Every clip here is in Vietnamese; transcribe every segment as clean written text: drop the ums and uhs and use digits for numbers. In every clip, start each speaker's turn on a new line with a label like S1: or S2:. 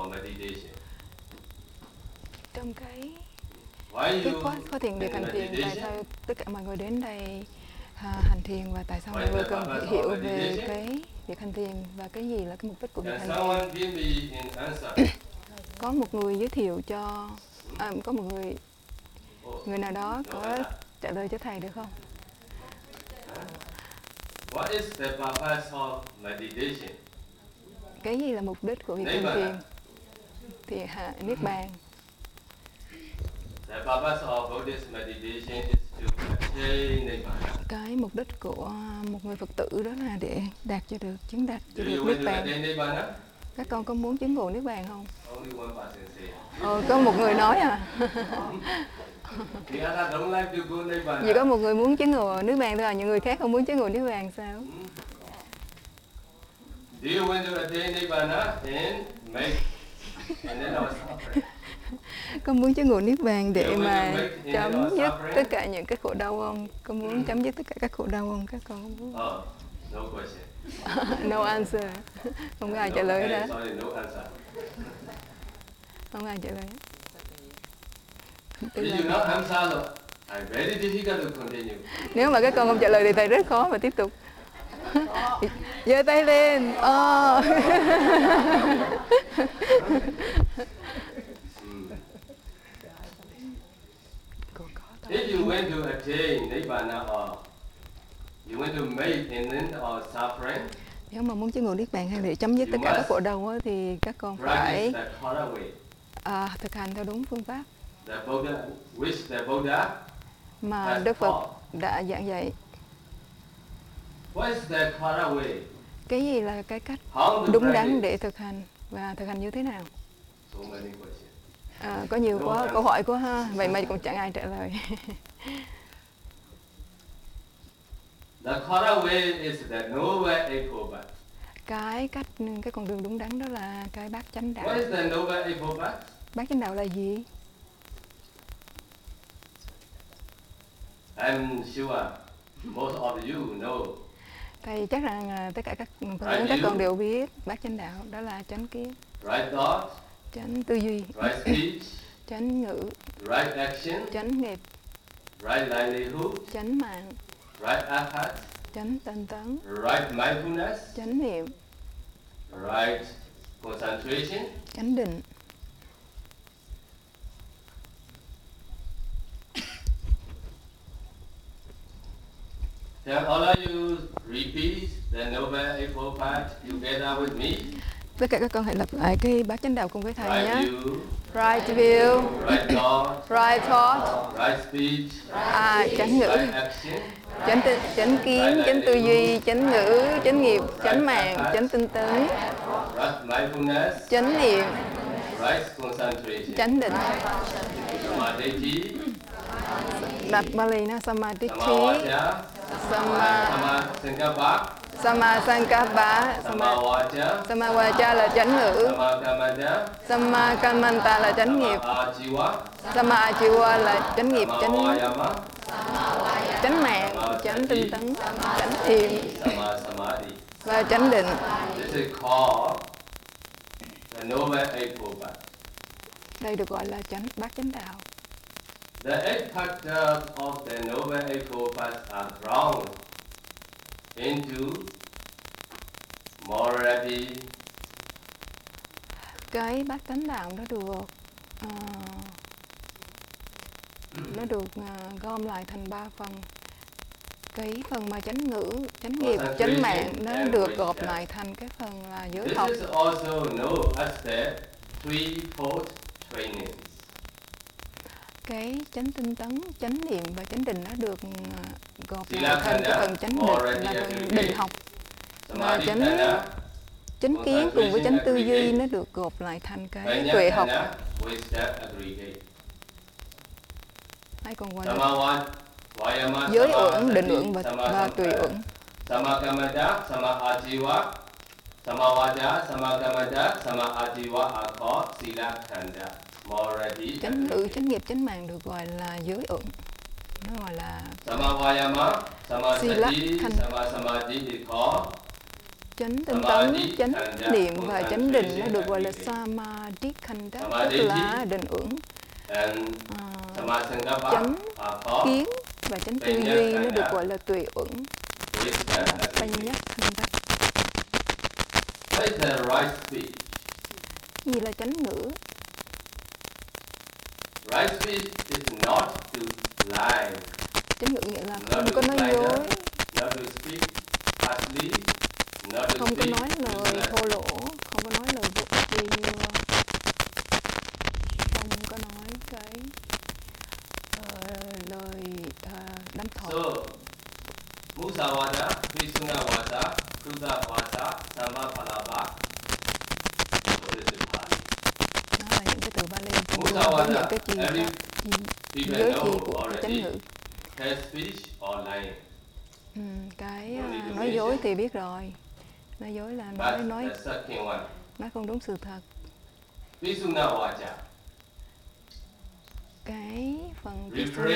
S1: or meditation?
S2: Trong cái
S1: Why you
S2: khóa thiền việc
S1: in
S2: hành thiền, tại
S1: meditation?
S2: sao tất cả mọi người đến đây hành thiền, và tại sao mọi người cần hiểu về cái việc hành thiền và cái gì là cái mục đích của việc
S1: Can
S2: hành thiền?
S1: someone give me an answer?
S2: Có một người giới thiệu cho, có một người nào đó có trả lời cho thầy được không?
S1: What is the purpose of meditation?
S2: Cái gì là mục đích của việc hành thiền? Thì niết bàn.
S1: The purpose of Buddhist meditation is to attain Nibbana.
S2: Cái mục đích của một người Phật tử đó là để đạt cho được, chứng đạt cho
S1: Do
S2: được
S1: you
S2: niết
S1: want to
S2: bàn.
S1: attain Nibbana?
S2: Các con có muốn chứng ngộ niết bàn không?
S1: Only one person say.
S2: Có một người nói à?
S1: The other don't like to go Nibbana.
S2: Chỉ có một người muốn chứng ngộ niết bàn thôi à, những người khác không muốn chứng ngộ niết bàn sao?
S1: Do you want to attain Nibbana and then I was suffering?
S2: Con muốn chứng ngộ niết bàn để
S1: Nếu
S2: mà
S1: mình
S2: chấm dứt
S1: suffering.
S2: tất cả những cái khổ đau không? Con muốn chấm dứt tất cả các khổ đau không? Các con không muốn.
S1: No question.
S2: No answer. Không có ai trả lời đó.
S1: Sorry, no answer.
S2: Không ai trả lời.
S1: If you not answer, it's very difficult to continue.
S2: Nếu mà các con không trả lời thì thầy rất khó mà tiếp tục. Giơ tay lên.
S1: If you want to attain Nibbana or you want to make an end of suffering,
S2: Nếu mà muốn chứng ngộ niết bàn hay để chấm dứt tất cả các khổ đau á, thì các con phải
S1: practice the Kara way.
S2: thực hành theo đúng phương pháp
S1: The Buddha, which the Buddha
S2: mà
S1: has
S2: Đức Phật
S1: taught.
S2: đã giảng dạy.
S1: What is the Kara way?
S2: Cái gì là cái cách
S1: How to
S2: đúng đắn
S1: practice?
S2: để thực hành, và thực hành như thế nào?
S1: So many questions.
S2: Có nhiều quá câu hỏi quá ha, vậy mà cũng chẳng ai trả lời.
S1: The Kara way is the Noble Eightfold Path.
S2: Cái con đường đúng đắn đó là cái bát chánh đạo.
S1: What is the Noble Eightfold Path?
S2: Bát chánh đạo là gì?
S1: I'm sure most of you know.
S2: Thầy chắc rằng tất cả phần lớn
S1: Right
S2: các con
S1: view.
S2: đều biết bát chánh đạo đó là chánh kiến,
S1: Right thought,
S2: chánh tư duy,
S1: right speech,
S2: chánh ngữ,
S1: right action,
S2: chánh nghiệp,
S1: right livelihood,
S2: chánh mạng,
S1: right effort,
S2: chánh tinh tấn,
S1: right mindfulness,
S2: chánh niệm,
S1: right concentration,
S2: chánh định.
S1: Can all of you repeat the Noble Eightfold Path together with me?
S2: Tất cả các con hãy lặp lại cái bát chánh đạo cùng với thầy
S1: Right
S2: nhé.
S1: view,
S2: Right view,
S1: right thought,
S2: right thought,
S1: right speech,
S2: chánh ngữ,
S1: right action,
S2: chánh kiến, chánh tư duy, chánh ngữ, chánh nghiệp, chánh mạng, chánh tinh tấn,
S1: right mindfulness,
S2: chánh niệm,
S1: right concentration,
S2: chánh định.
S1: samadhi,
S2: Đọc Bali nó Samadhi,
S1: samavajja,
S2: Sama
S1: samasankappa,
S2: Sankappa,
S1: samavajja,
S2: Samawacha là chánh ngữ,
S1: samakamanta,
S2: Samakamanta là chánh nghiệp,
S1: samajiva,
S2: Samajiva là chánh nghiệp,
S1: samavayama,
S2: chánh mạng, chánh tinh tấn, chánh thiền
S1: samasamadhi.
S2: và chánh định.
S1: This is called the Noble Eightfold Path.
S2: Đây được gọi là bát chánh đạo.
S1: The eight factors of the Noble Eightfold Path are ground into morality,
S2: Cái bát chánh đạo nó được gom lại thành 3 phần. Cái phần mà chánh ngữ, chánh nghiệp, chánh mạng nó được gộp lại thành cái phần là giới
S1: this
S2: học.
S1: is also known as the threefold training.
S2: Cái chánh tinh tấn, chánh niệm và chánh định nó được gộp
S1: Sila
S2: lại thành cái
S1: khanda,
S2: phần chánh định là phần định học.
S1: Samadhi
S2: chánh-
S1: khanda,
S2: Chánh kiến cùng với chánh tư duy nó được gộp lại thành cái tuệ học.
S1: khanda, wisdom aggregate.
S2: Hay còn gọi là
S1: Samavat, vayama,
S2: giới uẩn,
S1: samasati,
S2: định uẩn và tùy
S1: samasankara.
S2: uẩn.
S1: Samakamada, samaajiva, samavada, samakamada, samaajiva are called sila khanda, morality.
S2: Chánh ngữ, chánh nghiệp, chánh mạng được gọi là giới uẩn. Nó gọi là
S1: Samavayama,
S2: Sila
S1: samasati,
S2: khanda.
S1: samasamadhi is called
S2: chánh tinh tấn, chánh niệm và chánh định nó được gọi là samadhi khanda, tức là định ưởng. Chánh kiến và chánh tư duy nó được gọi là tùy ưởng, panya khanda.
S1: What is the right speech?
S2: Gì là chánh ngữ?
S1: Right speech is not to lie.
S2: Chánh ngữ nghĩa là không có nói dối,
S1: not to speak harshly, not to
S2: không có
S1: speak
S2: nói lời thô lỗ, không có nói lời vô ích như không có nói cái lời đâm thọc.
S1: So, Musawada, Visunawada, Krutawada, Samapalava.
S2: Đó là những cái từ Bali với những cái giới gì của chánh ngữ. Cái nói dối thì biết rồi, nói dối là nói không đúng sự thật. Cái phần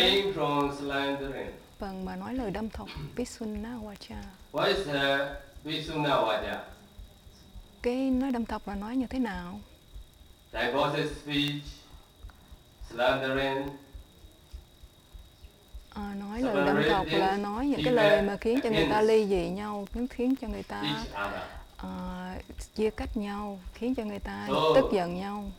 S2: phần mà nói lời đâm thọc, Visunawacha.
S1: What is Visunawacha?
S2: Cái nói đâm thọc là nói như thế nào?
S1: Divorce speech, slandering.
S2: Nói lời đâm thọc là nói những cái lời mà khiến cho người ta ly dị nhau, khiến cho người ta chia cách nhau, khiến cho người ta tức giận nhau.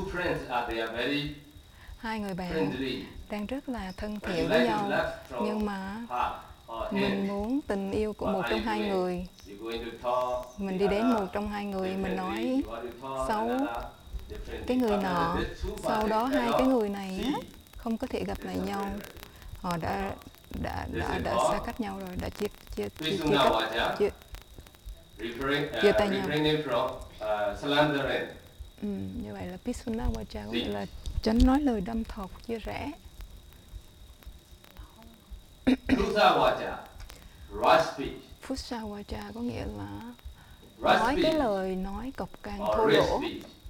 S2: Hai người bạn đang rất là thân thiện với nhau, nhưng mà mình muốn tình yêu của một trong hai người, mình đi đến một trong hai người, mình nói xấu cái người nọ, sau đó hai cái người này á, không có thể gặp lại nhau, họ đã xa cách nhau rồi, đã chia tay nhau. Như vậy là Visunawacha có nghĩa là tránh nói lời đâm thọc, chia rẽ. Fusawacha có nghĩa là nói cái lời nói cộc cằn thô lỗ,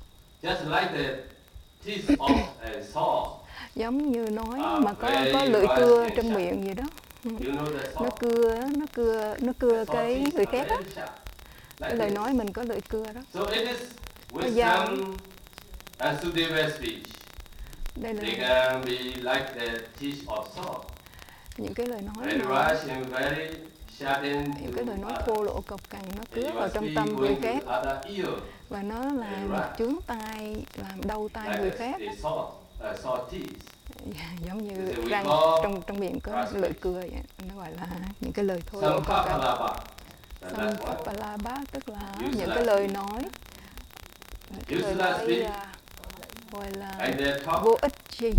S2: giống như nói mà có lưỡi cưa trong miệng gì đó, nó cưa cái người khác á. Cái lời nói mình có lưỡi cưa đó. Cái dao. Đây là những cái lời nói những cái lời nói thô lỗ cộc cằn, nó cứa vào trong tâm người khác và nó làm chướng tai, làm đau tai người khác. Giống như răng trong miệng có lưỡi cưa vậy. Nó gọi là những cái lời thô lỗ cộc cằn. Sampapalaba tức là những cái lời nói gọi là vô ích gì.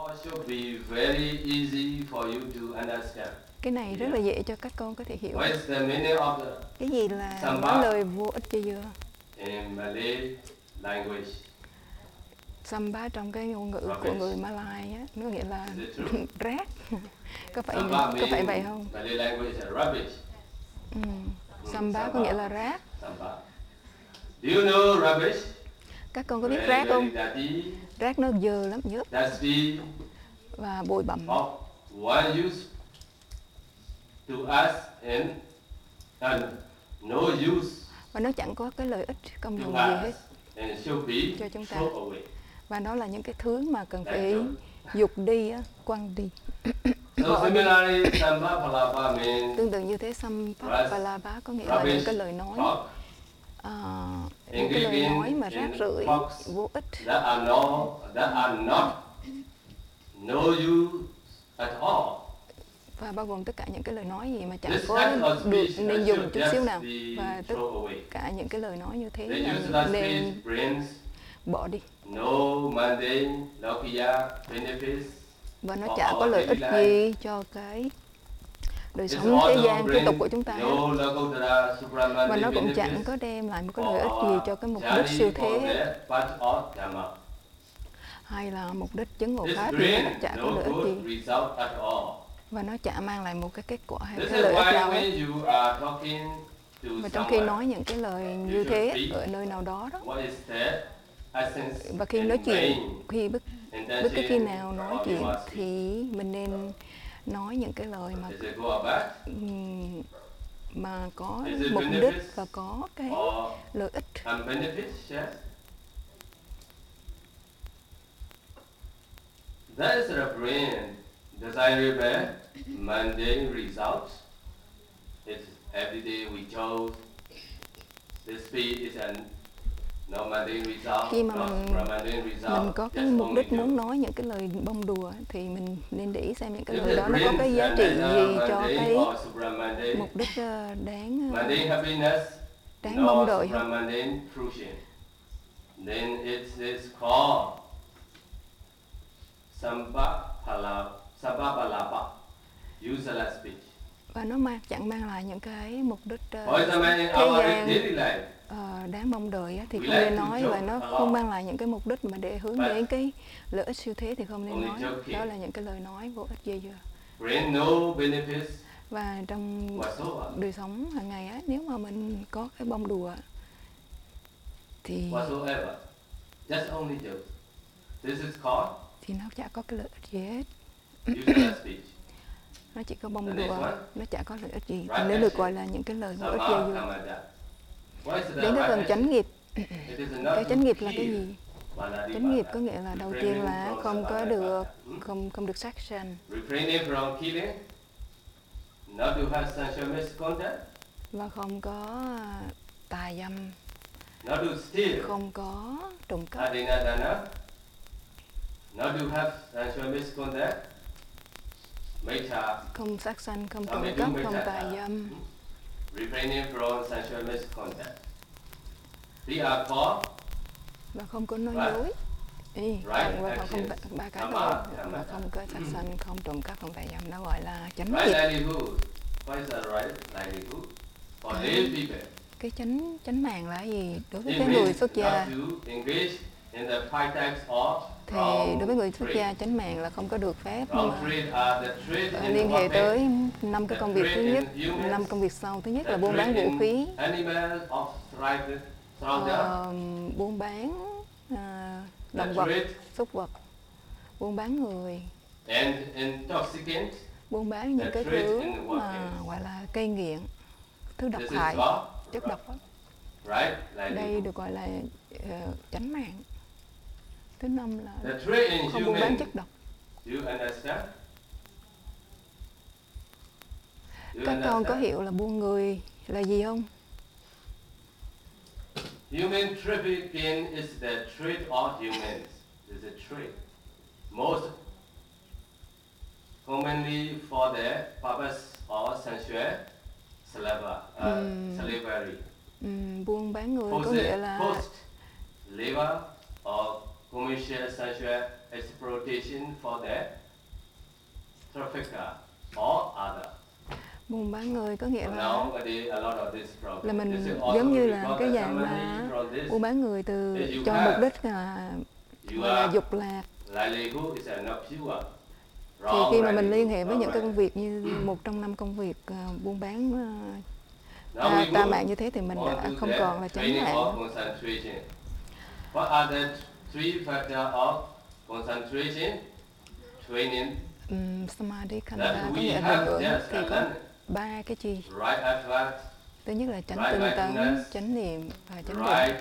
S2: Cái này rất là dễ cho các con có thể hiểu. Cái gì là nói lời vô ích cho dưa? Samba trong cái ngôn ngữ của người Malay á, nó nghĩa là rác. Có phải vậy không? Samba có nghĩa là rác. Các con có biết rác không? Rác nó dơ lắm, nhớp và bụi bặm. Và nó chẳng có cái lợi ích công dụng gì hết cho chúng ta. Và đó là những cái thứ mà cần phải dục đi, quăng đi. Tương tự như thế, Sampapalaba có nghĩa là những cái lời nói, những cái lời nói mà rác rưởi, vô ích, và bao gồm tất cả những cái lời nói gì mà chẳng có được nên dùng chút xíu nào, và tất cả những cái lời nói như thế là nên bỏ đi. Và nó chả có lợi ích gì cho cái đời sống thế gian thế tục của chúng ta hết. Và nó cũng chẳng có đem lại một cái lợi ích gì cho cái mục đích siêu thế hay là mục đích chứng ngộ pháp thì nó chả có lợi ích gì. Và nó chả mang lại một cái kết quả hay cái lợi ích nào hết. Và trong khi nói những cái lời như thế ở nơi nào đó đó, và khi nói chuyện, bất cứ khi nào nói chuyện thì mình nên nói những cái lời mà mà có mục đích và có cái lợi ích.
S1: That is the brain desirable mundane results. It's every day we chose. This speed is a no mundane result.
S2: Khi mà mình có cái mục đích muốn nói những cái lời bông đùa thì mình nên để ý xem những cái lời đó nó có cái giá trị gì cho cái mục đích đáng mong đợi không.
S1: Then it is called Sabapalapa, useless speech.
S2: Và nó chẳng mang lại những cái mục đích thế gian đáng mong đợi thì không nên nói, và nó không mang lại những cái mục đích mà để hướng đến cái lợi ích siêu thế thì không nên nói. Đó là những cái lời nói vô ích dây dưa. Và trong đời sống hàng ngày á, nếu mà mình có cái bông đùa thì nó chả có cái lợi ích gì hết. Nó chỉ có bông đùa, nó chả có lợi ích gì. Thì nếu được gọi là những cái lời vô ích dây dưa. Đến cái phần chánh nghiệp. Cái chánh nghiệp là cái gì? Chánh nghiệp có nghĩa là đầu tiên là không được sát sanh, và không có tà dâm, không có trộm cắp, không sát sanh, không trộm cắp, không tà dâm. Và không có nói dối. Và không ba cái rồi. Và không có sát sanh, không trộm cắp, không tà dâm, nó gọi là chánh nghiệp. Cái chánh mạng là gì? Đối với cái người xuất gia thì đối với người xuất gia, chánh mạng là không có được phép liên hệ tới 5 cái công việc thứ nhất, 5 công việc sau. Thứ nhất là buôn bán vũ khí, buôn bán động vật, súc vật, buôn bán người, buôn bán những cái thứ mà gọi là cây nghiện, thứ độc hại, chất độc đó. Đây được gọi là chánh mạng. Thứ 5 là không buôn bán chất độc. Các con có hiểu là buôn người là gì không?
S1: Human trafficking is the trade of humans. It's a trade. Most commonly for the purpose of sensual slavery.
S2: Buôn bán người có nghĩa là
S1: labor or commercial sensual exploitation for the trafficker or other.
S2: Buôn bán người có nghĩa là mình giống như là cái dạng mà buôn bán người cho mục đích là dục lạc. Thì khi mà mình liên hệ với những cái công việc như 1 trong 5 công việc buôn bán tà mạng như thế thì mình đã không còn là chánh mạng.
S1: What are the 3 factors of concentration? Training.
S2: Samadhi Khandha có nghĩa là định hướng thì có 3 cái chi. Thứ nhất là chánh tinh tấn, chánh niệm và chánh định.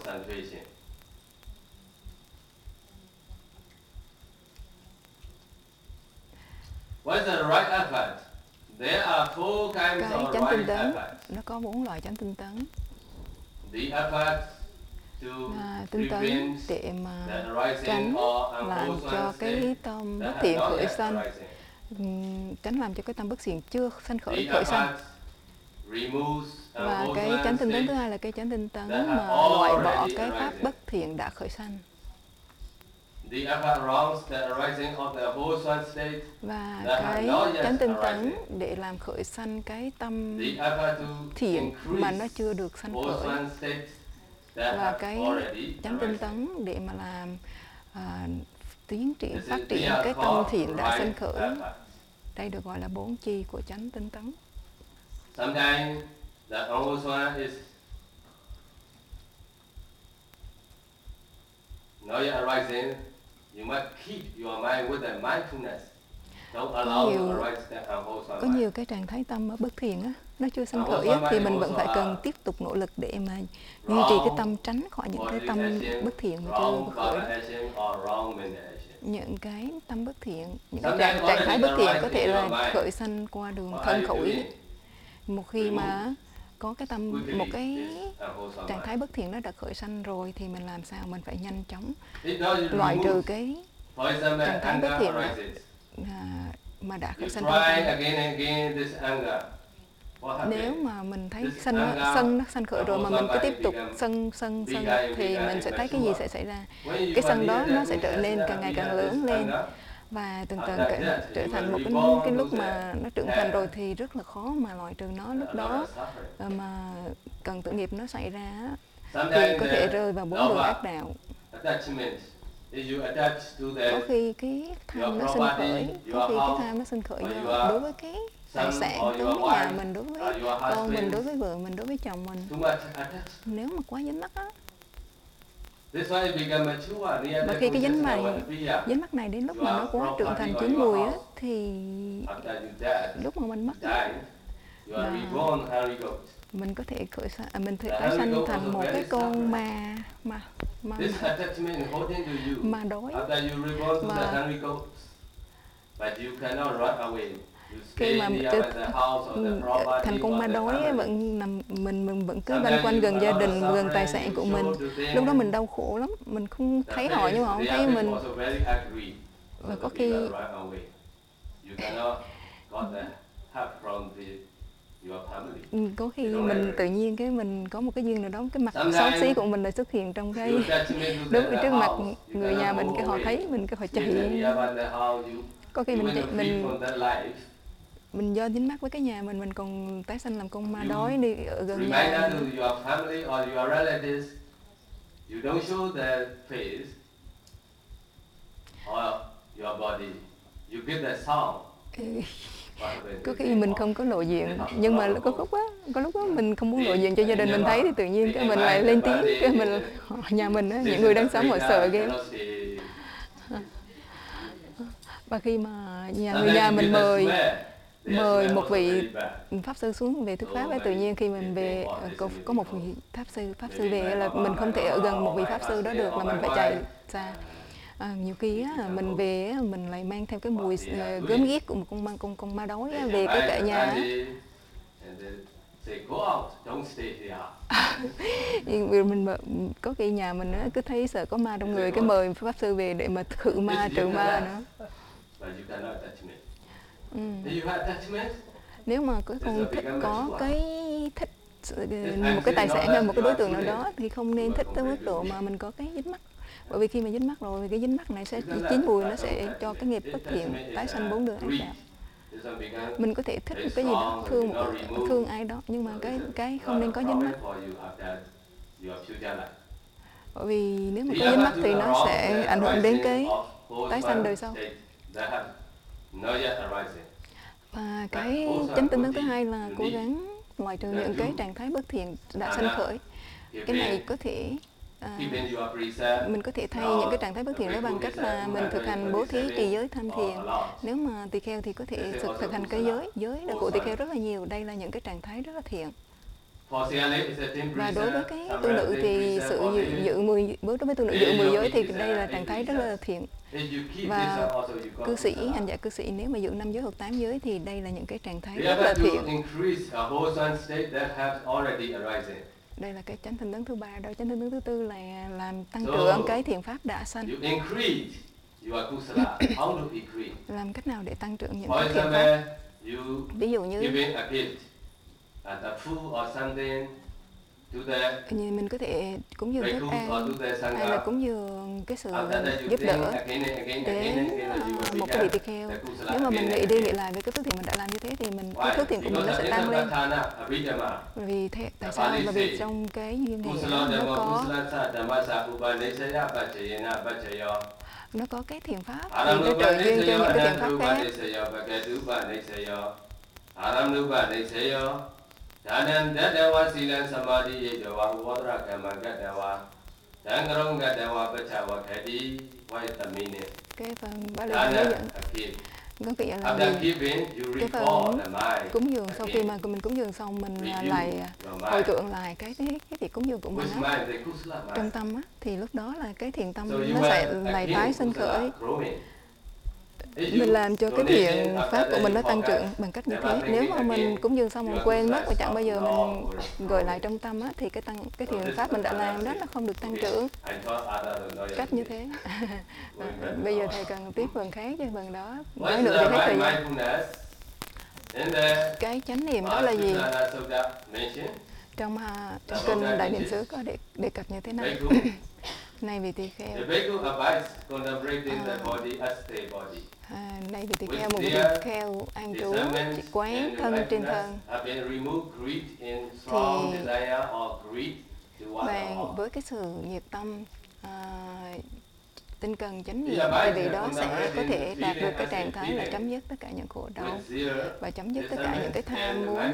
S1: What is the right effort? There are 4 kinds of
S2: chánh tinh
S1: right
S2: tấn,
S1: effort.
S2: nó có 4 loại chánh tinh tấn.
S1: The effort
S2: tinh tấn để mà tránh làm cho cái tâm bất thiện khởi sanh, tránh làm cho cái tâm bất thiện chưa sanh khởi sanh. Và cái chánh tinh tấn thứ hai là cái chánh tinh tấn mà loại bỏ cái pháp bất thiện đã khởi sanh. Và cái chánh tinh tấn để làm khởi sanh cái tâm thiện mà nó chưa được sanh khởi. Và cái chánh tinh tấn để mà làm tiến triển, phát triển cái tâm thiện đã sanh khởi. Đây được gọi là 4 chi của chánh tinh tấn.
S1: Sometimes the Angoswara is now you're arising, you must keep your mind with the mindfulness.
S2: có nhiều cái trạng thái tâm ở bất thiện á, nó chưa sanh khởi á, thì mình vẫn phải cần tiếp tục nỗ lực để mà duy trì cái tâm, tránh khỏi những cái tâm bất thiện mà chưa khởi đó. Những cái tâm bất thiện, những cái trạng thái bất thiện có thể là khởi sanh qua đường thân khẩu. Một khi mà có cái tâm, một cái trạng thái bất thiện nó đã khởi sanh rồi thì mình làm sao mình phải nhanh chóng loại trừ cái trạng thái bất thiện đó, mà đã khởi sanh trong tâm. Nếu mà mình thấy sân nó sanh khởi rồi mà mình cứ tiếp tục sân thì mình sẽ thấy cái gì sẽ xảy ra. Cái sân đó nó sẽ trở nên càng ngày càng lớn lên và từng trở thành một cái lúc mà nó trưởng thành rồi thì rất là khó mà loại trừ nó. Lúc đó mà cần tử nghiệp nó xảy ra thì có thể rơi vào 4 đường ác đạo. Có khi cái tham nó sinh khởi, có khi cái tham nó sinh khởi đối với cái tài sản, đối với nhà mình, đối với con mình, đối với vợ mình, đối với chồng mình. Nếu mà quá dính mắc á, và khi cái dính mắc này đến lúc mà nó quá trưởng thành chín mùi á, thì lúc mà mình mất á, mình có thể mình thể tái sanh thành một cái con ma đói. Và khi mà thành con ma đói vẫn nằm, mình vẫn cứ lanh quanh gần gia đình, gần tài sản của mình. Lúc đó mình đau khổ lắm, mình không thấy họ nhưng mà họ không thấy mình. Và có khi mình tự nhiên cái mình có một cái duyên nào đó, cái mặt xấu xí của mình lại xuất hiện trong cái đúng ở trước mặt người nhà mình, cái họ thấy mình cái họ chạy. Có khi mình do dính mắc với cái nhà mình còn tái sanh làm con ma đói đi ở gần nhà. Có khi mình không có lộ diện, nhưng mà có lúc á mình không muốn lộ diện cho gia đình mình thấy thì tự nhiên cái mình lại lên tiếng, cái mình nhà mình á, những người đang sống họ sợ ghê. Và khi mà người nhà mình mời một vị pháp sư xuống về thuyết pháp ấy, tự nhiên khi mình về có một vị pháp sư về là mình không thể ở gần một vị pháp sư đó được, là mình phải chạy xa. Nhiều khi á, mình về á, mình lại mang theo cái mùi gớm ghiếc của một con ma đói á, về cái cả nhà. Mình có khi nhà mình á, cứ thấy sợ có ma trong người, cái mời pháp sư về để mà khử ma, trừ ma nữa. Nếu mà có một cái tài sản hay một cái đối tượng nào đó thì không nên thích tới mức độ mà mình có cái dính mắc. Bởi vì khi mà dính mắc rồi, cái dính mắc này sẽ chín mùi, nó sẽ cho cái nghiệp bất thiện tái sanh 4 đường ác đạo. Mình có thể thích một cái gì đó, thương ai đó, nhưng mà cái không nên có dính mắc. Bởi vì nếu mà có dính mắc thì nó sẽ ảnh hưởng đến cái tái sanh đời sau. Và cái chánh tinh tấn thứ hai là cố gắng loại trừ những cái trạng thái bất thiện đã sanh khởi. Cái này có thể mình có thể thay những cái trạng thái bất thiện đó bằng cách là mình thực hành bố thí, trì giới, tham thiền. Nếu mà tỳ kheo thì có thể thực hành cái giới của tỳ kheo rất là nhiều. Đây là những cái trạng thái rất là thiện. Và đối với cái tu nữ thì đối với tu nữ giữ 10 giới thì đây là trạng thái rất là thiện. Và cư sĩ, hành giả cư sĩ nếu mà giữ 5 giới hoặc 8 giới thì đây là những cái trạng thái rất là thiện. Đây là cái chánh tinh tấn thứ 3 đó. Chánh tinh tấn thứ 4 là làm tăng trưởng cái thiện pháp đã sanh. Làm cách nào để tăng trưởng những cái thiện pháp? Ví dụ như mình có thể cúng dường thức ăn, hay là cúng dường cái sự giúp đỡ đến một cái vị tỳ kheo. Nếu mà mình nghĩ đi nghĩ lại về cái phước thiện mình đã làm như thế thì cái phước thiện của mình nó sẽ tăng lên. Vì tại sao? Bởi vì trong cái duyên hệ nó có cái thiện pháp thì nó trợ duyên cho những cái thiện pháp khác. Cái phần Bali hướng dẫn có nghĩa là cái phần cúng dường sau khi mà mình cúng dường xong mình lại hồi tưởng lại cái việc cúng dường của mình á, trong tâm á, thì lúc đó là cái thiện tâm nó sẽ lại tái sinh khởi. Mình làm cho cái thiện pháp của mình nó tăng trưởng bằng cách như thế. Nếu mà mình cúng dường xong mình quên mất và chẳng bao giờ mình gửi lại trong tâm á, thì cái thiện pháp mình đã làm đó nó không được tăng trưởng. Cách như thế. Bây giờ thầy cần tiếp phần khác cho phần đó. Nói nữa thì hết thời gian. Cái chánh niệm đó là gì? Trong kinh Đại Niệm xứ có đề cập như thế này. Này vị tỳ kheo, này vị tỳ kheo, một vị tỳ kheo an trú quán thân trên thân, thì bạn với cái sự nhiệt tâm tinh cần chánh niệm, thì vị đó sẽ có thể đạt được cái trạng thái là chấm dứt tất cả những khổ đau và chấm dứt tất cả những cái tham muốn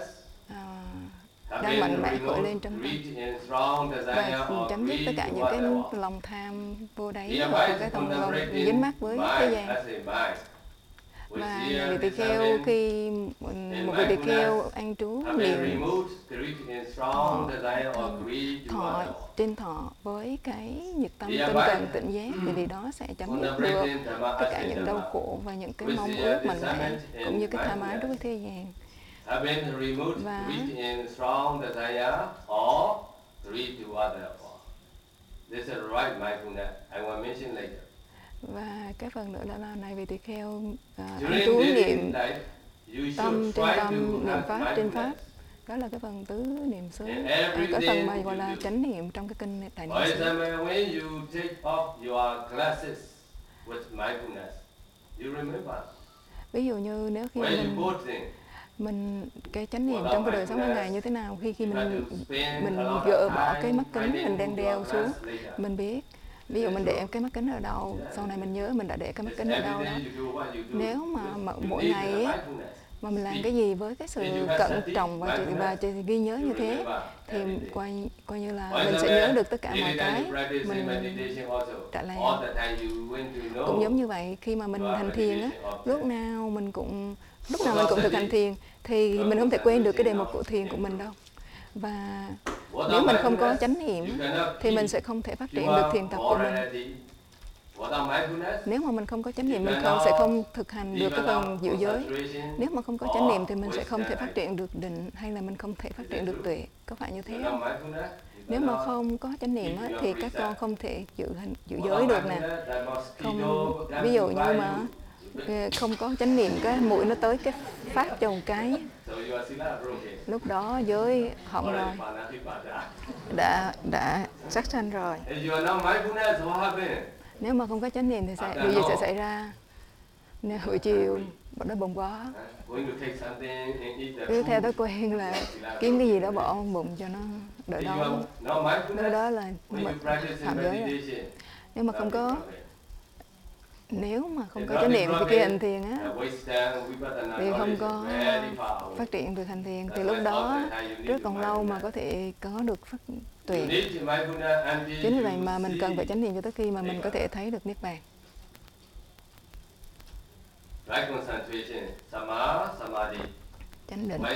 S2: đang mạnh mẽ khởi lên trong tâm, và chấm dứt tất cả những cái lòng tham vô đáy hoặc cái lòng dính mắc với thế gian. Và vị tỳ kheo, khi một vị tỳ kheo an trú niệm trên thọ với cái nhiệt tâm tinh cần tỉnh giác, thì điều đó sẽ chấm dứt được tất cả những đau khổ và những cái mong ước mạnh mẽ cũng như cái tham ái đối với thế gian. Và cái phần nữa là này vị tỳ kheo an trú niệm tâm trên tâm, niệm pháp trên pháp. Đó là cái phần tứ niệm xứ, cái phần mà gọi là chánh niệm trong cái kinh Đại Niệm xứ. Ví dụ như nếu khi mình cái chánh niệm trong cái đời sống hàng ngày như thế nào, khi mình gỡ bỏ cái mắt kính mình đang đeo xuống, mình biết. Ví dụ mình để cái mắt kính ở đâu, sau này mình nhớ mình đã để cái mắt kính ở đâu đó. Nếu mà mỗi ngày ấy, mà mình làm cái gì với cái sự cẩn trọng và ghi nhớ như thế, thì coi như là mình sẽ nhớ được tất cả mọi cái mình đã làm. Cũng giống như vậy, khi mà mình hành thiền á, lúc nào mình cũng thực hành thiền, thì mình không thể quên được cái đề mục của thiền của mình đâu. Và nếu mình không có chánh niệm thì mình sẽ không thể phát triển được thiền tập của mình. Nếu mà mình không có chánh niệm, mình sẽ không thực hành được cái phần giữ giới. Nếu mà không có chánh niệm thì mình sẽ không thể phát triển được định, hay là mình không thể phát triển được tuệ. Có phải như thế không? Nếu mà không có chánh niệm á, thì các con không thể giữ giới được nè. Ví dụ như mà không có chánh niệm, cái mũi nó tới cái phát chồng cái, lúc đó giới hỏng rồi, đã sát sanh rồi. Nếu mà không có chánh niệm thì điều gì sẽ xảy ra? Nếu buổi chiều bọn nó bồng bó, cứ theo thói quen là kiếm cái gì đó bỏ bụng cho nó đỡ đau. Đó là phạm giới rồi. Nếu mà không có chánh niệm thì khi hành thiền á, thì không có phát triển được hành thiền, thì lúc đó rất còn lâu mà có thể có được phát tuệ. Chính vì vậy mà mình cần phải chánh niệm cho tới khi mà mình có thể thấy được niết bàn. Chánh định.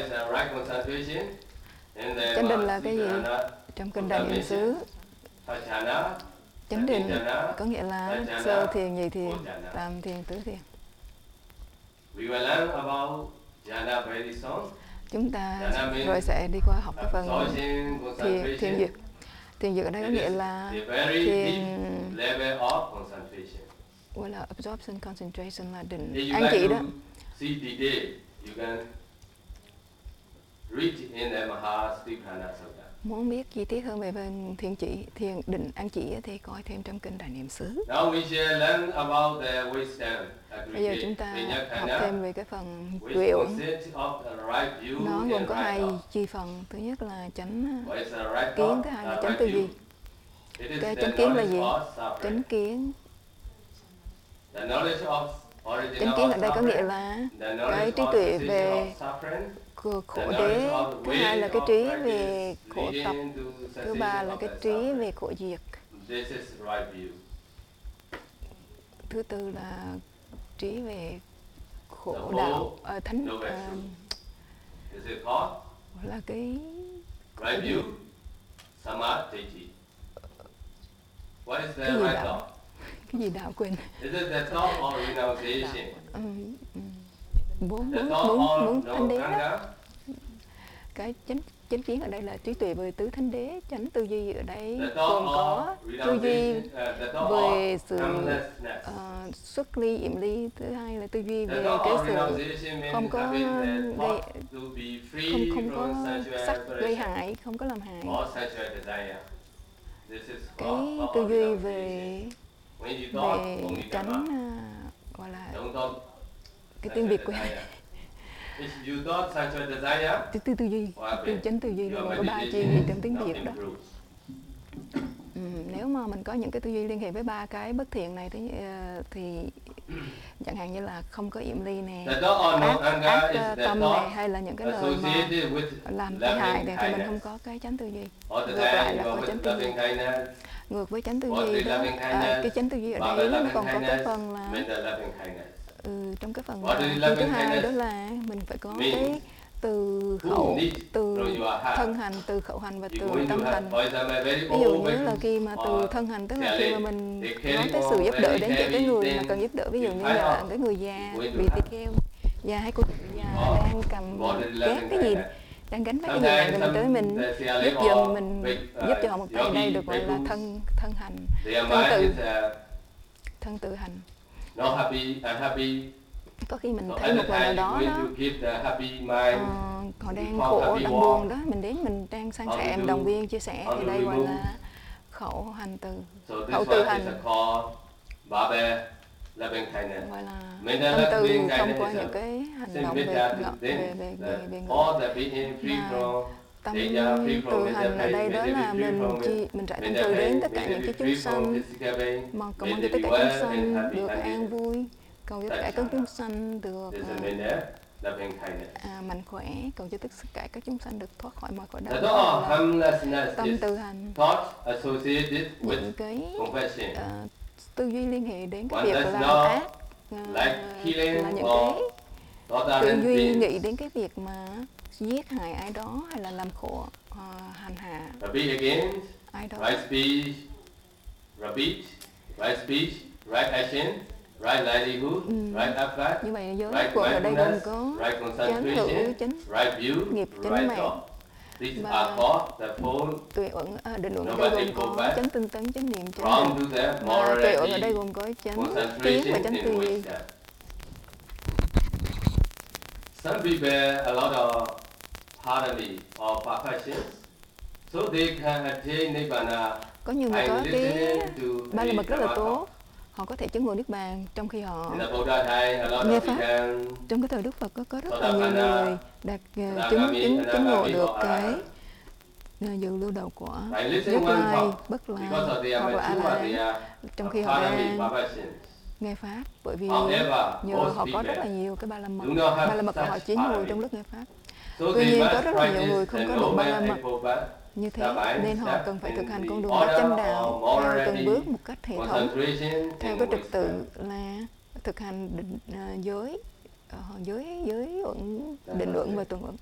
S2: Chánh định là cái gì? Trong kinh Đại Niệm xứ, chánh định có nghĩa là sơ thiền, nhị thiền, tam thiền, tứ thiền. Chúng ta rồi sẽ đi qua học cái phần thiền duyệt. Thiền duyệt ở đây có nghĩa là thiền gọi là absorption concentration, là định an chỉ đó. Muốn biết chi tiết hơn về phần thiền định an chỉ thì coi thêm trong kinh Đại Niệm xứ. Bây giờ chúng ta học thêm về cái phần tuệ uẩn. Nó gồm có 2 chi phần. Thứ nhất là chánh kiến, thứ hai là chánh tư duy. Cái chánh kiến là gì? Chánh kiến ở đây có nghĩa là cái trí tuệ về khổ đế, thứ hai là cái trí về khổ tập, thứ ba là cái trí về khổ diệt, thứ tư là trí về khổ đạo thánh là cái
S1: right view, samadhi. What is the
S2: cái gì
S1: right
S2: đạo?
S1: thought?
S2: Cái gì đạo quên?
S1: Is it the thought or renunciation?
S2: Muốn thánh đế đó. Cái chánh kiến ở đây là trí tuệ về tứ thánh đế. Chánh tư duy ở đây gồm có tư duy về sự xuất ly yểm ly. Thứ hai là tư duy về cái sự không có sắc gây hại, không có làm hại. Cái tư duy về tránh gọi là cái tiếng Việt quên. Tư duy, chánh tư duy gồm có 3 chi gì trong tiếng Việt đó. Nếu mà mình có những cái tư duy liên hệ với 3 cái bất thiện này thì chẳng hạn như là không có yểm ly nè, ác tâm này, hay là những cái lời mà làm tai hại này, thì mình không có cái chánh tư duy. Ngược lại là có chánh tư duy. Ngược với chánh tư duy đó, cái chánh tư duy ở đây nó còn có cái phần là trong cái phần thứ hai đó là mình phải có cái từ khẩu, từ thân hành, từ khẩu hành và từ tâm hành. Ví dụ như là khi mà từ thân hành, tức là khi mà mình nói tới sự giúp đỡ đến cho cái người mà cần giúp đỡ, ví dụ như là cái người già bị tỳ kheo, già hay cô già đang cầm gác cái gì, đang gánh vác cái gì này, thì mình tới mình giúp giùm, mình giúp cho họ một tay, đây được gọi là thân hành, thân tự hành. Có khi mình thấy một người nào đó họ đang khổ, đang buồn đó, mình đến mình đang san sẻ, động viên, chia sẻ, thì đây gọi là khẩu hành từ, khẩu từ hành, gọi là tâm tư thông qua những cái hành động về người. Tâm từ hành ở đây đó là mình trải tâm từ đến tất cả những cái chúng sanh, mà cầu mong cho tất cả chúng sanh được an vui, cầu cho tất cả các chúng sanh được mạnh khỏe, cầu cho tất cả các chúng sanh được thoát khỏi mọi cõi đau. Tâm từ hành, những cái tư duy liên hệ đến cái việc làm ác, là những cái tư duy nghĩ đến cái việc mà giết hại ai đó, hay là làm khổ hành hạ ai đó.
S1: Right speech, right action, right livelihood, right effort,
S2: như vậy giới của ở đây gồm có chánh ngữ, chánh nghiệp, chánh mạng, và tuệ uẩn, định uẩn ở đây gồm có chánh tinh tấn, chánh niệm, chánh định, và tuệ uẩn ở đây gồm có chánh kiến và chánh tư duy.
S1: Some people a lot of harmony or perfection, so they can attain nibbana.
S2: Có nhiều người có cái ba la mật rất là tốt, họ có thể chứng ngộ niết bàn trong khi họ nghe pháp. Trong cái thời Đức Phật có rất là nhiều người đạt chứng ngộ được cái dự lưu đầu của Nhất Lai, Bất Lai hoặc là A La, trong khi họ đang nghe pháp, bởi vì nhờ họ có rất là nhiều cái ba la mật của họ chín mùi trong lúc nghe pháp. Tuy nhiên có rất là nhiều người không có đủ ba la mật như thế, nên họ cần phải thực hành con đường bát chánh đạo theo từng bước một cách hệ thống, theo cái trật tự là thực hành giới uẩn, định uẩn và tuệ uẩn.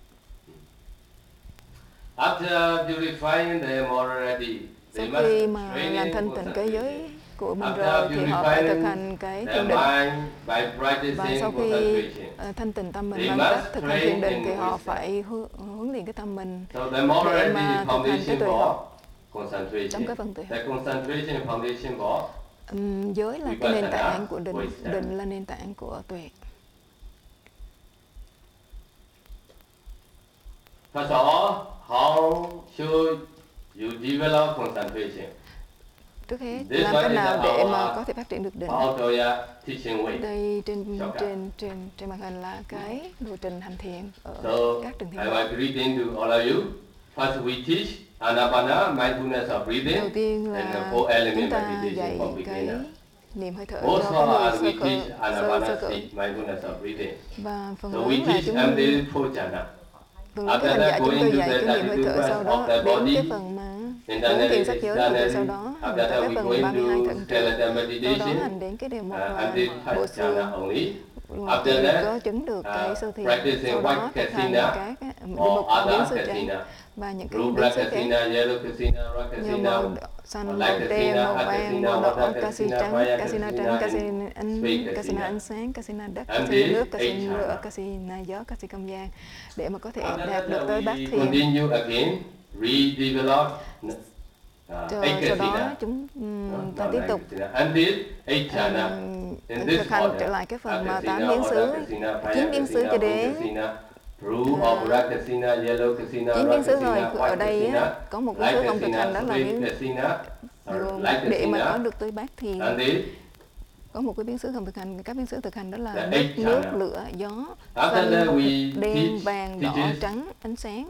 S2: Sau khi mà làm thanh tịnh cái giới của mình rồi, thì họ phải thực hành cái thiền định, và sau khi thanh tịnh tâm mình bằng cách thực hành thiền định, thì họ phải huấn luyện cái tâm mình để mà thực hành cái tuệ học. Trong cái phần tuệ học, giới là cái nền tảng của định, định là nền tảng của tuệ.
S1: First of all, how should you develop concentration?
S2: Trước hết, làm cách nào để mà có thể phát triển được định? Đây trên màn hình là cái lộ trình hành thiền ở các trường thiền. Đầu tiên là chúng ta dạy cái niệm hơi thở cho cái người sơ khởi, và phần lớn là phần lớn cái hành giả chúng tôi dạy cái niệm hơi thở, sau đó đến cái phần mà bốn thiền sắc giới, rồi sau đó hành tới cái phần 32 thận trụ, sau đó hành đến cái điều 1 là bộ xương, có chứng được cái sơ thiền, sau đó thực hành các một biến sơ trắng và những cái biến sơ khác như màu xanh, màu đen, màu vàng, màu đỏ, casina trắng, casina ánh sáng, casina đất, casina nước, casina lửa, casina gió, casina không gian, để mà có thể đạt được tới bát thiền. Sau đó chúng ta tiếp tục thực hành trở lại cái phần mà 8 biến xứ, 9 biến xứ cho đến 9 biến xứ rồi. Ở đây á, có một biến xứ không thực hành, đó là để mà có được tới bát thiền. Có một cái biến xứ không thực hành, các biến xứ thực hành đó là nước, lửa, gió, xanh, đen, vàng, đỏ, trắng, ánh sáng,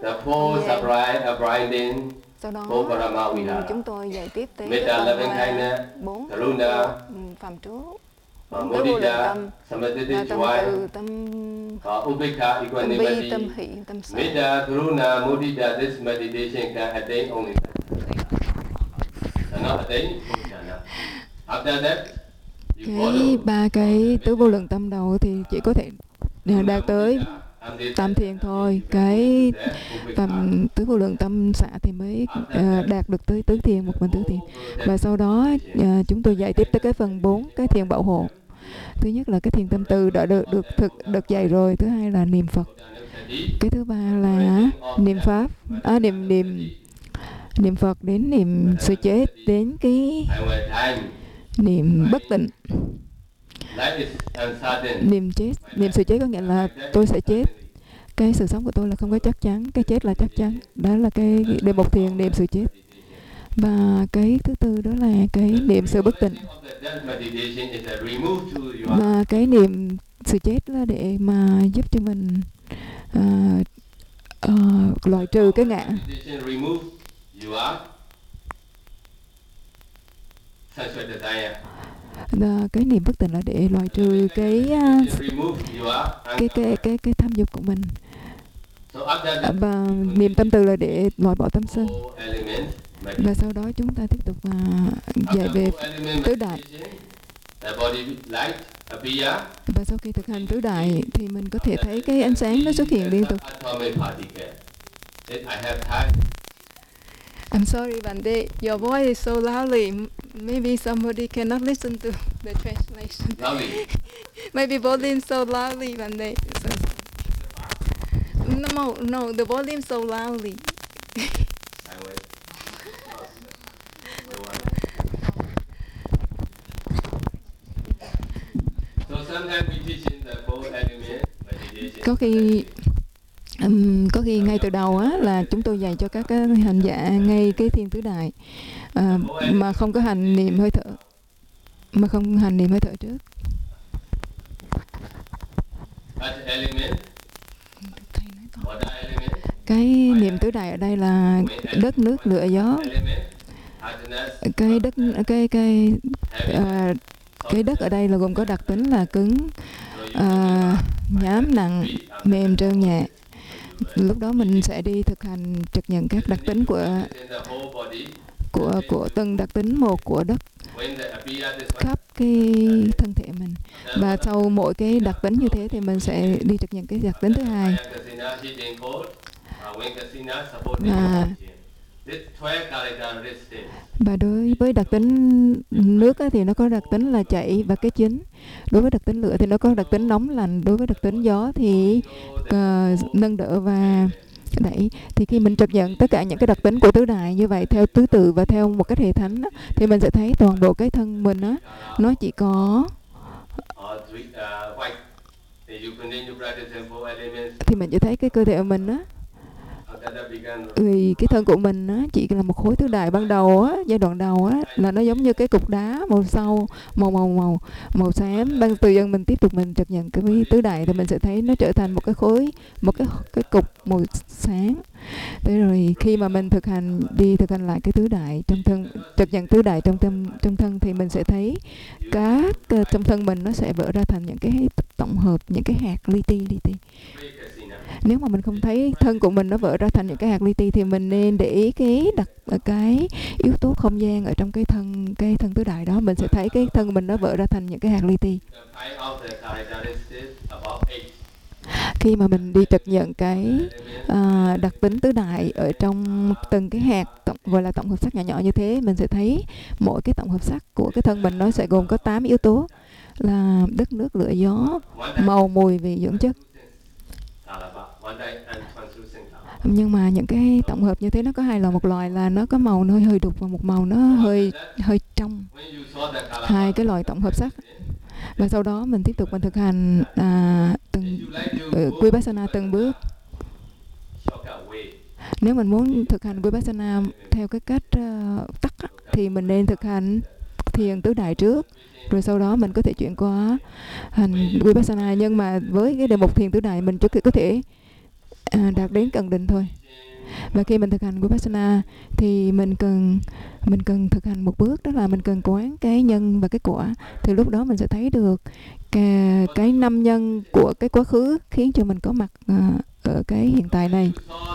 S2: sau đó chúng tôi dạy tiếp tới bốn phạm trú, tới vô lượng tâm, tâm từ, tâm bi, tâm hỷ, tâm xả. Cái ba cái tứ vô lượng tâm đầu thì chỉ có thể đạt tới tam thiền thôi. Cái tầm tứ vô lượng tâm xả thì mới đạt được tới tứ thiền, một mình tứ thiền. Và sau đó chúng tôi dạy tiếp tới cái phần 4 cái thiền bảo hộ. Thứ nhất là cái thiền tâm từ đã được dạy rồi. Thứ hai là niệm Phật. Cái thứ ba là niệm Pháp, niệm Phật đến niệm sự chết, đến cái niệm bất tịnh. Niệm sự chết có nghĩa là tôi sẽ chết. Cái sự sống của tôi là không có chắc chắn, cái chết là chắc chắn. Đó là cái đề mục thiền niệm sự chết. Và cái thứ tư đó là cái niệm sự bất tịnh. Và cái niệm sự chết là để mà giúp cho mình loại trừ cái ngã. Cái niệm bất tịnh là để loại trừ cái tham dục của mình. Và niệm tâm từ là để loại bỏ tâm sân. Và sau đó chúng ta tiếp tục dạy về tứ đại. Và sau khi thực hành tứ đại thì mình có thể thấy cái ánh sáng nó xuất hiện liên tục. I'm sorry, Bande, your voice is so loudly. Maybe somebody cannot listen to the translation.
S1: Loudly.
S2: Maybe volume so loudly, Bande. No, the volume so loudly.
S1: So sometimes we teach in the four element meditation.
S2: Có khi ngay từ đầu á là chúng tôi dạy cho các hành giả ngay cái thiền tứ đại mà không có hành niệm hơi thở, trước. Cái niệm tứ đại ở đây là đất, nước, lửa, gió. Cái đất ở đây là gồm có đặc tính là cứng, nhám, nặng, mềm, trơn, nhẹ. Lúc đó mình sẽ đi thực hành trực nhận các đặc tính của từng đặc tính một của đất khắp cái thân thể mình. Và sau mỗi cái đặc tính như thế thì mình sẽ đi trực nhận cái đặc tính thứ hai. Và đối với đặc tính nước thì nó có đặc tính là chảy và cái chín. Đối với đặc tính lửa thì nó có đặc tính nóng lạnh. Đối với đặc tính gió thì nâng đỡ và đẩy. Thì khi mình trực nhận tất cả những cái đặc tính của tứ đại như vậy theo thứ tự và theo một cách hệ thống đó, thì mình sẽ thấy toàn bộ cái thân mình đó, nó chỉ có thì mình sẽ thấy cái cơ thể của mình đó, cái thân của mình á, chỉ là một khối tứ đại ban đầu á, giai đoạn đầu á, là nó giống như cái cục đá màu sau, màu xám. Từ dần mình tiếp tục mình trực nhận cái tứ đại thì mình sẽ thấy nó trở thành một cái khối, một cái cục màu sáng. Thế rồi khi mà mình thực hành lại cái tứ đại trong thân, trực nhận tứ đại trong thân thì mình sẽ thấy các trong thân mình nó sẽ vỡ ra thành những cái tổng hợp, những cái hạt li ti. Nếu mà mình không thấy thân của mình nó vỡ ra thành những cái hạt li ti thì mình nên để ý cái yếu tố không gian ở trong cái thân tứ đại đó, mình sẽ thấy cái thân mình nó vỡ ra thành những cái hạt li ti. Khi mà mình đi trực nhận cái đặc tính tứ đại ở trong từng cái hạt gọi là tổng hợp sắc nhỏ nhỏ như thế, mình sẽ thấy mỗi cái tổng hợp sắc của cái thân mình nó sẽ gồm có 8 yếu tố là đất, nước, lửa, gió, màu, mùi, vị, dưỡng chất. Nhưng mà những cái tổng hợp như thế nó có hai loại, một loại là nó có màu nó hơi đục và một màu nó hơi trong, hai cái loại tổng hợp sắc. Và sau đó mình tiếp tục mình thực hành Vipassana từng bước. Nếu mình muốn thực hành Vipassana theo cái cách tắt thì mình nên thực hành thiền tứ đại trước, rồi sau đó mình có thể chuyển qua hành Vipassana. Nhưng mà với cái đề mục thiền tứ đại mình chỉ có thể đạt đến cận định thôi. Và khi mình thực hành Vipassana thì mình cần thực hành một bước, đó là mình cần quán cái nhân và cái quả. Thì lúc đó mình sẽ thấy được cái 5 nhân của cái quá khứ khiến cho mình có mặt ở cái hiện tại này.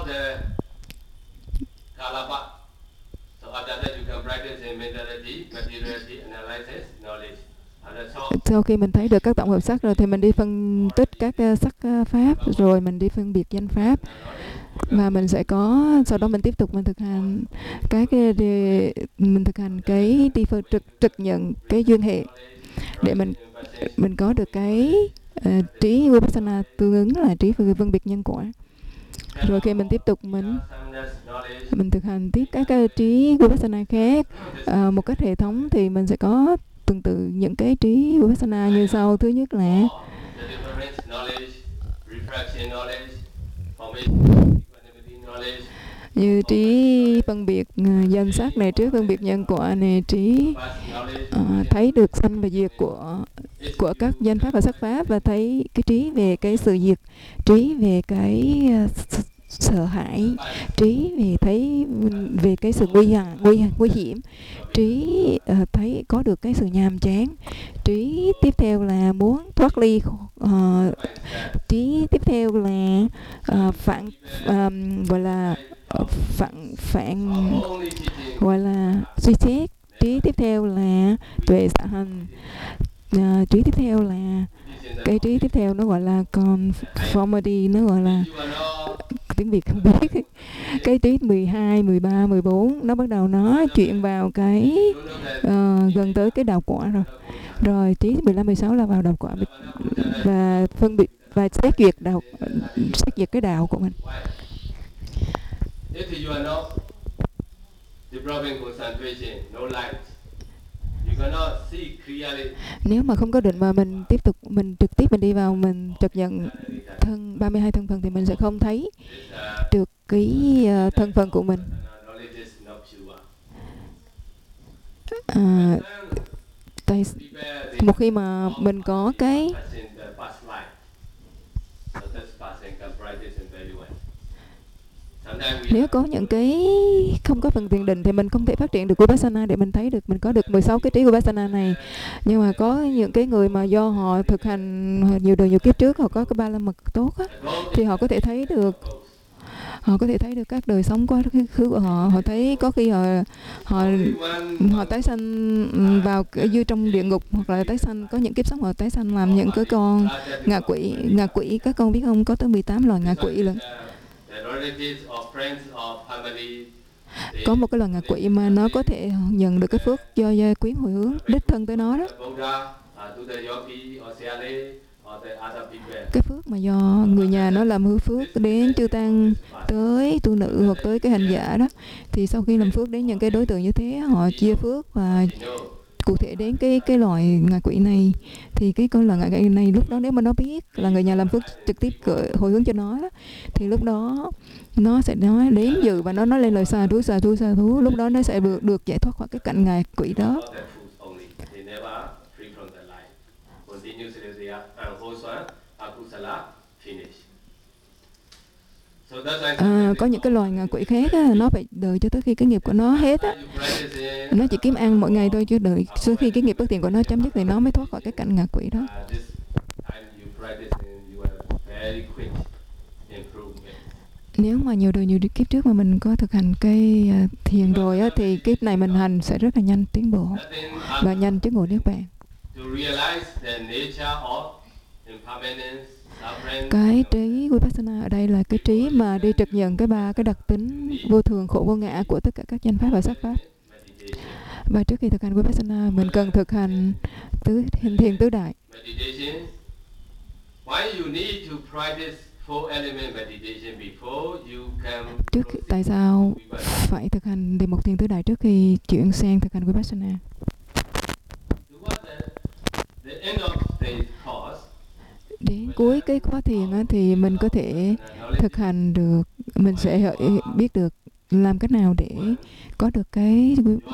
S2: Sau khi mình thấy được các tổng hợp sắc rồi thì mình đi phân tích các sắc pháp, rồi mình đi phân biệt danh pháp, và mình sẽ có sau đó mình tiếp tục mình thực hành đi trực nhận cái duyên hệ để mình có được cái trí Vipassana tương ứng là trí phân biệt nhân quả. Rồi khi mình tiếp tục mình thực hành tiếp các cái trí Vipassana khác một cách hệ thống thì mình sẽ có tương tự những cái trí Vipassana như sau. Thứ nhất là như trí phân biệt danh sắc này, trí phân biệt nhân quả này, trí thấy được sanh và diệt của các danh pháp và sắc pháp, và thấy cái trí về cái sự diệt, trí về cái sợ hãi, trí về cái sự nguy hiểm, trí thấy có được cái sự nhàm chán, trí tiếp theo là muốn thoát ly, trí tiếp theo là gọi là gọi là suy xét, trí tiếp theo là tuệ xạ hành, trí tiếp theo là cái trí tiếp theo nó gọi là conformity, nó gọi là tiếng Việt không biết. Cái trí 12, 13, 14 nó bắt đầu nó chuyển vào cái gần tới cái đạo quả rồi. Rồi trí 15, 16 là vào đạo quả và phân biệt và xét duyệt cái đạo của mình. Nếu mà không có định mà mình trực tiếp mình đi vào mình trực nhận 32 thân phận thì mình sẽ không thấy được cái thân phận của mình. Một khi mà mình có cái nếu có những cái không có phần thiền định thì mình không thể phát triển được Vipassana để mình thấy được mình có được 16 cái trí Vipassana này. Nhưng mà có những cái người mà do họ thực hành nhiều đời nhiều kiếp trước, họ có cái ba la mật tốt á, thì họ có thể thấy được các đời sống quá khứ của họ. Họ thấy có khi họ tái sanh vào dưới trong địa ngục, hoặc là tái sanh có những kiếp sống họ tái sanh làm những cái con ngạ quỷ. Các con biết không, có tới 18 loài ngạ quỷ luôn. Có một cái loài ngạ quỷ mà nó có thể nhận được cái phước do gia quyến hồi hướng đích thân tới nó đó. Cái phước mà do người nhà nó làm hư phước đến chư tăng, tới tu nữ hoặc tới cái hành giả đó, thì sau khi làm phước đến những cái đối tượng như thế, họ chia phước và cụ thể đến cái loài ngạ quỷ này. Thì cái con loài ngạ quỷ này lúc đó nếu mà nó biết là người nhà làm phước trực tiếp hồi hướng cho nó đó, thì lúc đó nó sẽ nói đến dự và nó nói lên lời xà thú, lúc đó nó sẽ được giải thoát khỏi cái cảnh ngạ quỷ đó. Có những cái loài ngạ quỷ khác á, nó phải đợi cho tới khi cái nghiệp của nó hết á. Nó chỉ kiếm ăn mỗi ngày thôi, chứ đợi sau khi cái nghiệp bất thiện của nó chấm dứt thì nó mới thoát khỏi cái cảnh ngạ quỷ đó. Nếu mà nhiều đời nhiều kiếp trước mà mình có thực hành cái thiền rồi á, thì kiếp này mình hành sẽ rất là nhanh tiến bộ và nhanh chứng ngộ niết bàn. Cái trí Vipassana ở đây là cái trí mà đi trực nhận cái ba cái đặc tính vô thường, khổ, vô ngã của tất cả các danh pháp và sắc pháp. Và trước khi thực hành Vipassana, mình cần thực hành thiền tứ đại. Tại sao phải thực hành đề mục thiền tứ đại trước khi chuyển sang thực hành Vipassana? Đến cuối cái khóa thiền á, thì mình có thể thực hành được, mình sẽ biết được làm cách nào để có được cái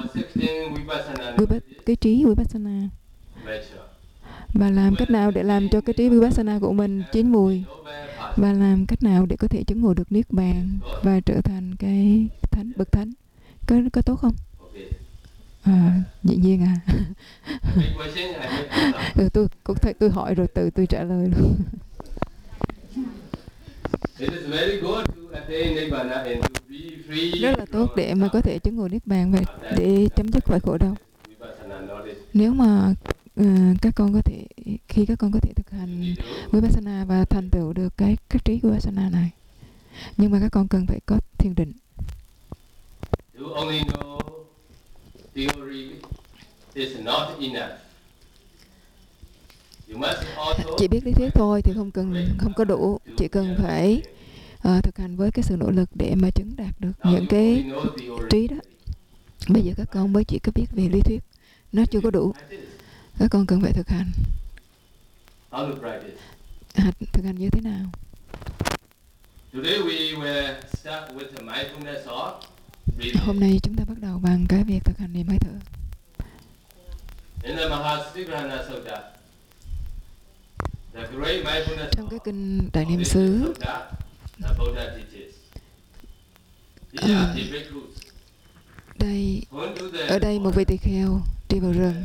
S2: trí Vipassana, và làm cách nào để làm cho cái trí Vipassana của mình chín mùi, và làm cách nào để có thể chứng ngộ được niết bàn và trở thành cái bậc thánh. Có tốt không? Dĩ nhiên à. Tôi hỏi rồi tự tôi trả lời luôn. Rất là tốt để mà có thể chứng ngộ niết bàn và để chấm dứt khỏi khổ đau. Nếu mà các con có thể, khi các con có thể thực hành Vipassana và thành tựu được cái trí Vipassana này, nhưng mà các con cần phải có thiền định. Chỉ biết lý thuyết thôi thì không có đủ, chỉ cần phải thực hành với cái sự nỗ lực để mà chứng đạt được những cái trí đó. Bây giờ các con mới chỉ có biết về lý thuyết, nó chưa có đủ. Các con cần phải thực hành. Thực hành như thế nào? Hôm nay chúng ta bắt đầu bằng cái việc thực hành niệm hơi thở. Trong cái kinh Đại Niệm xứ, ở đây một vị tỳ kheo đi vào rừng.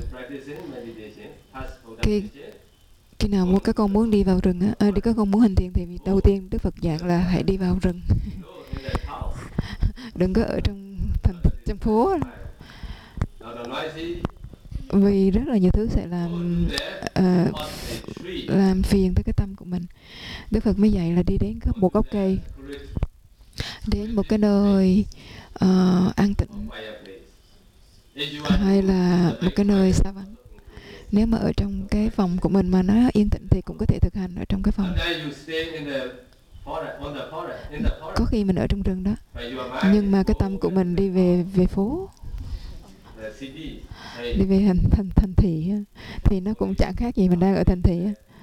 S2: Khi nào các con muốn đi vào rừng á, các con muốn hành thiền thì đầu tiên Đức Phật dặn là hãy đi vào rừng. Đừng có ở trong phố. Vì rất là nhiều thứ sẽ làm phiền tới cái tâm của mình. Đức Phật mới dạy là đi đến một gốc cây, đến một cái nơi an tĩnh, hay là một cái nơi xa vắng. Nếu mà ở trong cái phòng của mình mà nó yên tĩnh thì cũng có thể thực hành ở trong cái phòng. Có khi mình ở trong rừng đó, nhưng mà cái tâm của mình đi về phố, đi về thành thị, thì nó cũng chẳng khác gì mình đang ở thành thị.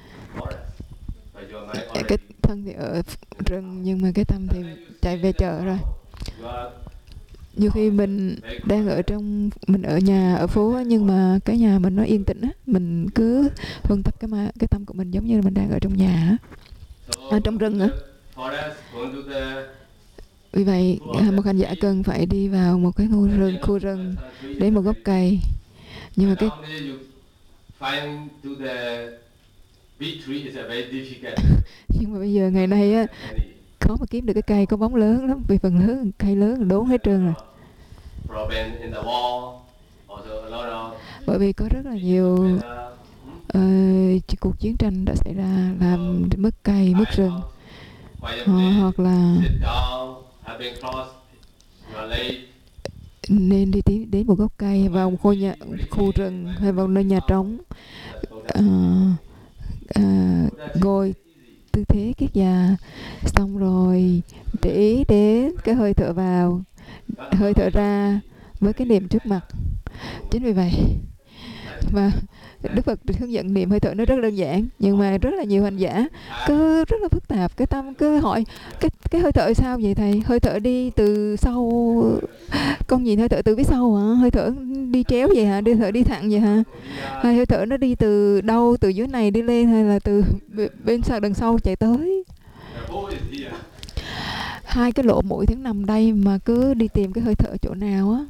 S2: Cái thân thì ở rừng, nhưng mà cái tâm thì chạy về chợ rồi. Nhiều khi mình đang mình ở nhà ở phố, nhưng mà cái nhà mình nó yên tĩnh á, mình cứ phân tập cái tâm của mình giống như mình đang ở trong nhà á, ở trong rừng á. Vì vậy một hành giả cần phải đi vào một cái khu rừng đến một gốc cây. Nhưng mà nhưng mà bây giờ ngày nay á, khó mà kiếm được cái cây có bóng lớn lắm, vì phần lớn cây lớn đốn hết trơn rồi. Bởi vì có rất là nhiều cuộc chiến tranh đã xảy ra làm mất cây, mất rừng, hoặc là nên đi đến một gốc cây, vào một khu rừng hay vào nơi nhà trống, ngồi tư thế kiết già, xong rồi để ý đến cái hơi thở vào, hơi thở ra với cái niệm trước mặt. Chính vì vậy mà Đức Phật hướng dẫn niệm hơi thở nó rất đơn giản, nhưng mà rất là nhiều hành giả cứ rất là phức tạp. Cái tâm cứ hỏi cái hơi thở sao vậy thầy? Hơi thở đi từ sau, con nhìn hơi thở từ phía sau hả? Hơi thở đi chéo vậy hả? Hơi thở đi thẳng vậy hả? Hay hơi thở nó đi từ đâu, từ dưới này đi lên, hay là từ bên sau đằng sau chạy tới? Hai cái lỗ mũi tiếng nằm đây mà cứ đi tìm cái hơi thở chỗ nào á.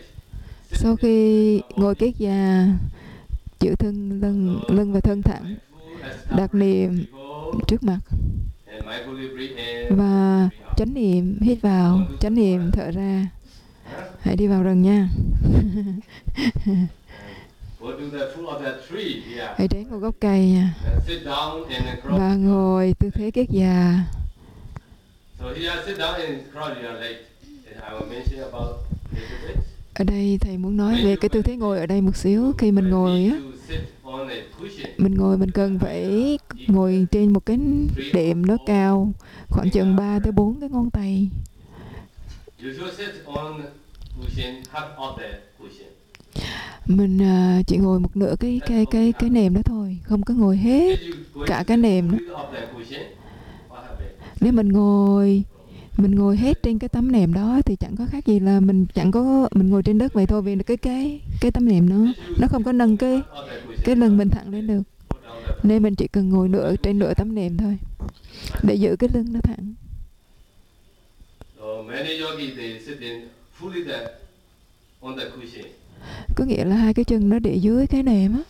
S2: Sau khi ngồi kiết già, giữ lưng và thân thẳng, đặt niệm trước mặt và chánh niệm hít vào, chánh niệm thở ra. Hãy đi vào rừng nha. Hãy đến một gốc cây nha. Và ngồi tư thế kiết già. Ở đây thầy muốn nói về cái tư thế ngồi ở đây một xíu. Khi mình ngồi á, mình cần phải ngồi trên một cái đệm nó cao khoảng chừng 3 tới 4 cái ngón tay. Mình chỉ ngồi một nửa cái nệm đó thôi, không có ngồi hết cả cái nệm đó. Nếu mình ngồi hết trên cái tấm nệm đó thì chẳng có khác gì là mình ngồi trên đất vậy thôi, vì cái tấm nệm nó không có nâng cái lưng mình thẳng lên được, nên mình chỉ cần ngồi trên nửa tấm nệm thôi để giữ cái lưng nó thẳng. Có nghĩa là hai cái chân nó để dưới cái nệm á.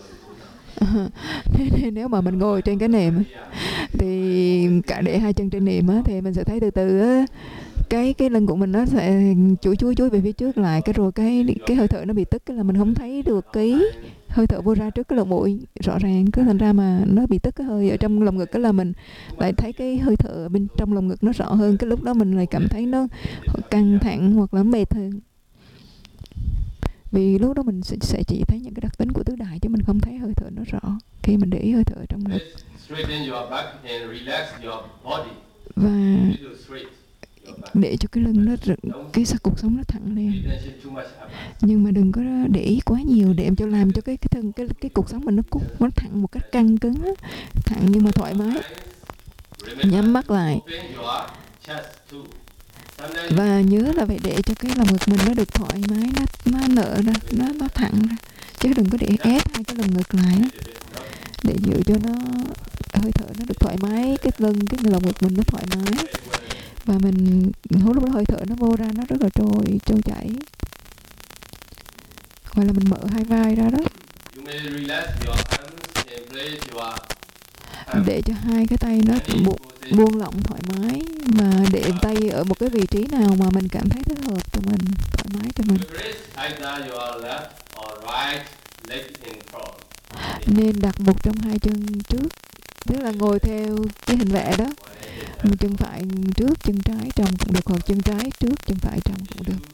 S2: Nếu mà mình ngồi trên cái nệm thì cả để hai chân trên nệm á, thì mình sẽ thấy từ từ á, cái lưng của mình nó sẽ chuối về phía trước lại, rồi cái hơi thở nó bị tức, là mình không thấy được cái hơi thở vô ra trước cái lỗ mũi rõ ràng, cứ thành ra mà nó bị tức cái hơi ở trong lồng ngực, cái là mình lại thấy cái hơi thở bên trong lồng ngực nó rõ hơn, cái lúc đó mình lại cảm thấy nó căng thẳng hoặc là mệt hơn. Vì lúc đó mình sẽ chỉ thấy những cái đặc tính của tứ đại, chứ mình không thấy hơi thở nó rõ khi mình để ý hơi thở trong ngực. Và để cho cái lưng nó cái cột sống nó thẳng lên. Nhưng mà đừng có để ý quá nhiều, để cho làm cho cái cột sống mình nó thẳng một cách căng cứng á. Thẳng nhưng mà thoải mái. Nhắm mắt lại. Và nhớ là phải để cho cái lồng ngực mình nó được thoải mái, nó nở ra, nó thẳng ra, chứ đừng có để ép hai cái lồng ngực lại đó, để giữ cho nó hơi thở nó được thoải mái, cái lồng ngực mình nó thoải mái, và mình lúc đó hơi thở nó vô ra nó rất là trôi chảy, gọi là mình mở hai vai ra đó, để cho hai cái tay nó buông lỏng thoải mái, mà để tay ở một cái vị trí nào mà mình cảm thấy thích hợp cho mình, thoải mái cho mình. Nên đặt một trong hai chân trước, tức là ngồi theo cái hình vẽ đó, một chân phải trước, chân trái trong cũng được, hoặc chân trái trước, chân phải trong cũng được.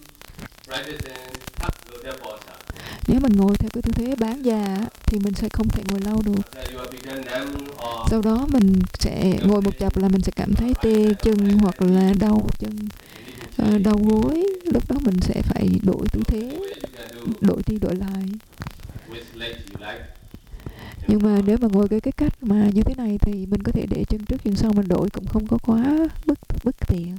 S2: Nếu mình ngồi theo cái tư thế bán già thì mình sẽ không thể ngồi lâu được. Sau đó mình sẽ ngồi một chập là mình sẽ cảm thấy tê chân hoặc là đau chân, đau gối. Lúc đó mình sẽ phải đổi tư thế, đổi đi đổi lại. Nhưng mà nếu mà ngồi cái cách mà như thế này thì mình có thể để chân trước chân sau, mình đổi cũng không có quá bất tiện.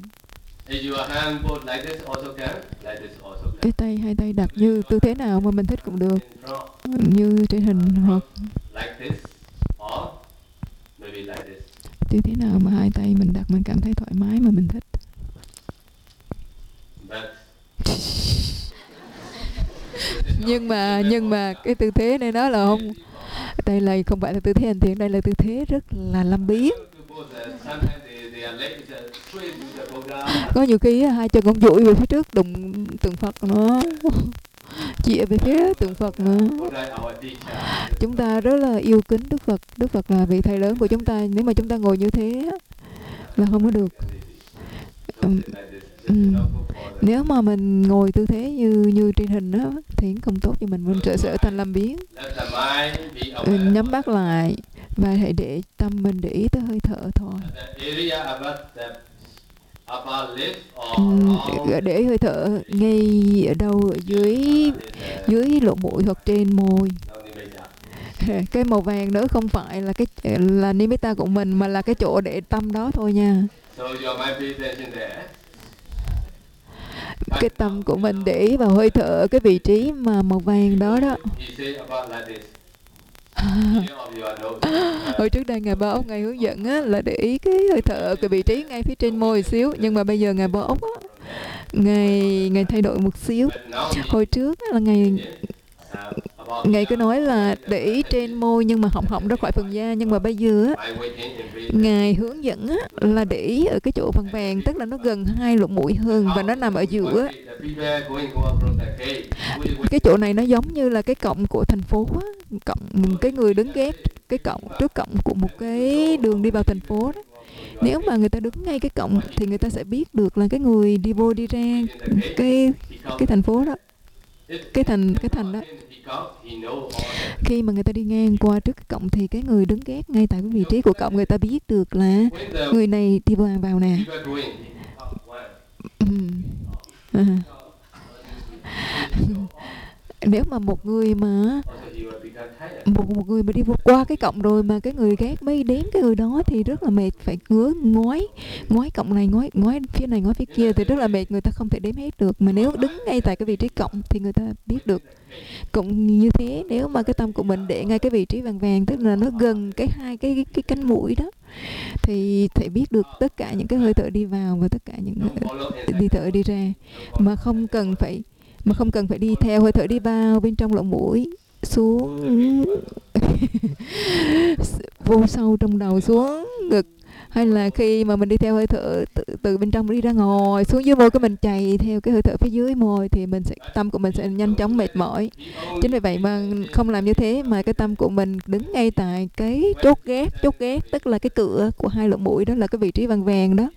S2: Cái tay, hai tay đặt như tư thế nào mà mình thích cũng được, như trên hình, hoặc tư thế nào mà hai tay mình đặt mình cảm thấy thoải mái mà mình thích. Nhưng mà cái tư thế này nó là không, đây là không phải là tư thế hành thiền, đây là tư thế rất là làm biếng. Có nhiều khi hai chân con duỗi về phía trước đụng tượng Phật nữa, chĩa về phía tượng Phật nữa. Chúng ta rất là yêu kính Đức Phật. Đức Phật là vị thầy lớn của chúng ta. Nếu mà chúng ta ngồi như thế là không có được. Nếu mà mình ngồi tư thế như trên hình đó thì không tốt cho mình sẽ thành làm biếng. Nhắm mắt lại và hãy để tâm mình để ý tới hơi thở thôi. Để hơi thở ngay ở đâu, ở dưới lỗ mũi hoặc trên môi. Cái màu vàng nữa không phải là nimitta của mình, mà là cái chỗ để tâm đó thôi nha. Cái tâm của mình để ý vào hơi thở, cái vị trí mà màu vàng đó đó. Hồi trước đây Ngài Ba Ốc Ngài hướng dẫn á, là để ý cái hơi thở, cái vị trí ngay phía trên môi xíu. Nhưng mà bây giờ Ngài Ba Ốc á, Ngài thay đổi một xíu. Hồi trước á, là
S3: Ngài cứ nói là để ý trên môi nhưng mà họng ra khỏi phần da. Nhưng mà bây giờ á, Ngài hướng dẫn á, là để ý ở cái chỗ vàng vàng, tức là nó gần hai lỗ mũi hơn và nó nằm ở giữa. Cái chỗ này nó giống như là cái cổng của thành phố á, cổng cái người đứng ghét cái cổng trước cổng của một cái đường đi vào thành phố đó. Nếu mà người ta đứng ngay cái cổng thì người ta sẽ biết được là cái người đi vô đi ra cái thành phố đó, cái thành đó. Khi mà người ta đi ngang qua trước cái cổng thì cái người đứng gác ngay tại cái vị trí của cổng, người ta biết được là người này đi vào nè. Nếu mà một người mà đi qua cái cổng rồi mà cái người gác mới đến cái người đó thì rất là mệt, phải ngoái cổng này, ngoái phía này, ngoái phía kia thì rất là mệt, người ta không thể đếm hết được. Mà nếu đứng ngay tại cái vị trí cổng thì người ta biết được. Cũng như thế, nếu mà cái tâm của mình để ngay cái vị trí vàng vàng, tức là nó gần hai cái cánh mũi đó, thì thể biết được tất cả những cái hơi thở đi vào và tất cả những hơi thở đi ra, mà không cần phải đi theo hơi thở đi vào bên trong lỗ mũi, xuống vô sâu trong đầu, xuống ngực, hay là khi mà mình đi theo hơi thở từ bên trong đi ra ngoài xuống dưới môi, cái mình chạy theo cái hơi thở phía dưới môi thì tâm của mình sẽ nhanh chóng mệt mỏi. Chính vì vậy mà không làm như thế, mà cái tâm của mình đứng ngay tại cái chốt gác, tức là cái cửa của hai lỗ mũi, đó là cái vị trí vàng vàng đó.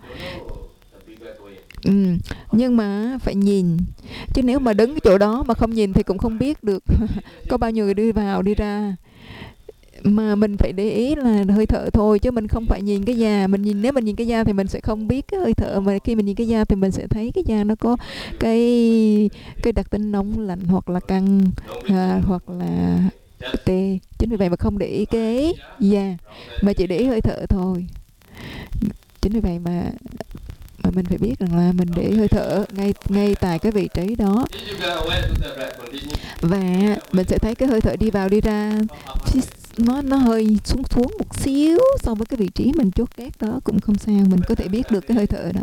S3: Nhưng mà phải nhìn, chứ nếu mà đứng cái chỗ đó mà không nhìn thì cũng không biết được có bao nhiêu người đi vào đi ra. Mà mình phải để ý là hơi thở thôi, chứ mình không phải nhìn cái da. Nếu mình nhìn cái da thì mình sẽ không biết cái hơi thở, mà khi mình nhìn cái da thì mình sẽ thấy cái da nó có cái đặc tính nóng lạnh hoặc là căng, hoặc là tê. Chính vì vậy mà không để ý cái da, mà chỉ để ý hơi thở thôi. Chính vì vậy mà mình phải biết rằng là mình để hơi thở ngay tại cái vị trí đó, và mình sẽ thấy cái hơi thở đi vào đi ra nó hơi xuống một xíu so với cái vị trí mình chốt gác đó, cũng không sao, mình có thể biết được cái hơi thở đó.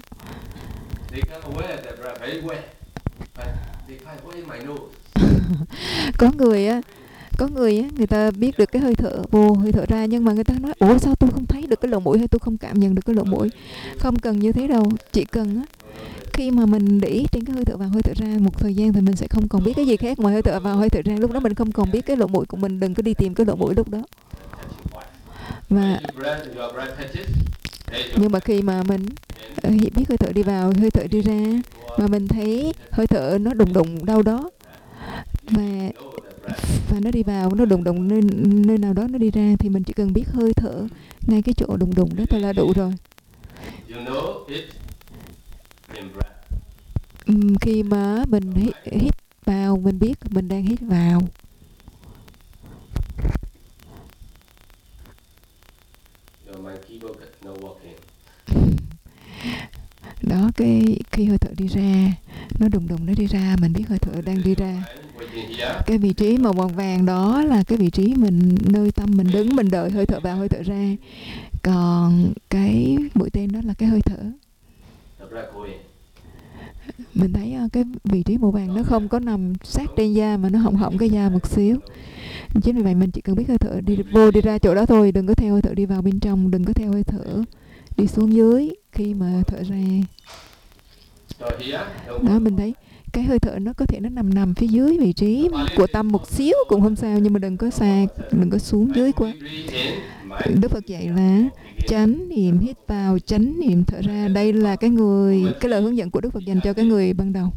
S3: Có người á, người ta biết được cái hơi thở vô, hơi thở ra, nhưng mà người ta nói ủa sao tôi không thấy được cái lỗ mũi, hay tôi không cảm nhận được cái lỗ mũi. Không cần như thế đâu, chỉ cần á, khi mà mình để ý trên cái hơi thở vào hơi thở ra một thời gian thì mình sẽ không còn biết cái gì khác ngoài hơi thở vào hơi thở ra. Lúc đó mình không còn biết cái lỗ mũi của mình, đừng có đi tìm cái lỗ mũi lúc đó. Nhưng mà khi mà mình biết hơi thở đi vào hơi thở đi ra, mà mình thấy hơi thở nó đùng đâu đó, và nó đi vào, nó đùng nơi nào đó nó đi ra, thì mình chỉ cần biết hơi thở ngay cái chỗ đùng đó thôi là đủ rồi. Khi mà mình hít vào, mình biết mình đang hít vào. Đó, khi hơi thở đi ra, nó đùng nó đi ra, mình biết hơi thở đang đi ra. Cái vị trí màu vàng đó là cái vị trí nơi tâm mình đứng, mình đợi hơi thở vào hơi thở ra. Còn cái mũi tên đó là cái hơi thở. Mình thấy cái vị trí màu vàng nó không có nằm sát trên da, mà nó họng cái da một xíu. Chính vì vậy mình chỉ cần biết hơi thở đi vô đi ra chỗ đó thôi, đừng có theo hơi thở đi vào bên trong, đừng có theo hơi thở đi xuống dưới khi mà thở ra. Đó, mình thấy cái hơi thở nó có thể nó nằm phía dưới vị trí của tâm một xíu cũng không sao, nhưng mà đừng có xa, đừng có xuống dưới quá. Đức Phật dạy là chánh niệm hít vào, chánh niệm thở ra. Đây là cái lời hướng dẫn của Đức Phật dành cho cái người ban đầu.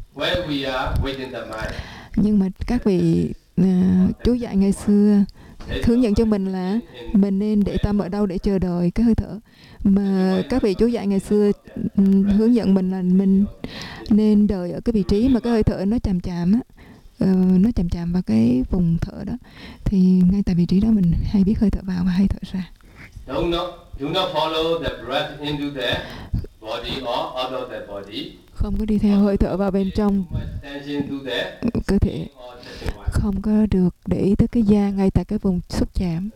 S3: Nhưng mà các vị chú dạy ngày xưa hướng dẫn cho mình là mình nên để tâm ở đâu để chờ đợi cái hơi thở. Mà các vị chú dạy ngày xưa hướng dẫn mình là mình nên đợi ở cái vị trí mà cái hơi thở nó chạm á, nó chạm vào cái vùng thở đó, thì ngay tại vị trí đó mình hay biết hơi thở vào và hơi thở ra. Không có đi theo hơi thở vào bên trong cơ thể, không có được để ý tới cái da ngay tại cái vùng xúc chạm.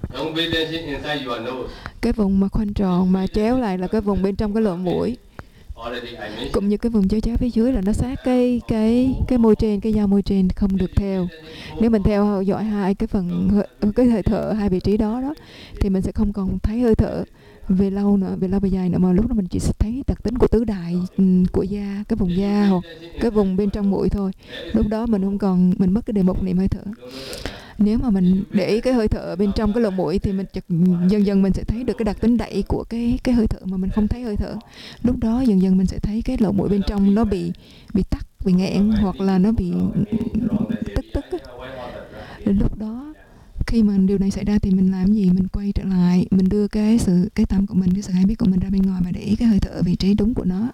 S3: Cái vùng mà khoanh tròn mà chéo lại là cái vùng bên trong cái lỗ mũi. Cũng như cái vùng chéo chéo phía dưới là nó sát cái môi trên, cái dao môi trên không được theo. Nếu mình theo dõi hai cái hơi thở, hai vị trí đó thì mình sẽ không còn thấy hơi thở về lâu về dài nữa, mà lúc đó mình chỉ thấy đặc tính của tứ đại của da, cái vùng da hoặc cái vùng bên trong mũi thôi. Lúc đó mình mất cái đề mục niệm hơi thở. Nếu mà mình để ý cái hơi thở bên trong cái lỗ mũi thì dần dần mình sẽ thấy được cái đặc tính đẩy của cái hơi thở mà mình không thấy hơi thở. Lúc đó dần dần mình sẽ thấy cái lỗ mũi bên trong nó bị tắc, bị nghẹn hoặc là nó bị tức á. Đến lúc đó khi mà điều này xảy ra thì mình làm gì? Mình quay trở lại, mình đưa cái tâm của mình, cái sự hay biết của mình ra bên ngoài và để ý cái hơi thở ở vị trí đúng của nó.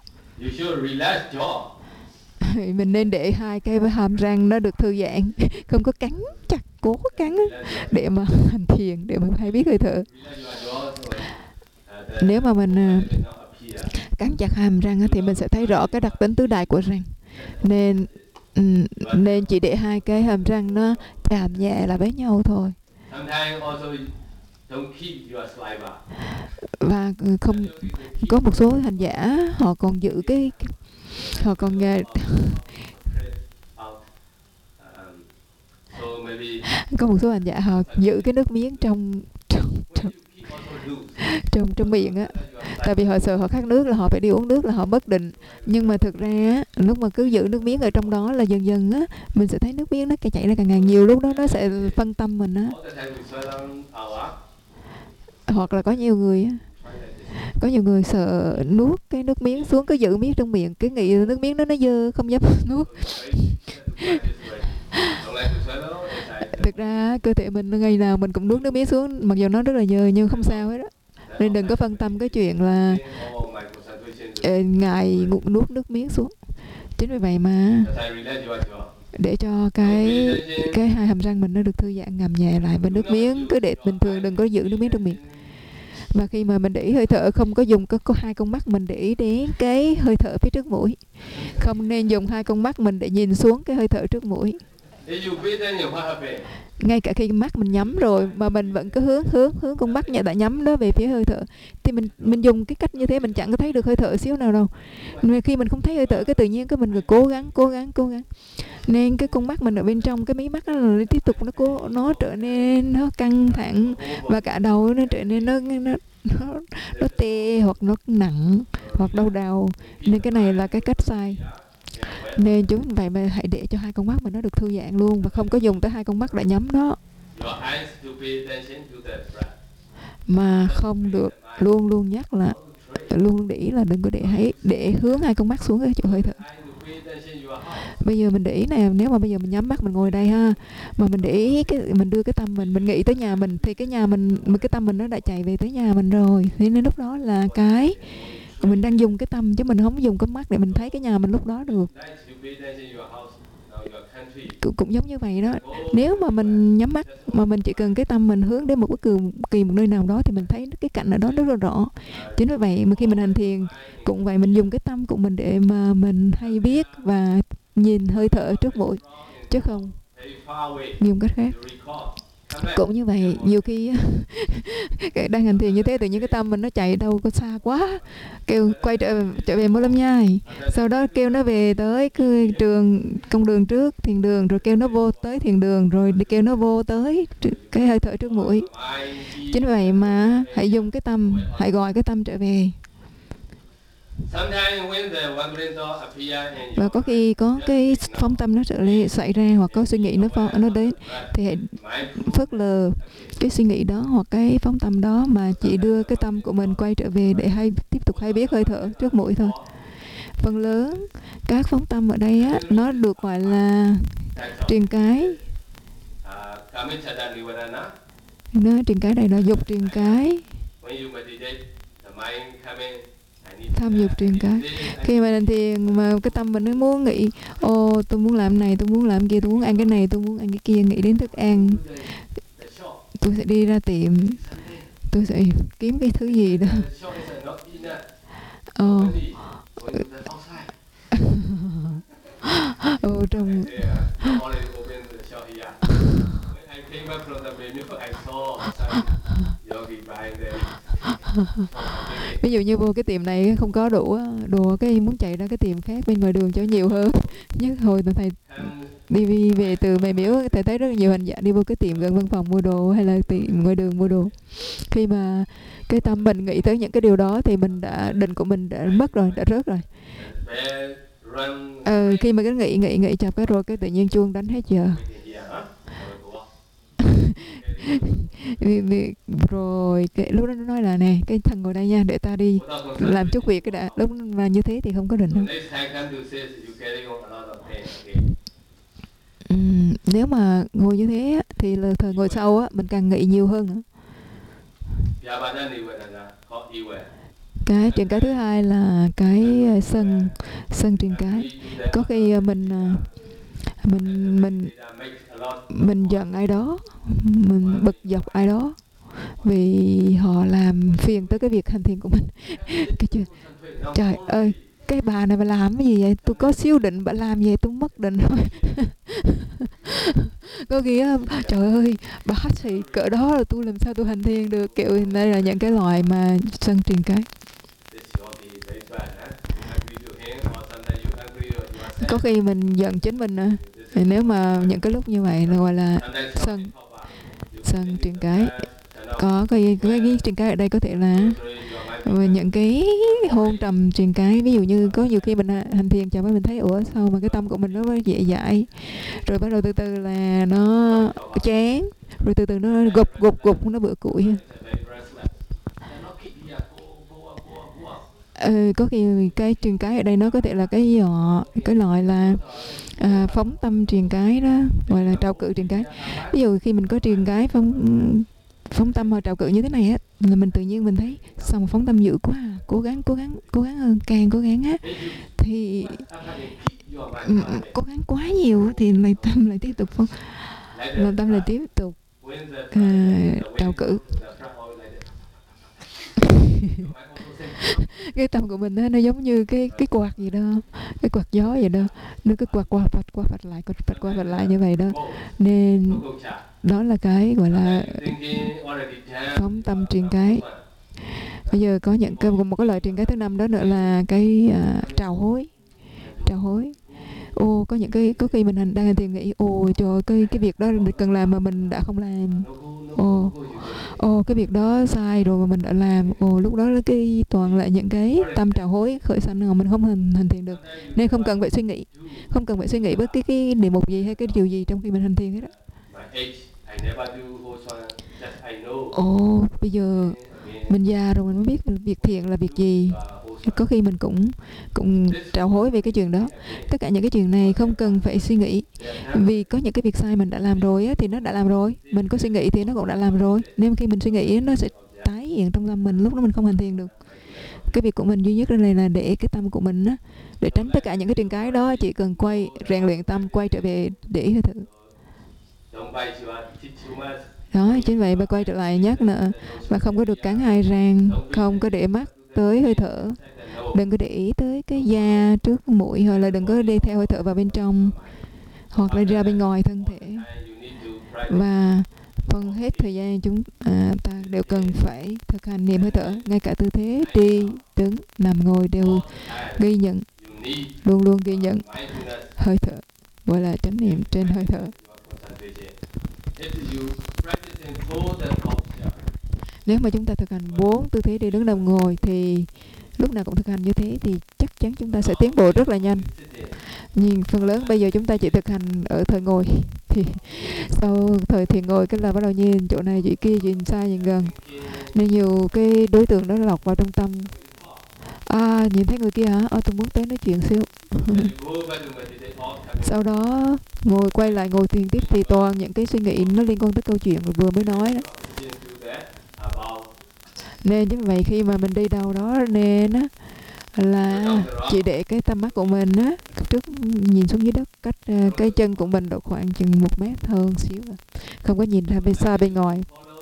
S3: Mình nên để hai cái hàm răng nó được thư giãn, không có cắn chặt, cố cắn để mà hành thiền, để mà hay biết hơi thở. Nếu mà mình cắn chặt hàm răng thì mình sẽ thấy rõ cái đặc tính tứ đại của răng. Nên chỉ để hai cái hàm răng nó chạm nhẹ là với nhau thôi. Và không có một số hành giả họ còn giữ họ còn có một số hành giả họ giữ cái nước miếng trong miệng á, tại vì họ sợ họ khát nước là họ phải đi uống nước, là họ bất định. Nhưng mà thực ra lúc mà cứ giữ nước miếng ở trong đó là dần dần á mình sẽ thấy nước miếng nó chảy ra càng ngày nhiều, lúc đó nó sẽ phân tâm mình á. Hoặc là có nhiều người sợ nuốt cái nước miếng xuống, cứ giữ miếng trong miệng, cứ nghĩ nước miếng đó nó dơ không dám nuốt. Thực ra cơ thể mình ngày nào mình cũng nuốt nước miếng xuống, mặc dù nó rất là dơ nhưng không sao hết á. Nên đừng có phân tâm cái chuyện là ngài nuốt nước miếng xuống. Chính vì vậy mà để cho cái hai hàm răng mình nó được thư giãn, ngầm nhẹ lại, và nước miếng cứ để bình thường, đừng có giữ nước miếng trong miệng. Và khi mà mình để ý hơi thở, không có dùng có hai con mắt mình để ý đến cái hơi thở phía trước mũi. Không nên dùng hai con mắt mình để nhìn xuống cái hơi thở trước mũi. Ngay cả khi mắt mình nhắm rồi mà mình vẫn cứ hướng con mắt đã nhắm đó về phía hơi thở, thì mình dùng cái cách như thế mình chẳng có thấy được hơi thở xíu nào đâu. Nên khi mình không thấy hơi thở, cái tự nhiên cái mình cố gắng. Nên cái con mắt mình ở bên trong cái mí mắt nó tiếp tục nó trở nên nó căng thẳng, và cả đầu nó trở nên nó tê hoặc nó nặng hoặc đau đầu. Nên cái này là cái cách sai. Nên chúng vậy mà hãy để cho hai con mắt mình nó được thư giãn luôn, và không có dùng tới hai con mắt đã nhắm đó. Mà không được luôn nhắc là luôn để ý là đừng có để hướng hai con mắt xuống cái chỗ hơi thở. Bây giờ mình để ý nè, nếu mà bây giờ mình nhắm mắt mình ngồi đây ha, mà mình để ý mình đưa cái tâm mình nghĩ tới nhà mình, thì cái tâm mình nó đã chạy về tới nhà mình rồi. Thế nên lúc đó là mình đang dùng cái tâm, chứ mình không dùng cái mắt để mình thấy cái nhà mình lúc đó được. Cũng giống như vậy đó. Nếu mà mình nhắm mắt mà mình chỉ cần cái tâm mình hướng đến một bất kỳ một nơi nào đó thì mình thấy cái cảnh ở đó rất là rõ. Chính vì vậy mà khi mình hành thiền cũng vậy, mình dùng cái tâm của mình để mà mình hay biết và nhìn hơi thở trước mũi, chứ không dùng cách khác. Cũng như vậy, nhiều khi đang hành thiền như thế, tự nhiên cái tâm mình nó chạy đâu có xa quá, kêu quay trở về Mô Lâm Nhai, sau đó kêu nó về tới công đường trước thiền đường, rồi kêu nó vô tới thiền đường, rồi kêu nó vô tới cái hơi thở trước mũi. Chính vậy mà hãy dùng cái tâm, hãy gọi cái tâm trở về. Và có khi có cái phóng tâm nó xảy ra, hoặc có suy nghĩ nó đến, thì hãy phớt lờ cái suy nghĩ đó hoặc cái phóng tâm đó, mà chỉ đưa cái tâm của mình quay trở về để tiếp tục hay biết hơi thở trước mũi thôi. Phần lớn các phóng tâm ở đây á, nó được gọi là triền cái. Triền cái này là dục triền cái, tham dục triền cái. Khi mà hành thiền mà cái tâm mình nó muốn nghĩ, tôi muốn làm này, tôi muốn làm kia, tôi muốn ăn cái này, tôi muốn ăn cái kia, nghĩ đến thức ăn, tôi sẽ đi ra tiệm, tôi sẽ kiếm cái thứ gì đó. Trong Ví dụ như vô cái tiệm này không có đủ đồ, cái muốn chạy ra cái tiệm khác bên ngoài đường cho nhiều hơn. Nhất hồi thầy đi về từ Mày Miếu, thầy thấy rất là nhiều hành giả đi vô cái tiệm gần văn phòng mua đồ hay là tiệm ngoài đường mua đồ. Khi mà cái tâm mình nghĩ tới những cái điều đó thì định của mình đã mất rồi, đã rớt rồi. Khi mà cứ nghĩ chập cái rồi cái tự nhiên chuông đánh hết giờ. Rồi lúc đó nó nói là nè, cái thằng ngồi đây nha, để ta đi làm chút việc cái đã. Lúc mà như thế thì không có định đâu. Nếu mà ngồi như thế thì là thời ngồi sau á, mình càng nghĩ nhiều hơn nữa. Cái truyền cái thứ hai là cái sân truyền cái. Có khi mình giận ai đó, mình bực dọc ai đó vì họ làm phiền tới cái việc hành thiền của mình. Trời ơi, cái bà này bà làm cái gì vậy? Tôi có siêu định, bà làm gì vậy? Tôi mất định rồi. Có khi trời ơi, bà thì cỡ đó là tôi làm sao tôi hành thiền được. Kiểu đây là những cái loại mà sân truyền cái. Có khi mình giận chính mình nữa. Nếu mà những cái lúc như vậy là gọi là sân truyền cái. Có cái truyền cái ở đây có thể là những cái hôn trầm truyền cái. Ví dụ như có nhiều khi mình hành thiền chậm mình thấy ủa sao mà cái tâm của mình nó dễ dãi, rồi bắt đầu từ từ là nó chán, rồi từ từ nó gục nó bựa củi. Có khi cái truyền cái ở đây nó có thể là cái loại là phóng tâm truyền cái đó, gọi là trào cự truyền cái. Ví dụ khi mình có truyền cái phóng tâm hoặc trào cự như thế này á, là mình tự nhiên mình thấy sao mà phóng tâm dữ quá, cố gắng hơn, càng cố gắng á thì cố gắng quá nhiều thì tâm lại tiếp tục trào cự. Cái tâm của mình nó giống như cái quạt gì đó, cái quạt gió vậy đó, nó cứ quạt qua phật lại như vậy đó. Nên đó là cái gọi là phóng tâm truyền cái. Bây giờ có một cái loại truyền cái thứ 5 đó nữa là cái trào hối. Có khi mình đang hành thiền nghĩ trời cái việc đó mình cần làm mà mình đã không làm. Cái việc đó sai rồi mà mình đã làm. Lúc đó cái toàn là những cái tâm trào hối khởi sanh mà mình không hành thiền được. Nên không cần phải suy nghĩ bất cái đề mục gì hay cái điều gì trong khi mình hành thiền hết á. Bây giờ mình già rồi mình mới biết việc thiện là việc gì. Có khi mình cũng trào hối về cái chuyện đó. Tất cả những cái chuyện này không cần phải suy nghĩ. Vì có những cái việc sai mình đã làm rồi á, thì nó đã làm rồi. Mình có suy nghĩ thì nó cũng đã làm rồi. Nên khi mình suy nghĩ nó sẽ tái hiện trong tâm mình, lúc đó mình không hành thiền được. Cái việc của mình duy nhất đây là để cái tâm của mình á, để tránh tất cả những cái truyền cái đó, chỉ cần rèn luyện tâm, quay trở về để hơi thở. Đó, chính vậy bà quay trở lại nhắc nữa. Và không có được cắn hai răng, không có để mắt tới hơi thở. Đừng có để ý tới cái da trước mũi, hoặc là đừng có đi theo hơi thở vào bên trong, hoặc là ra bên ngoài thân thể. Và phần hết thời gian chúng ta đều cần phải thực hành niệm hơi thở. Ngay cả tư thế đi, đứng, nằm, ngồi đều ghi nhận, luôn ghi nhận hơi thở, gọi là chánh niệm trên hơi thở. Nếu mà chúng ta thực hành 4 tư thế đi, đứng, nằm, ngồi thì lúc nào cũng thực hành như thế thì chắc chắn chúng ta sẽ tiến bộ rất là nhanh. Nhưng phần lớn bây giờ chúng ta chỉ thực hành ở thời ngồi, thì sau thời thiền ngồi cái là bắt đầu nhìn chỗ này chỗ kia, nhìn xa nhìn gần, nên nhiều cái đối tượng đó lọc vào trong tâm. Nhìn thấy người kia hả? Tôi muốn tới nói chuyện xíu. Sau đó quay lại ngồi thiền tiếp thì toàn những cái suy nghĩ nó liên quan tới câu chuyện vừa mới nói đó. Nên như vậy khi mà mình đi đâu đó nên á là chỉ để cái tầm mắt của mình á trước nhìn xuống dưới đất, cách cái chân của mình độ khoảng chừng 1 mét hơn xíu, không có nhìn ra bên xa bên ngoài.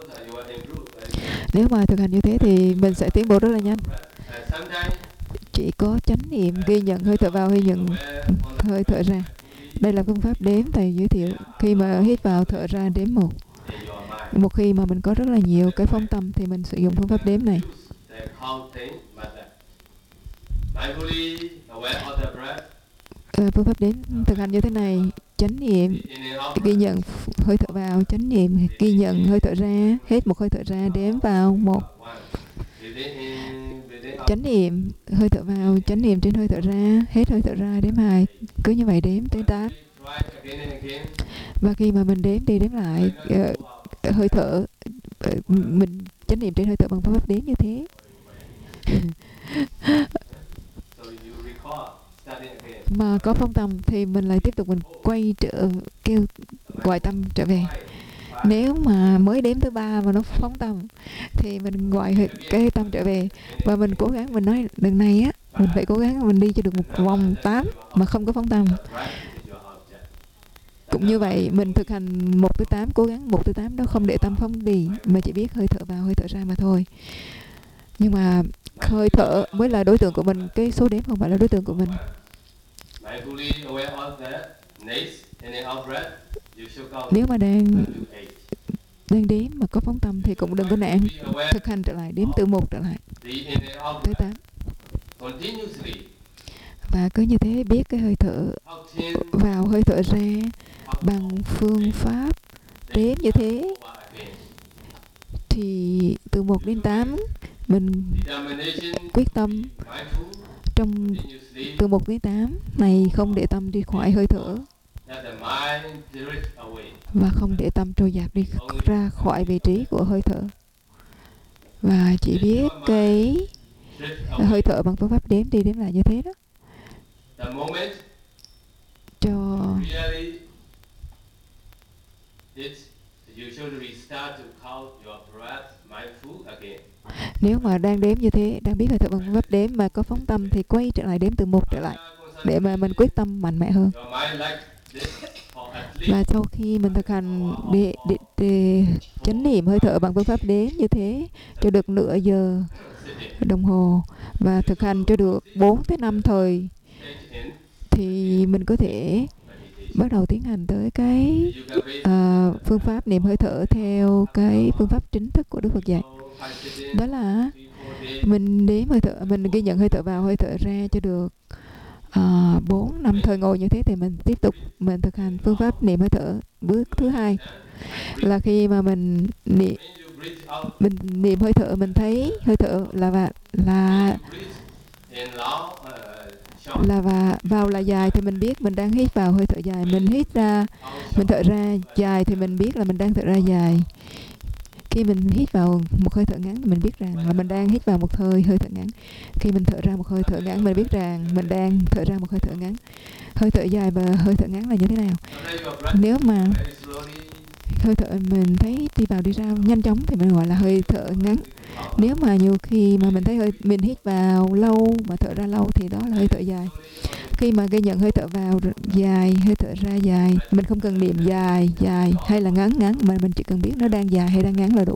S3: Nếu mà thực hành như thế thì mình sẽ tiến bộ rất là nhanh. Chỉ có chánh niệm ghi nhận hơi thở vào, ghi nhận hơi thở ra. Đây là phương pháp đếm thầy giới thiệu. Khi mà hít vào thở ra đếm 1. Một khi mà mình có rất là nhiều cái phóng tâm thì mình sử dụng phương pháp đếm này. Phương pháp đếm thực hành như thế này: chánh niệm, ghi nhận hơi thở vào, chánh niệm, ghi nhận hơi thở ra, hết một hơi thở ra, đếm vào một. Chánh niệm, hơi thở vào, chánh niệm trên hơi thở ra, hết hơi thở ra, đếm 2. Cứ như vậy đếm tới 8. Và khi mà mình đếm đi đếm lại hơi thở, mình chánh niệm trên hơi thở bằng phương pháp đếm như thế. Mà có phóng tâm thì mình lại tiếp tục mình quay trở, kêu gọi tâm trở về. Nếu mà mới đếm thứ 3 mà nó phóng tâm thì mình gọi cái tâm trở về, và mình cố gắng, mình nói lần này á, mình phải cố gắng mình đi cho được một vòng 8 mà không có phóng tâm. Cũng như vậy, mình thực hành 1 tới 8, cố gắng 1 tới 8 đó không để tâm phóng đi, mà chỉ biết hơi thở vào, hơi thở ra mà thôi. Nhưng mà hơi thở mới là đối tượng của mình, cái số đếm không phải là đối tượng của mình. Nếu mà đang đếm mà có phóng tâm thì cũng đừng có nản, thực hành trở lại, đếm từ 1 trở lại tới 8. Và cứ như thế biết cái hơi thở vào, hơi thở ra bằng phương pháp đếm như thế, thì từ 1 đến 8 mình quyết tâm trong từ 1 đến 8 này không để tâm đi khỏi hơi thở, và không để tâm trôi dạt đi ra khỏi vị trí của hơi thở, và chỉ biết cái hơi thở bằng phương pháp đếm đi đếm lại như thế đó. Cho nếu mà đang đếm như thế, đang biết hơi thở bằng phương pháp đếm mà có phóng tâm thì quay trở lại đếm từ 1 trở lại để mà mình quyết tâm mạnh mẽ hơn. Và sau khi mình thực hành để chánh niệm hơi thở bằng phương pháp đếm như thế cho được nửa giờ đồng hồ và thực hành cho được 4 tới 5 thời, thì mình có thể bắt đầu tiến hành tới cái phương pháp niệm hơi thở theo cái phương pháp chính thức của Đức Phật dạy. Đó là mình đếm hơi thở, mình ghi nhận hơi thở vào, hơi thở ra cho được 4-5 thời ngồi như thế, thì mình tiếp tục mình thực hành phương pháp niệm hơi thở. Bước thứ 2 là khi mà mình niệm hơi thở, mình thấy hơi thở và vào là dài thì mình biết mình đang hít vào hơi thở dài, mình hít ra, mình thở ra dài thì mình biết là mình đang thở ra dài. Khi mình hít vào một hơi thở ngắn thì mình biết rằng là mình đang hít vào một hơi thở ngắn. Khi mình thở ra một hơi thở ngắn, mình biết rằng mình đang thở ra một hơi thở ngắn. Hơi thở dài và hơi thở ngắn là như thế nào? Nếu mà hơi thở mình thấy đi vào đi ra nhanh chóng thì mình gọi là hơi thở ngắn. Nếu mà nhiều khi mà mình thấy mình hít vào lâu mà thở ra lâu thì đó là hơi thở dài. Khi mà ghi nhận hơi thở vào dài, hơi thở ra dài, mình không cần niệm dài hay là ngắn mà mình chỉ cần biết nó đang dài hay đang ngắn là đủ.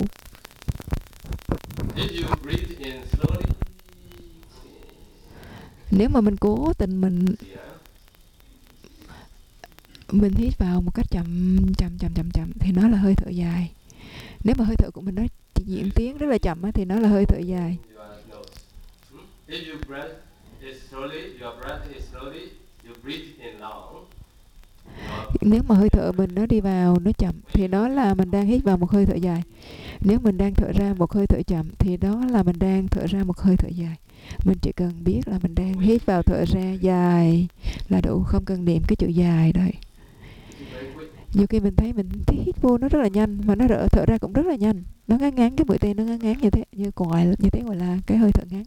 S3: Nếu mà mình cố tình mình hít vào một cách chậm thì nó là hơi thở dài. Nếu mà hơi thở của mình nó diễn tiến rất là chậm thì nó là hơi thở dài. Nếu mà hơi thở mình nó đi vào nó chậm thì đó là mình đang hít vào một hơi thở dài. Nếu mình đang thở ra một hơi thở chậm thì đó là mình đang thở ra một hơi thở dài. Mình chỉ cần biết là mình đang hít vào thở ra dài là đủ, không cần niệm cái chữ dài đấy. Nhiều khi mình thấy hít vô nó rất là nhanh mà nó thở ra cũng rất là nhanh, nó ngắn cái mũi tên nó ngắn như thế, như thế gọi là cái hơi thở ngắn.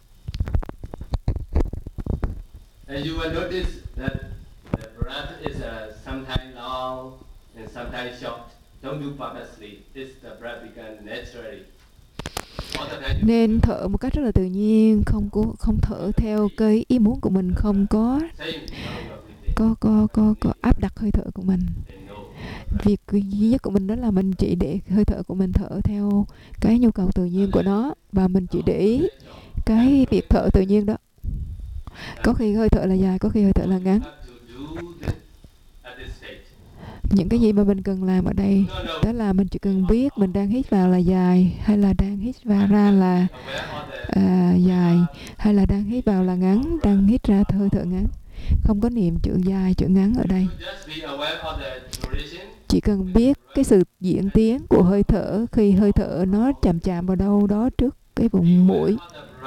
S1: And you will notice that the breath is sometimes long and sometimes short. Don't do purposely. It's the breath began naturally.
S3: Nên thở một cách rất là tự nhiên, không thở theo cái ý muốn của mình, không có áp đặt hơi thở của mình. Việc duy nhất của mình đó là mình chỉ để hơi thở của mình thở theo cái nhu cầu tự nhiên của nó, và mình chỉ để ý cái việc thở tự nhiên đó. Có khi hơi thở là dài, có khi hơi thở là ngắn. Những cái gì mà mình cần làm ở đây đó là mình chỉ cần biết mình đang hít vào là dài hay là đang hít vào ra là dài, hay là đang hít vào là ngắn, đang hít ra hơi thở ngắn. Không có niệm chữ dài, chữ ngắn ở đây. Chỉ cần biết cái sự diễn tiến của hơi thở khi hơi thở nó chạm chạm vào đâu đó trước cái vùng mũi.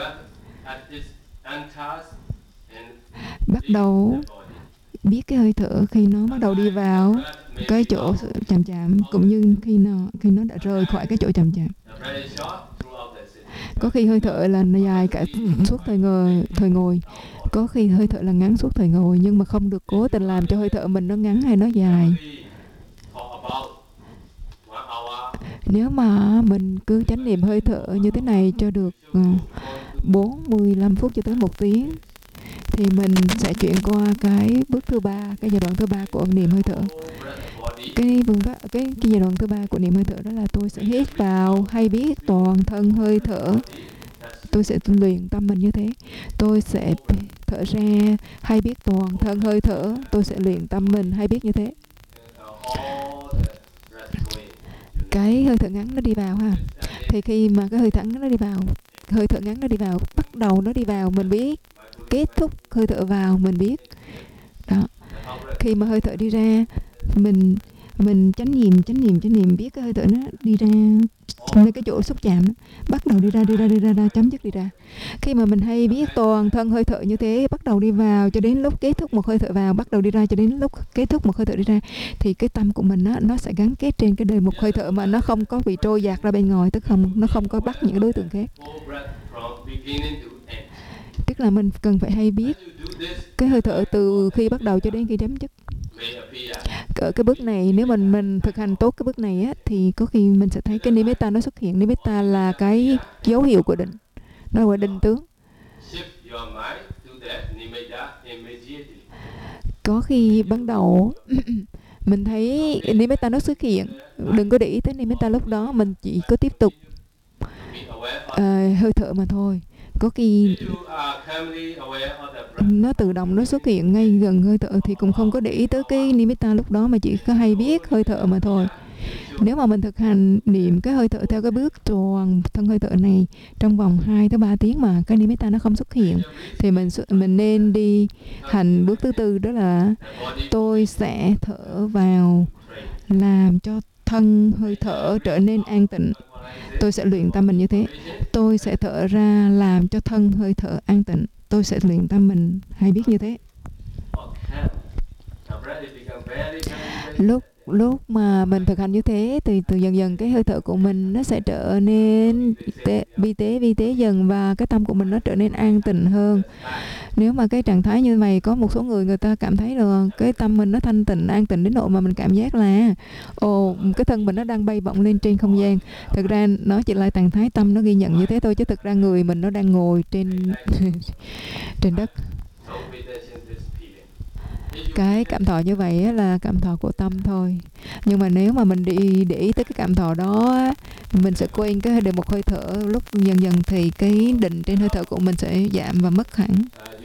S3: Bắt đầu biết cái hơi thở khi nó bắt đầu đi vào cái chỗ chạm chạm, cũng như khi nó đã rời khỏi cái chỗ chạm chạm. Có khi hơi thở là dài cả suốt thời ngồi, có khi hơi thở là ngắn suốt thời ngồi, nhưng mà không được cố tình làm cho hơi thở mình nó ngắn hay nó dài. Nếu mà mình cứ chánh niệm hơi thở như thế này cho được 45 phút cho tới 1 tiếng, thì mình sẽ chuyển qua cái bước thứ 3, cái giai đoạn thứ 3 của niệm hơi thở. Cái giai đoạn thứ 3 của niệm hơi thở đó là tôi sẽ hít vào hay biết toàn thân hơi thở. Tôi sẽ luyện tâm mình như thế. Tôi sẽ thở ra hay biết toàn thân hơi thở. Tôi sẽ luyện tâm mình hay biết như thế. Cái hơi thở ngắn nó đi vào ha. Thì khi mà cái hơi thở ngắn nó đi vào, bắt đầu nó đi vào mình biết, kết thúc hơi thở vào mình biết. Đó. Khi mà hơi thở đi ra, mình chánh niệm biết cái hơi thở nó đi ra ngay cái chỗ xúc chạm, bắt đầu đi ra, chấm dứt đi ra. Khi mà mình hay biết toàn thân hơi thở như thế, bắt đầu đi vào cho đến lúc kết thúc một hơi thở vào, bắt đầu đi ra cho đến lúc kết thúc một hơi thở đi ra, thì cái tâm của mình nó sẽ gắn kết trên cái đời một hơi thở mà nó không có bị trôi dạt ra bên ngoài, nó không có bắt những đối tượng khác. Tức là mình cần phải hay biết cái hơi thở từ khi bắt đầu cho đến khi chấm dứt. Ở cái bước này, nếu mình thực hành tốt cái bước này á, thì có khi mình sẽ thấy cái nimitta nó xuất hiện. Nimitta là cái dấu hiệu của định, nó gọi định tướng. Có khi ban đầu mình thấy nimitta nó xuất hiện, đừng có để ý tới nimitta lúc đó, mình chỉ có tiếp tục hơi thở mà thôi. Có khi nó tự động nó xuất hiện ngay gần hơi thở thì cũng không có để ý tới cái nimitta lúc đó, mà chỉ có hay biết hơi thở mà thôi. Nếu mà mình thực hành niệm cái hơi thở theo cái bước toàn thân hơi thở này trong vòng 2-3 tiếng mà cái nimitta nó không xuất hiện, thì mình nên đi hành bước thứ 4, đó là tôi sẽ thở vào làm cho thân hơi thở trở nên an tịnh. Tôi sẽ luyện tâm mình như thế. Tôi sẽ thở ra làm cho thân hơi thở an tịnh. Tôi sẽ luyện tâm mình hay biết như thế. Lúc mà mình thực hành như thế thì từ dần dần cái hơi thở của mình nó sẽ trở nên vi tế dần, và cái tâm của mình nó trở nên an tịnh hơn. Nếu mà cái trạng thái như vậy, có một số người ta cảm thấy là cái tâm mình nó thanh tịnh, an tịnh đến độ mà mình cảm giác là cái thân mình nó đang bay bổng lên trên không gian. Thực ra nó chỉ là trạng thái tâm nó ghi nhận như thế thôi, chứ thực ra người mình nó đang ngồi trên trên đất. Cái cảm thọ như vậy là cảm thọ của tâm thôi. Nhưng mà nếu mà mình để ý tới cái cảm thọ đó, mình sẽ quên cái đề mục hơi thở. Lúc dần dần thì cái định trên hơi thở của mình sẽ giảm và mất hẳn.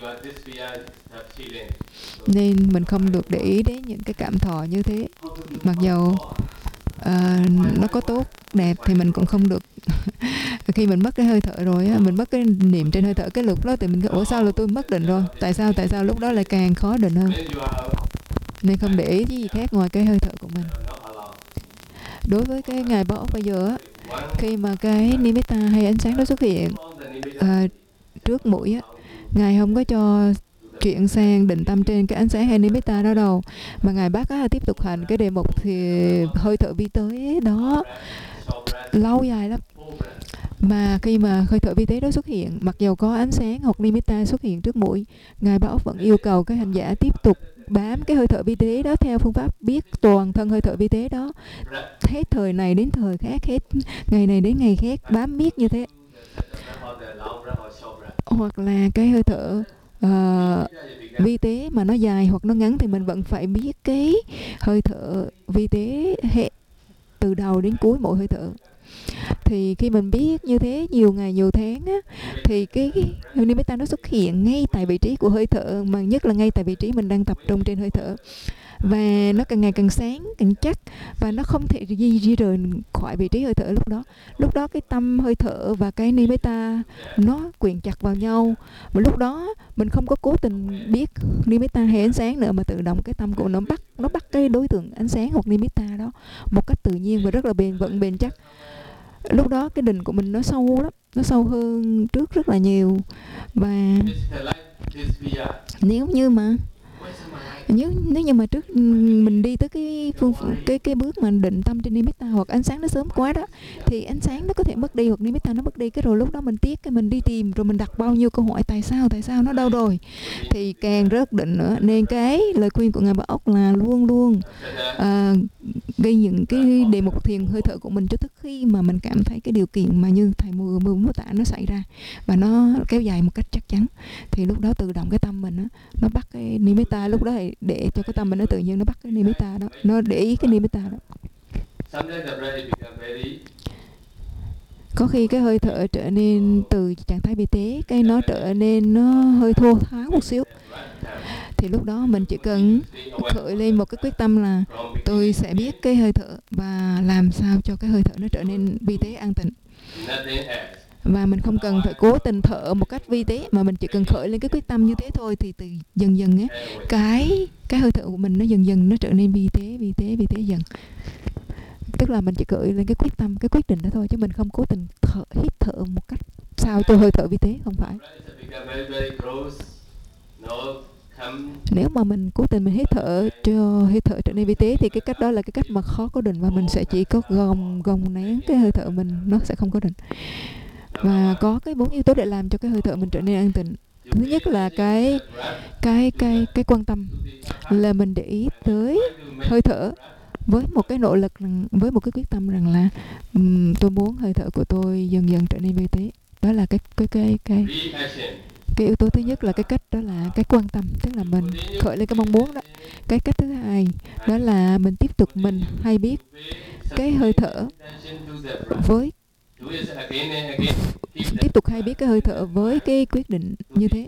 S3: Nên mình không được để ý đến những cái cảm thọ như thế. Mặc dầu nó có tốt đẹp thì mình cũng không được. Khi mình mất cái hơi thở rồi, mình mất cái niệm trên hơi thở, cái lúc đó thì mình ủa sao là tôi mất định rồi, tại sao lúc đó lại càng khó định hơn. Nên không để ý gì khác ngoài cái hơi thở của mình. Đối với cái ngài Bảo Ốc bây giờ, khi mà cái nimitta hay ánh sáng đó xuất hiện trước mũi, ngài không có cho chuyển sang định tâm trên cái ánh sáng hay nimitta đó đâu, mà ngài bác tiếp tục hành cái đề mục thì hơi thở vi tế đó lâu dài lắm. Mà khi mà hơi thở vi tế đó xuất hiện, mặc dù có ánh sáng hoặc nimitta xuất hiện trước mũi, ngài Bảo Ốc vẫn yêu cầu cái hành giả tiếp tục bám cái hơi thở vi tế đó theo phương pháp biết toàn thân hơi thở vi tế đó, hết thời này đến thời khác, hết ngày này đến ngày khác, bám biết như thế. Hoặc là cái hơi thở vi tế mà nó dài hoặc nó ngắn thì mình vẫn phải biết cái hơi thở vi tế từ đầu đến cuối mỗi hơi thở. Thì khi mình biết như thế nhiều ngày nhiều tháng á, thì cái Nimitta nó xuất hiện ngay tại vị trí của hơi thở, mà nhất là ngay tại vị trí mình đang tập trung trên hơi thở. Và nó càng ngày càng sáng, càng chắc, và nó không thể di rời khỏi vị trí hơi thở lúc đó. Lúc đó cái tâm hơi thở và cái Nimitta nó quyện chặt vào nhau. Và lúc đó mình không có cố tình biết Nimitta hay ánh sáng nữa, mà tự động cái tâm của nó bắt cái đối tượng ánh sáng hoặc Nimitta đó một cách tự nhiên và rất là bền vững, bền chắc. Lúc đó cái định của mình nó sâu lắm, nó sâu hơn trước rất là nhiều. Và nếu như mà trước mình đi tới cái bước mà định tâm trên Nimitta hoặc ánh sáng nó sớm quá đó, thì ánh sáng nó có thể mất đi hoặc Nimitta nó mất đi, cái rồi lúc đó mình tiếc, cái mình đi tìm rồi mình đặt bao nhiêu câu hỏi tại sao nó đâu rồi, thì càng rớt định nữa. Nên cái lời khuyên của Ngài Bảo Ốc là luôn luôn gây những cái đề mục thiền hơi thở của mình cho tới khi mà mình cảm thấy cái điều kiện mà như thầy vừa mô tả nó xảy ra và nó kéo dài một cách chắc chắn, thì lúc đó tự động cái tâm mình nó bắt cái Nimitta. Lúc đó thì để cho cái tâm mình nó tự nhiên nó bắt cái Nimitta đó, nó để ý cái Nimitta đó. Có khi cái hơi thở trở nên từ trạng thái vi tế, cái nó trở nên nó hơi thô tháo một xíu, thì lúc đó mình chỉ cần khởi lên một cái quyết tâm là tôi sẽ biết cái hơi thở và làm sao cho cái hơi thở nó trở nên vi tế an tịnh. Và mình không cần phải cố tình thở một cách vi tế, mà mình chỉ cần khởi lên cái quyết tâm như thế thôi, thì từ dần dần ấy, cái hơi thở của mình nó dần dần nó trở nên vi tế dần. Tức là mình chỉ khởi lên cái quyết tâm, cái quyết định đó thôi, chứ mình không cố tình hít thở một cách sao cho hơi thở vi tế, không phải. Nếu mà mình cố tình mình hít thở cho hơi thở trở nên vi tế, thì cái cách đó là cái cách mà khó có định, và mình sẽ chỉ có gồng nén cái hơi thở mình, nó sẽ không có định. Và có cái 4 yếu tố để làm cho cái hơi thở mình trở nên an tịnh. Thứ nhất là cái quan tâm, là mình để ý tới hơi thở với một cái nỗ lực, với một cái quyết tâm rằng là tôi muốn hơi thở của tôi dần dần trở nên vi tế. Đó là cái yếu tố thứ nhất, là cái cách đó là cái quan tâm, tức là mình khởi lên cái mong muốn đó. Cái cách thứ hai đó là mình tiếp tục mình hay biết cái hơi thở với cái quyết định như thế.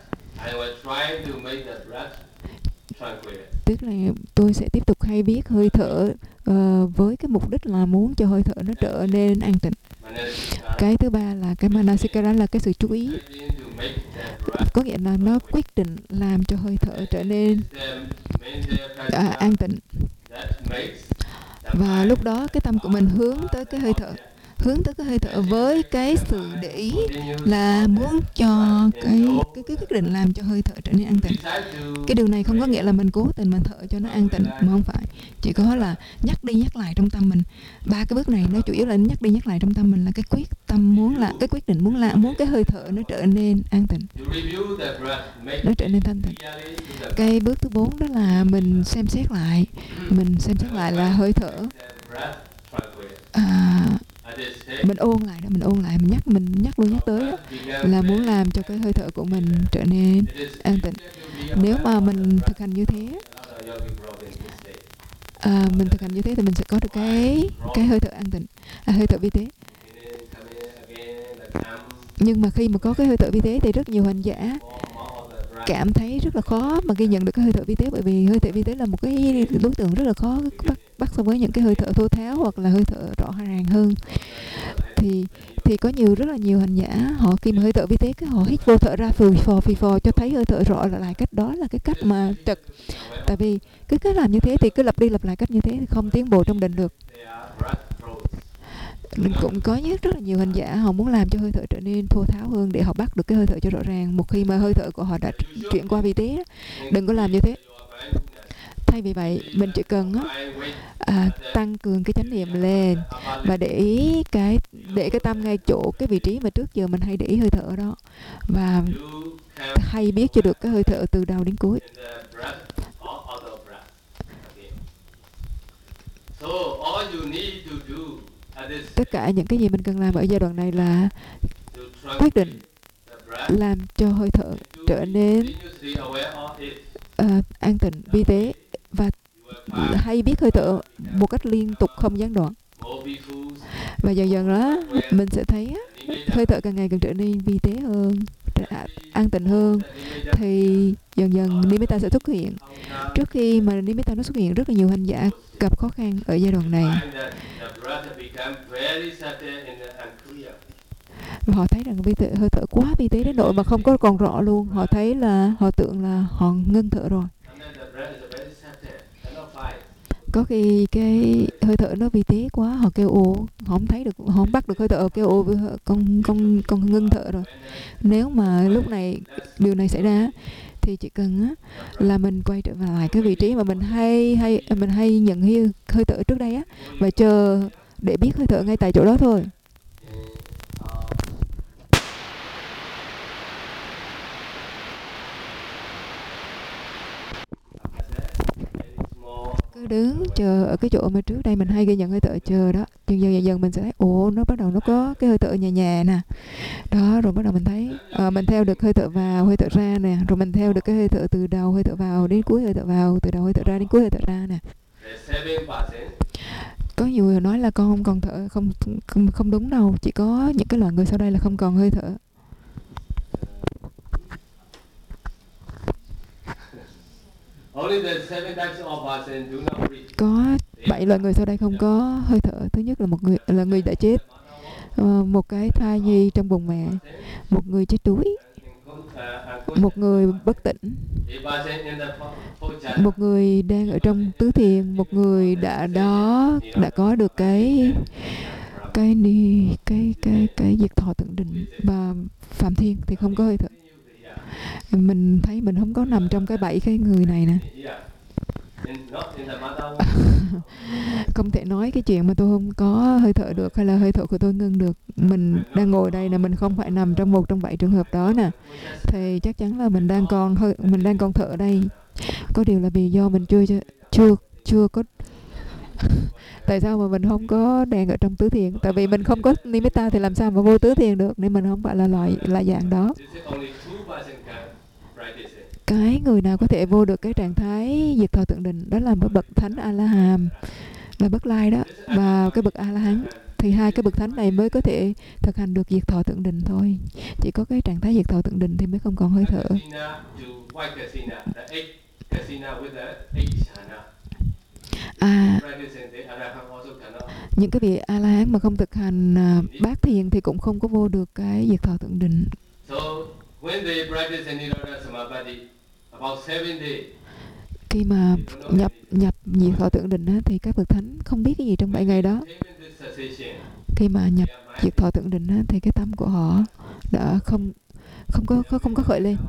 S3: Tức là tôi sẽ tiếp tục hay biết hơi thở với cái mục đích là muốn cho hơi thở nó trở nên an tịnh. Cái thứ ba là cái manasikara, là cái sự chú ý, có nghĩa là nó quyết định làm cho hơi thở trở nên an tịnh. Và lúc đó cái tâm của mình hướng tới cái hơi thở với cái sự để ý là muốn cho cái quyết định làm cho hơi thở trở nên an tịnh. Cái điều này không có nghĩa là mình cố tình mình thở cho nó an tịnh, mà không phải. Chỉ có là nhắc đi nhắc lại trong tâm mình. 3 cái bước này nó chủ yếu là nhắc đi nhắc lại trong tâm mình, là cái quyết tâm muốn là cái quyết định muốn cái hơi thở nó trở nên an tịnh, nó trở nên thanh tịnh. Cái bước thứ 4 đó là mình xem xét lại là hơi thở. Mình ôn lại, mình nhắc tới đó, là muốn làm cho cái hơi thở của mình trở nên an tịnh. Nếu mà mình thực hành như thế, thì mình sẽ có được cái hơi thở an tịnh, hơi thở vi tế. Nhưng mà khi mà có cái hơi thở vi tế thì rất nhiều hành giả cảm thấy rất là khó mà ghi nhận được cái hơi thở vi tế, bởi vì hơi thở vi tế là một cái đối tượng rất là khó bắt so với những cái hơi thở thô tháo hoặc là hơi thở rõ ràng hơn. Thì có rất là nhiều hành giả, họ khi mà hơi thở vi tế, cái họ hít vô thở ra phì phò cho thấy hơi thở rõ lại cách đó là cái cách mà trực. Tại vì cứ làm như thế thì cứ lặp đi lặp lại cách như thế thì không tiến bộ trong định được. Mình cũng có rất là nhiều hành giả họ muốn làm cho hơi thở trở nên thô tháo hơn để họ bắt được cái hơi thở cho rõ ràng. Một khi mà hơi thở của họ đã chuyển qua vi tế, đừng có làm như thế. Thay vì vậy, mình chỉ cần tăng cường cái chánh niệm lên và để cái tâm ngay chỗ cái vị trí mà trước giờ mình hay để ý hơi thở đó, và hay biết cho được cái hơi thở từ đầu đến cuối. Tất cả những cái gì mình cần làm ở giai đoạn này là quyết định làm cho hơi thở trở nên an tịnh, vi tế, và hay biết hơi thở một cách liên tục không gián đoạn. Và dần dần đó mình sẽ thấy hơi thở càng ngày càng trở nên vi tế hơn, an tịnh hơn, thì dần dần Nimitta sẽ xuất hiện. Trước khi mà Nimitta nó xuất hiện, rất là nhiều hành giả gặp khó khăn ở giai đoạn này. Và họ thấy rằng hơi thở quá vi tế đến độ mà không có còn rõ luôn. Họ thấy là họ tưởng là họ ngưng thở rồi. Có khi cái hơi thở nó vi tế quá, họ kêu ồ, họ không thấy được, họ không bắt được hơi thở, kêu ồ, con ngưng thở rồi. Nếu mà lúc này điều này xảy ra thì chỉ cần là mình quay trở lại cái vị trí mà mình hay nhận hơi thở trước đây và chờ để biết hơi thở ngay tại chỗ đó thôi. Cứ đứng chờ ở cái chỗ mà trước đây mình hay ghi nhận hơi thở, chờ đó, dần dần mình sẽ thấy ồ, nó bắt đầu nó có cái hơi thở nhẹ nhẹ nè đó, rồi bắt đầu mình thấy mình theo được hơi thở vào, hơi thở ra nè, rồi mình theo được cái hơi thở từ đầu hơi thở vào đến cuối hơi thở vào, từ đầu hơi thở ra đến cuối hơi thở ra nè. Có nhiều người nói là con không còn thở, không đúng đâu, chỉ có những cái loại người sau đây là không còn hơi thở. Có 7 loại người sau đây không có hơi thở. Thứ nhất là người đã chết, một cái thai nhi trong bụng mẹ, một người chết đuối, một người bất tỉnh, một người đang ở trong tứ thiền, một người đã có được cái diệt thọ tưởng định, và phạm thiên thì không có hơi thở. Mình thấy mình không có nằm trong cái 7 cái người này nè. Không thể nói cái chuyện mà tôi không có hơi thở được, hay là hơi thở của tôi ngưng được. Mình đang ngồi đây là mình không phải nằm trong một trong 7 trường hợp đó nè, thì chắc chắn là mình đang còn thở ở đây. Có điều là vì do mình chưa có tại sao mà mình không có đang ở trong tứ thiền? Tại vì mình không có nimitta thì làm sao mà vô tứ thiền được, nên mình không phải là dạng đó. Cái người nào có thể vô được cái trạng thái diệt thọ tưởng định đó là một bậc thánh A La Hàm, là Bất Lai đó, và cái bậc A La Hán, thì hai cái bậc thánh này mới có thể thực hành được diệt thọ tưởng định thôi. Chỉ có cái trạng thái diệt thọ tưởng định thì mới không còn hơi thở. Những cái vị A La Hán mà không thực hành bát thiền thì cũng không có vô được cái diệt thọ tưởng định. Khi mà nhập diệt thọ tưởng định thì các bậc thánh không biết cái gì trong 7 ngày đó. Khi mà nhập diệt thọ tưởng định thì cái tâm của họ đã không có khởi lên.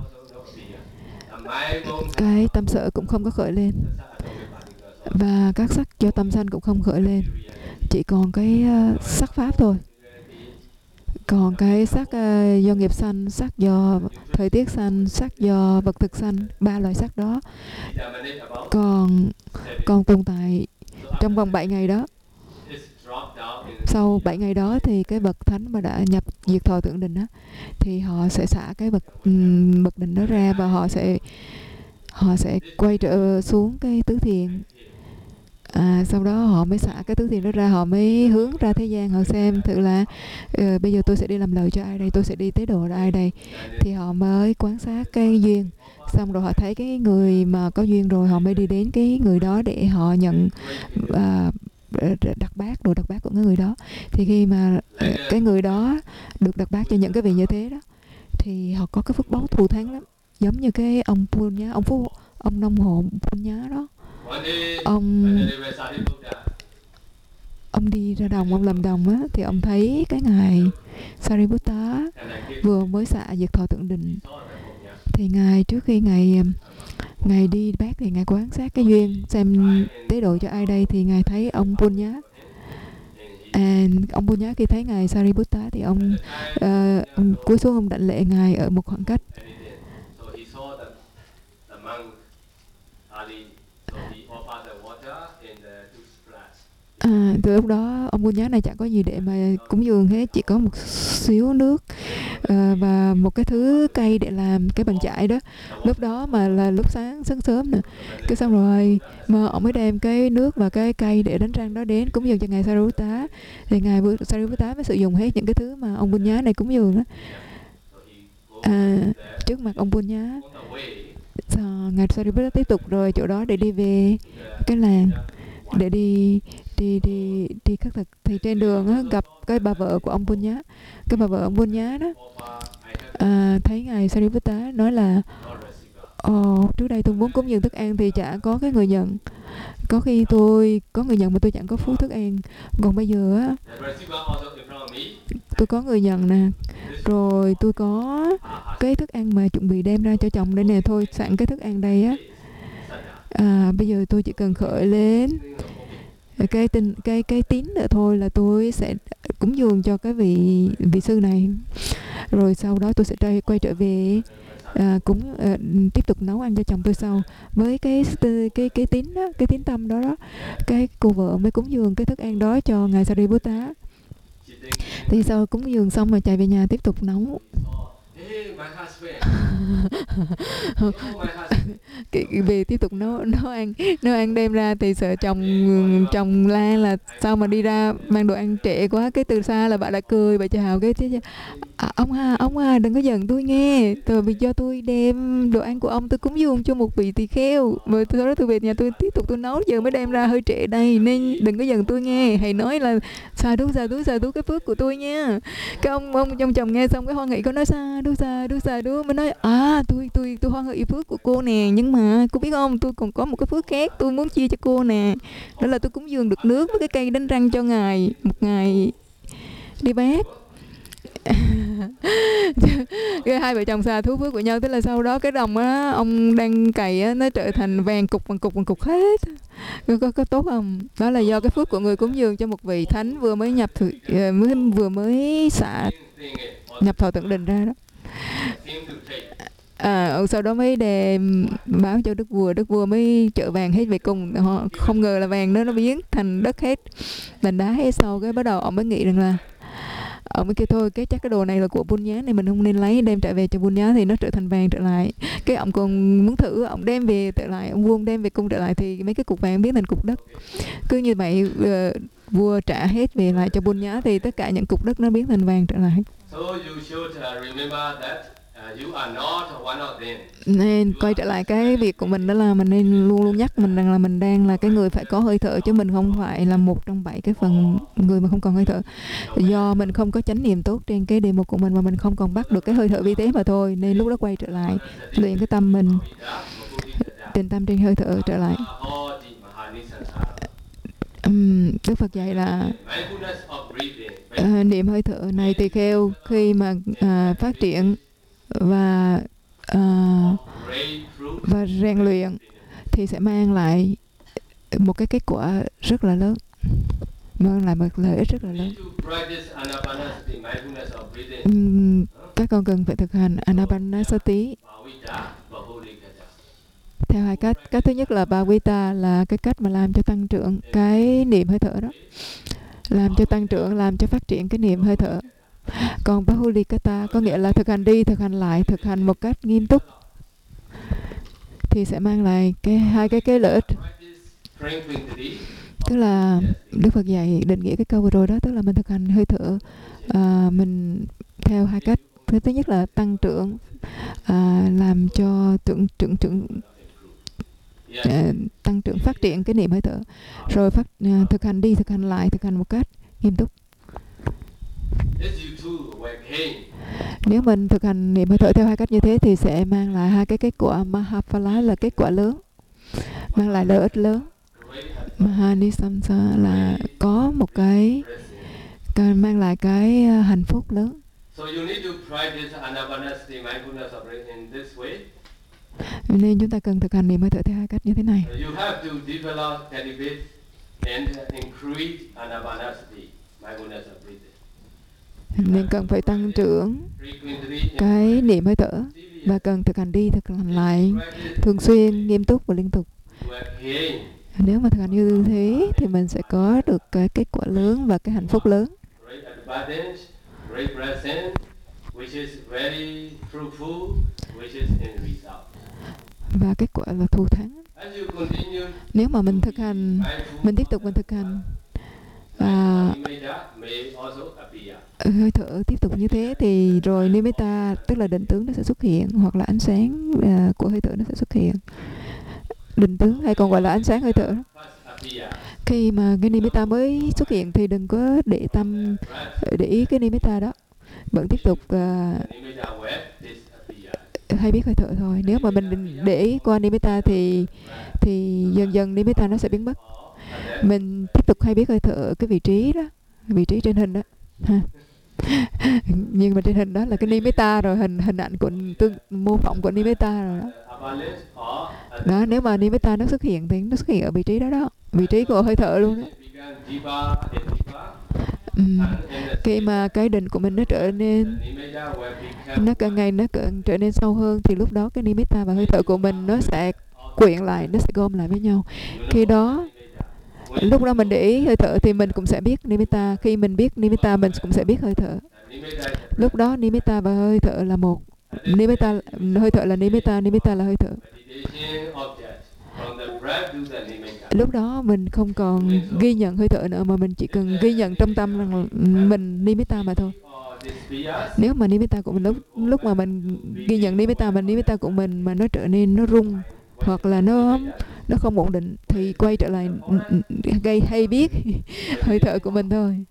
S3: Cái tâm sở cũng không có khởi lên, và các sắc do tâm sanh cũng không khởi lên. Chỉ còn cái sắc pháp thôi. Còn cái sắc do nghiệp sanh, sắc do thời tiết sanh, sắc do vật thực sanh, 3 loại sắc đó còn tồn tại trong vòng 7 ngày đó. Sau 7 ngày đó thì cái bậc thánh mà đã nhập diệt thọ tưởng định thì họ sẽ xả cái bậc định đó ra, và họ sẽ quay trở xuống cái tứ thiền. Sau đó họ mới xả cái tứ thiền đó ra, họ mới hướng ra thế gian, họ xem thử là bây giờ tôi sẽ đi làm lời cho ai đây, tôi sẽ đi tế độ cho ai đây. Thì họ mới quan sát cái duyên, xong rồi họ thấy cái người mà có duyên rồi, họ mới đi đến cái người đó để họ nhận đặt bát, đồ đặt bát của cái người đó. Thì khi mà cái người đó được đặt bát cho những cái vị như thế đó, thì họ có cái phước báu thù thắng lắm. Giống như cái ông Punya, ông nông hộ Punya đó. Ông đi ra đồng, ông làm đồng thì ông thấy cái ngài Sariputta vừa mới xả diệt thọ tưởng định. Thì ngài trước khi ngài đi bác thì ngài quan sát cái duyên, xem tế độ cho ai đây. Thì ngài thấy ông Punya. Ông Punya khi thấy ngài Sariputta thì ông cúi xuống, ông đảnh lễ ngài ở một khoảng cách. Từ lúc đó ông Buddha này chẳng có gì để mà cúng dường hết, chỉ có một xíu nước và một cái thứ cây để làm cái bàn chải đó. Lúc đó mà là lúc sáng sớm nè, cái xong rồi mà ông mới đem cái nước và cái cây để đánh răng đó đến cúng dường cho ngài Sariputta. Thì ngài Sariputta mới sử dụng hết những cái thứ mà ông Buddha này cúng dường đó trước mặt ông Buddha. Ngài Sariputta tiếp tục rồi chỗ đó để đi về cái làng để đi khất thực. Thì trên đường á, gặp cái bà vợ của ông Buddha. Cái bà vợ ông Buddha đó thấy ngài Sariputta nói là trước đây tôi muốn cúng dường thức ăn thì chả có cái người nhận. Có khi tôi có người nhận mà tôi chẳng có phú thức ăn. Còn bây giờ á, tôi có người nhận nè, rồi tôi có cái thức ăn mà chuẩn bị đem ra cho chồng đây nè, thôi sẵn cái thức ăn đây á, bây giờ tôi chỉ cần khởi lên cái tín nữa thôi là tôi sẽ cúng dường cho cái vị sư này, rồi sau đó tôi sẽ quay trở về tiếp tục nấu ăn cho chồng tôi sau. Với cái tín đó, cái tín tâm đó, cái cô vợ mới cúng dường cái thức ăn đó cho ngài Sariputta. Thì sau cúng dường xong rồi chạy về nhà tiếp tục nấu. Về tiếp tục nấu ăn đem ra thì sợ chồng la là sao mà đi ra mang đồ ăn trễ quá. Cái từ xa là bà đã cười, bà chào cái ông đừng có giận tôi nghe, vì do tôi đem đồ ăn của ông tôi cúng dường cho một vị tỳ kheo, rồi sau đó tôi về nhà tôi tiếp tục tôi nấu, giờ mới đem ra hơi trễ đây, nên đừng có giận tôi nghe. Hãy nói là xà đu cái phước của tôi nha. Cái ông trong chồng nghe xong cái hoan hỷ, có nói xà đu mới nói tôi hoan hỷ phước của cô nè, nhưng mà cô biết không, tôi còn có một cái phước khác tôi muốn chia cho cô nè, đó là tôi cúng dường được nước với cái cây đánh răng cho ngài một ngày đi bác. Cái hai vợ chồng xà thú phước của nhau. Tức là sau đó cái đồng á ông đang cày á, nó trở thành vàng cục hết. Có tốt không? Đó là do cái phước của người cúng dường cho một vị thánh vừa mới nhập thọ tượng đình ra đó. Sau đó mới báo cho đức vua mới chở vàng hết về cùng. Họ không ngờ là vàng đó nó biến thành đất hết, thành đá hết. Sau cái bắt đầu ông mới nghĩ rằng là ông mới kêu thôi chắc cái đồ này là của Buddha này, mình không nên lấy, đem trả về cho Buddha thì nó trở thành vàng trở lại. Cái ông còn muốn thử, ông đem về trở lại, ông vua đem về cung trở lại thì mấy cái cục vàng biến thành cục đất. Cứ như vậy vua trả hết về lại cho Buddha thì tất cả những cục đất nó biến thành vàng trở lại. Nên quay trở lại cái việc của mình, đó là mình nên luôn luôn nhắc mình rằng là mình đang là cái người phải có hơi thở, chứ mình không phải là 1 trong 7 cái phần người mà không còn hơi thở. Do mình không có chánh niệm tốt trên cái đề mục của mình mà mình không còn bắt được cái hơi thở vi tế mà thôi, nên lúc đó quay trở lại luyện cái tâm mình, định tâm trên hơi thở trở lại. Đức Phật dạy là niệm hơi thở này tỳ kheo khi mà phát triển và rèn luyện thì sẽ mang lại một cái kết quả rất là lớn, mang lại một lợi ích rất là lớn. Các con cần phải thực hành Anapanasati theo 2 cách. Cách thứ nhất là Bhavita, là cái cách mà làm cho tăng trưởng cái niệm hơi thở đó, làm cho tăng trưởng, làm cho phát triển cái niệm hơi thở. Còn Bahulikata có nghĩa là thực hành đi, thực hành lại, thực hành một cách nghiêm túc thì sẽ mang lại hai cái lợi ích. Tức là Đức Phật dạy định nghĩa cái câu vừa rồi đó, tức là mình thực hành hơi thở mình theo 2 cách. Thứ nhất là tăng trưởng, làm cho tăng trưởng phát triển cái niệm hơi thở, rồi thực hành đi, thực hành lại, thực hành một cách nghiêm túc. Nếu mình thực hành niệm hơi thở theo 2 cách như thế thì sẽ mang lại 2 cái kết quả. Mahaphala là kết quả lớn, mang lại lợi ích lớn. Mahanisamsa là có một cái mang lại cái hạnh phúc lớn. Nên chúng ta cần thực hành niệm hơi thở theo 2 cách như thế này. Nên cần phải tăng trưởng cái niệm hơi thở và cần thực hành đi, thực hành lại thường xuyên, nghiêm túc và liên tục Nếu mà thực hành như thế thì mình sẽ có được cái kết quả lớn và cái hạnh phúc lớn. Và kết quả là thù thắng. Nếu mà mình thực hành, mình tiếp tục mình thực hành hơi thở tiếp tục như thế thì rồi nimitta, tức là định tướng nó sẽ xuất hiện, hoặc là ánh sáng của hơi thở nó sẽ xuất hiện. Định tướng hay còn gọi là ánh sáng hơi thở. Khi mà cái nimitta mới xuất hiện thì đừng có để ý cái nimitta đó, vẫn tiếp tục hay biết hơi thở thôi. Nếu mà mình để ý qua nimitta thì dần dần nimitta nó sẽ biến mất. Mình tiếp tục hay biết hơi thở cái vị trí đó, vị trí trên hình đó ha. Nhưng mà trên hình đó là cái nimitta rồi, hình ảnh của mô phỏng của nimitta rồi đó. Đó, nếu mà nimitta nó xuất hiện thì nó xuất hiện ở vị trí đó đó, vị trí của hơi thở luôn đó. Khi mà cái định của mình nó trở nên, nó càng ngày nó càng trở nên sâu hơn thì lúc đó cái nimitta và hơi thở của mình nó sẽ quyện lại, nó sẽ gom lại với nhau. Khi đó, lúc đó mình để ý hơi thở thì mình cũng sẽ biết nimitta. Khi mình biết nimitta mình cũng sẽ biết hơi thở. Lúc đó nimitta và hơi thở là một. Nimitta, hơi thở là nimitta, nimitta là hơi thở. Lúc đó mình không còn ghi nhận hơi thở nữa, mà mình chỉ cần ghi nhận trong tâm rằng mình nimitta mà thôi. Nếu mà nimitta của mình lúc mà mình ghi nhận nimitta của mình mà nó trở nên nó rung, hoặc là nó không ổn định thì quay trở lại gây hay biết hơi thở của mình thôi.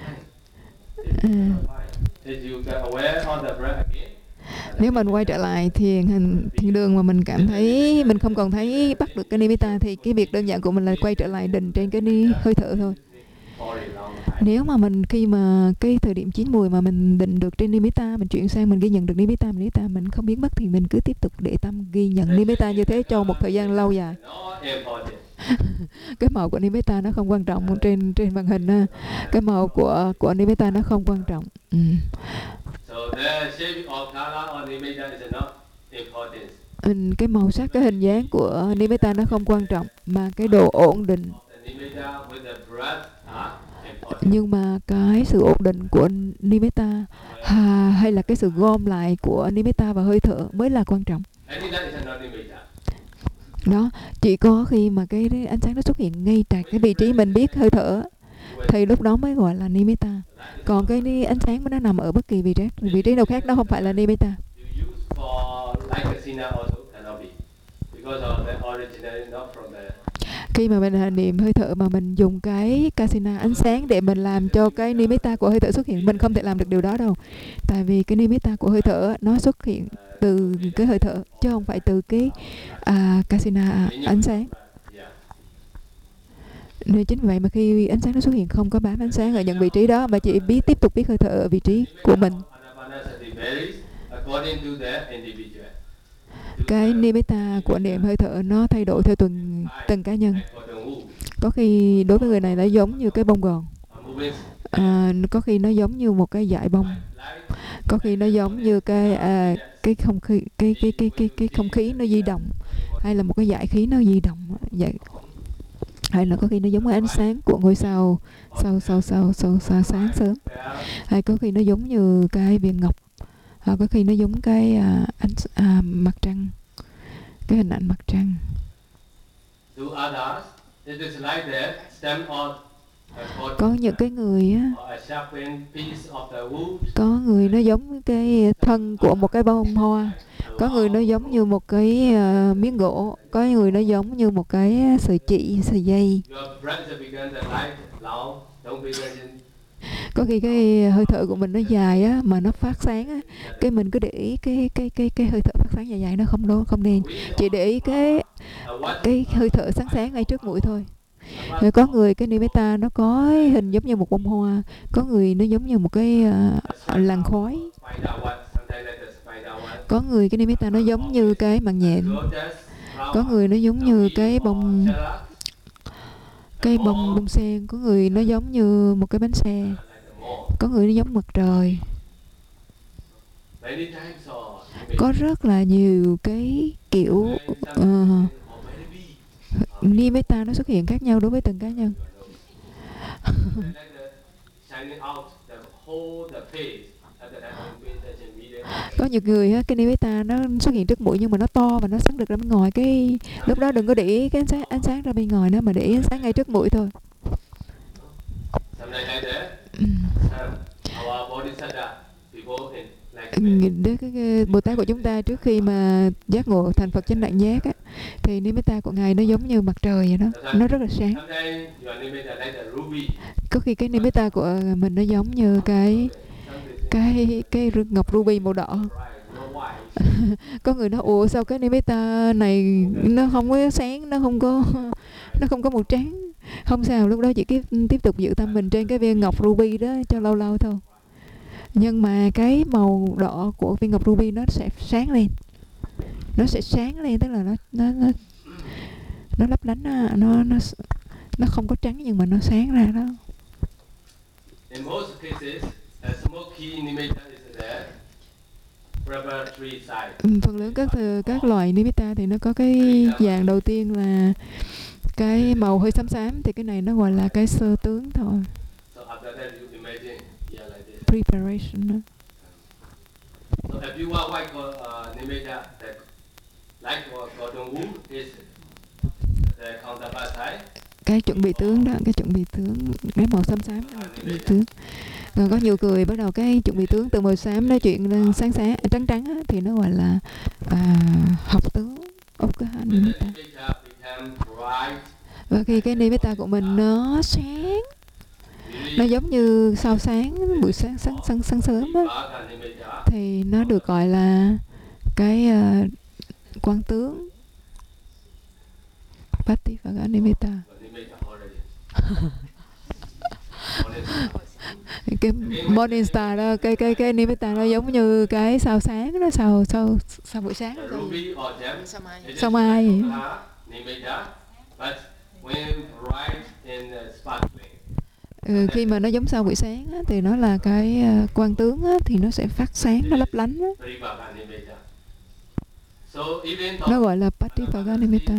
S3: Nếu mình quay trở lại thiền đường mà mình cảm thấy mình không còn thấy bắt được cái nimitta thì cái việc đơn giản của mình là quay trở lại định trên cái hơi thở thôi. Nếu mà mình khi mà cái thời điểm chín mùi mà mình định được trên nimitta, mình chuyển sang mình ghi nhận được nimitta mình không biến mất thì mình cứ tiếp tục để tâm ghi nhận nimitta như thế cho một thời gian lâu dài. Cái màu của nimitta nó không quan trọng trên màn hình ha. Cái màu của nimitta nó không quan trọng. Cái màu sắc, cái hình dáng của nimitta nó không quan trọng, mà cái độ ổn định. Nhưng mà cái sự ổn định của nimitta hay là cái sự gom lại của nimitta và hơi thở mới là quan trọng. Đó, chỉ có khi mà cái ánh sáng nó xuất hiện ngay tại cái vị trí mình biết hơi thở thì lúc đó mới gọi là nimitta. Còn cái ánh sáng nó nằm ở bất kỳ vị trí nào khác, nó không phải là nimitta. Khi mà mình niệm hơi thở mà mình dùng cái kasina ánh sáng để mình làm cho cái nimitta của hơi thở xuất hiện, mình không thể làm được điều đó đâu. Tại vì cái nimitta của hơi thở nó xuất hiện từ cái hơi thở chứ không phải từ cái kasina ánh sáng. Nên chính vì vậy mà khi ánh sáng nó xuất hiện không có bám ánh sáng ở những vị trí đó, mà chỉ tiếp tục biết hơi thở ở vị trí của mình. Cái nimitta của niệm hơi thở nó thay đổi theo từng cá nhân. Có khi đối với người này nó giống như cái bông gòn, có khi nó giống như một cái dải bông, có khi nó giống như cái không khí nó di động, hay là một cái dải khí nó di động vậy. Hay là có khi nó giống cái ánh sáng của ngôi sao sáng sớm, hay có khi nó giống như cái viên ngọc, có khi nó giống cái mặt trăng, cái hình ảnh mặt trăng. Có những cái người á, có người nó giống cái thân của một cái bông hoa, có người nó giống như một cái miếng gỗ, có người nó giống như một cái sợi dây. Có khi cái hơi thở của mình nó dài á, mà nó phát sáng á, cái mình cứ để ý cái hơi thở phát sáng dài nó không nên, chỉ để ý cái hơi thở sáng ngay trước mũi thôi. Rồi có người cái nimitta nó có hình giống như một bông hoa, có người nó giống như một cái làn khói, có người cái nimitta nó giống như cái màng nhện, có người nó giống như cái bông sen, có người nó giống như một cái bánh xe, có người nó giống mặt trời. Có rất là nhiều cái kiểu nimitta nó xuất hiện khác nhau đối với từng cá nhân. Có nhiều người á, cái nimitta nó xuất hiện trước mũi nhưng mà nó to và nó sáng được ra bên ngoài, cái lúc đó đừng có để ý cái ánh sáng ra bên ngoài nữa mà để ý ánh sáng ngay trước mũi thôi. Cái Bồ Tát của chúng ta trước khi mà giác ngộ thành Phật chánh đẳng giác á, thì nimitta của ngài nó giống như mặt trời vậy đó, nó rất là sáng. Có khi cái nimitta của mình nó giống như cái ngọc ruby màu đỏ. Có người nói ủa sao cái nimitta này nó không có sáng, nó không có màu trắng. Không sao, lúc đó chỉ tiếp tục giữ tâm mình trên cái viên ngọc ruby đó cho lâu lâu thôi. Nhưng mà cái màu đỏ của viên ngọc ruby nó sẽ sáng lên. Nó sẽ sáng lên, tức là nó lấp lánh, nó không có trắng nhưng mà nó sáng ra đó.
S1: In most cases, a smoky nimitta is there.
S3: Phần lớn các loại nimitta thì nó có cái dạng đầu tiên là cái màu hơi xám xám, thì cái này nó gọi là cái sơ tướng thôi. Preparation.
S1: So if you want white nimitta, like golden wool is the counterpart side.
S3: Cái chuẩn bị tướng đó, cái màu xám xám đó là chuẩn bị tướng. Rồi có nhiều người bắt đầu cái chuẩn bị tướng từ màu xám nó chuyển lên sáng trắng trắng á, thì nó gọi là học tướng nimitta. Và khi cái nimitta của mình nó sáng, nó giống như sao sáng buổi sáng sớm á, thì nó được gọi là cái quang tướng Pativaga nimitta. Cái morning star đó, cái nimitta nó giống như cái sao sáng đó, sao buổi sáng đó, sao mai. Khi mà nó giống sao buổi sáng á, thì nó là cái quang tướng á, thì nó sẽ phát sáng, nó lấp lánh á. Nó gọi là Pativaga nimitta.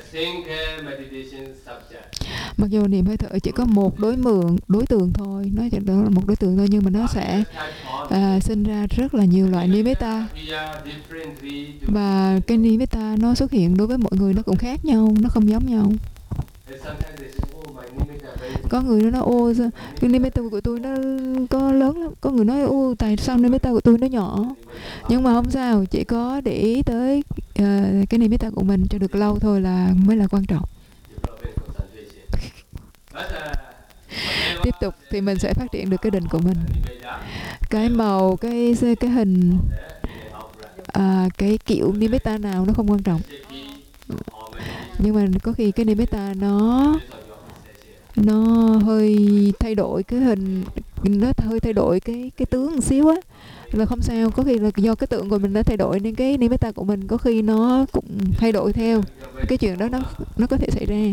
S3: Mặc dù niệm hơi thở chỉ có một đối tượng thôi, nó chỉ là một đối tượng thôi, nhưng mà nó sẽ sinh ra rất là nhiều loại nimitta. Và cái nimitta nó xuất hiện đối với mọi người nó cũng khác nhau, nó không giống nhau. Có người nói ô cái nimitta của tôi nó có lớn lắm, có người nói ô tại sao nimitta của tôi nó nhỏ. Nhưng mà không sao, chỉ có để ý tới cái nimitta của mình cho được lâu thôi là mới là quan trọng. Tiếp tục thì mình sẽ phát triển được cái định của mình. Cái màu, cái hình, cái kiểu nimitta nào nó không quan trọng. Nhưng mà có khi cái nimitta nó hơi thay đổi cái hình, nó hơi thay đổi cái tướng một xíu á, là không sao. Có khi là do cái tượng của mình đã thay đổi nên cái nimitta của mình có khi nó cũng thay đổi theo. Cái chuyện đó nó có thể xảy ra.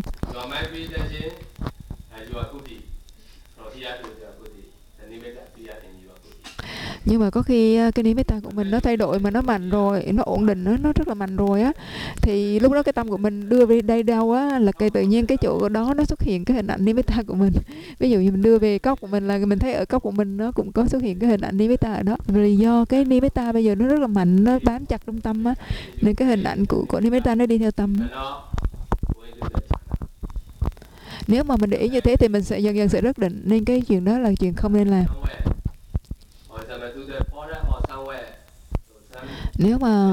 S3: Nhưng mà có khi cái nimitta của mình nó thay đổi mà nó mạnh rồi, nó ổn định, nó rất là mạnh rồi á, thì lúc đó cái tâm của mình đưa về đây đâu á, là tự nhiên cái chỗ đó nó xuất hiện cái hình ảnh nimitta của mình. Ví dụ như mình đưa về cốc của mình là mình thấy ở cốc của mình nó cũng có xuất hiện cái hình ảnh nimitta ở đó. Vì do cái nimitta bây giờ nó rất là mạnh, nó bám chặt trong tâm á, nên cái hình ảnh của nimitta nó đi theo tâm. Nếu mà mình để ý như thế thì mình sẽ dần dần sẽ rất định, nên cái chuyện đó là chuyện không nên làm. Nếu mà